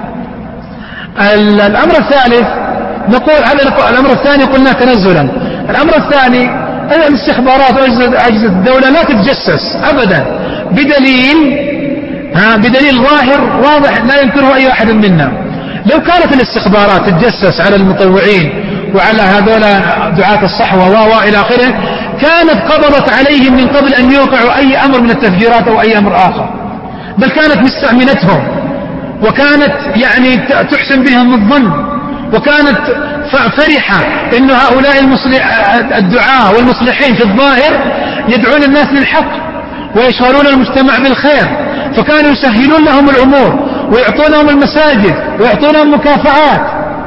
الأمر الثالث نقول هذا الأمر الثاني قلنا تنزلا. الأمر الثاني أن الاستخبارات وأجهزة الدولة لا تتجسس أبدا بدليل ظاهر واضح لا ينكره أي أحد منا. لو كانت الاستخبارات تتجسس على المطوعين وعلى هذول دعاة الصحوة وإلى آخره كانت قبضت عليهم من قبل أن يوقعوا أي أمر من التفجيرات أو أي أمر آخر، بل كانت مستأمنتهم وكانت يعني تحسن بهم الظن، وكانت فرحة إن هؤلاء الدعاة والمصلحين في الظاهر يدعون الناس للحق ويشغلون المجتمع بالخير، فكانوا يسهلون لهم الأمور ويعطونهم المساجد ويعطونهم مكافآت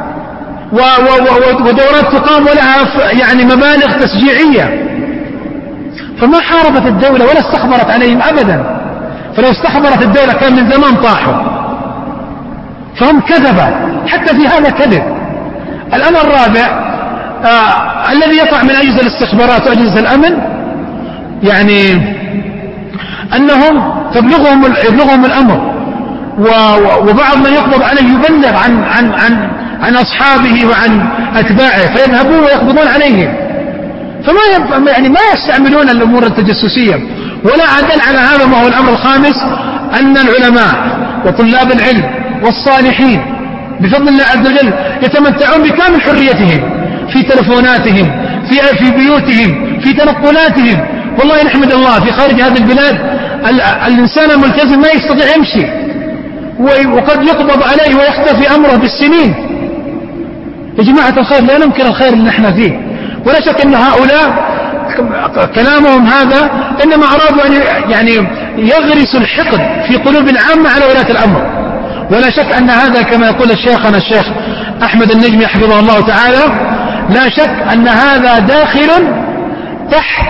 ودورات تقام لها يعني مبالغ تشجيعية، فما حاربت الدولة ولا استخبرت عليهم أبدا. فلو استخبرت الدولة كان من زمان طاحوا، فهم كذبة حتى في هذا كذب. الأمر الرابع الذي يقع من أجهزة الاستخبارات وأجهزة الأمن يعني أنهم يبلغهم الأمر، وبعض من يقبض عليه يبلغ عن أصحابه وعن أتباعه فيذهبون ويقبضون عليهم. ما يستعملون الأمور التجسسية. ولا عدل على هذا ما هو الأمر الخامس، أن العلماء وطلاب العلم والصالحين بفضل الله عز وجل يتمتعون بكامل حريتهم في تلفوناتهم، في بيوتهم، في تنقلاتهم. والله نحمد الله في خارج هذه البلاد الإنسان الملتزم ما يستطيع يمشي، وقد يقبض عليه ويختفي أمره بالسنين. يا جماعة الخير، لا ننكر الخير اللي نحن فيه، ولا شك أن هؤلاء كلامهم هذا إنما أرادوا أن يعني يغرسوا الحقد في قلوب العامة على ولاة الأمر. ولا شك أن هذا كما يقول الشيخ أحمد النجمي حفظه الله تعالى، لا شك أن هذا داخل تحت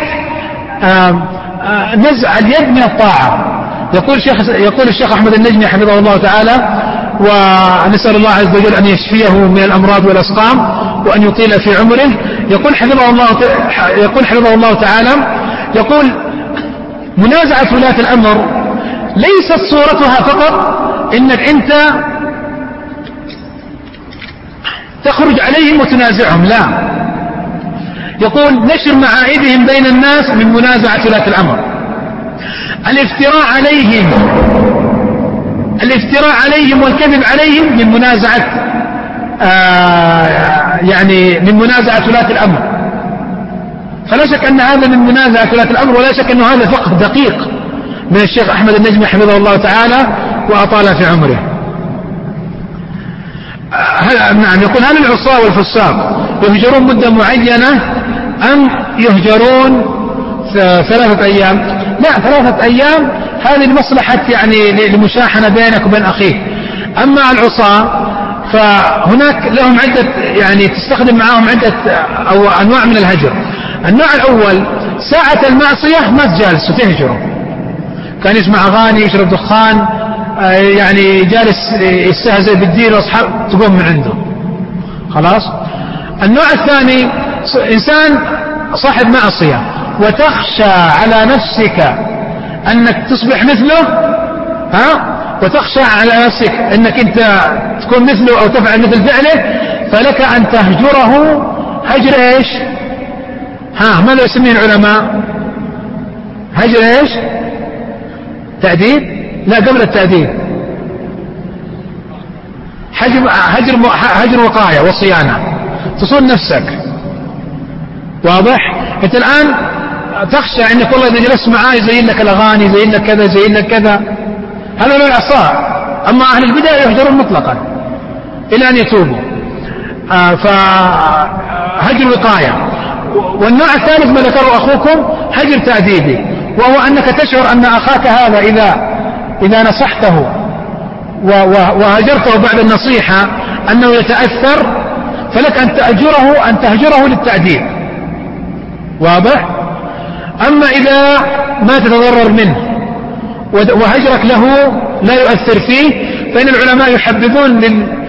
نزع اليد من الطاعة. يقول الشيخ أحمد النجمي حفظه الله تعالى، ونسأل الله عز وجل أن يشفيه من الأمراض والأسقام وأن يطيل في عمره. يقول حفظه الله تعالى، يقول منازعة ولاة الأمر ليست صورتها فقط إنك أنت تخرج عليهم وتنازعهم، لا. يقول نشر معايبهم بين الناس من منازعة ولاة الأمر، الافتراء عليهم والكذب عليهم من منازعة من منازعة ولاة الأمر. فلا شك أن هذا من منازعة ولاة الأمر، ولا شك أن هذا فقه دقيق من الشيخ أحمد النجمي حفظه الله تعالى وأطال في عمره. نعم. يقول هل العصاة والفساق يهجرون مدة معينة أم يهجرون 3 أيام؟ لا، 3 أيام هذه المصلحة لمشاحنة بينك وبين أخيك. أما العصاة فهناك لهم عدة تستخدم معهم عدة أو أنواع من الهجر. النوع الأول ساعة المعصية ما تجالس وتهجره، كان يسمع أغاني، يشرب دخان، جالس يستهزئ بالدين وأصحاب، تقوم من عنده خلاص. النوع الثاني إنسان صاحب معصية وتخشى على نفسك أنك تصبح مثله، وتخشى على نفسك أنك أنت تكون مثله أو تفعل مثل فعله، فلك أن تهجره هجر إيش؟ ماذا يسميه العلماء؟ هجر إيش؟ تأديب؟ لا، قبل التأديب هجر وقاية وصيانة، تصون نفسك. واضح؟ أنت الآن تخشى أنك والله إذا جلست معاه يزين لك الأغاني، يزين لك كذا، يزين لك كذا، هذا من العصاة. أما أهل البدع يهجرون مطلقا إلى أن يتوبوا، فهجر وقاية. والنوع الثالث ما ذكره أخوكم هجر تأديبي، وهو أنك تشعر أن أخاك هذا إذا نصحته وهجرته بعد النصيحة أنه يتأثر، فلك أن تهجره للتأديب. واضح؟ أما إذا ما تتضرر منه وهجرك له لا يؤثر فيه، فإن العلماء يحبذون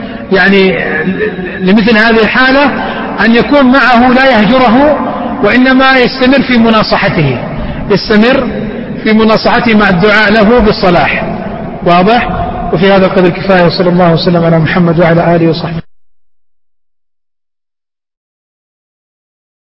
لمثل هذه الحالة أن يكون معه لا يهجره، وإنما يستمر في مناصحته مع الدعاء له بالصلاح. واضح؟ وفي هذا القدر كفاية، وصلى الله وسلم على محمد وعلى آله وصحبه.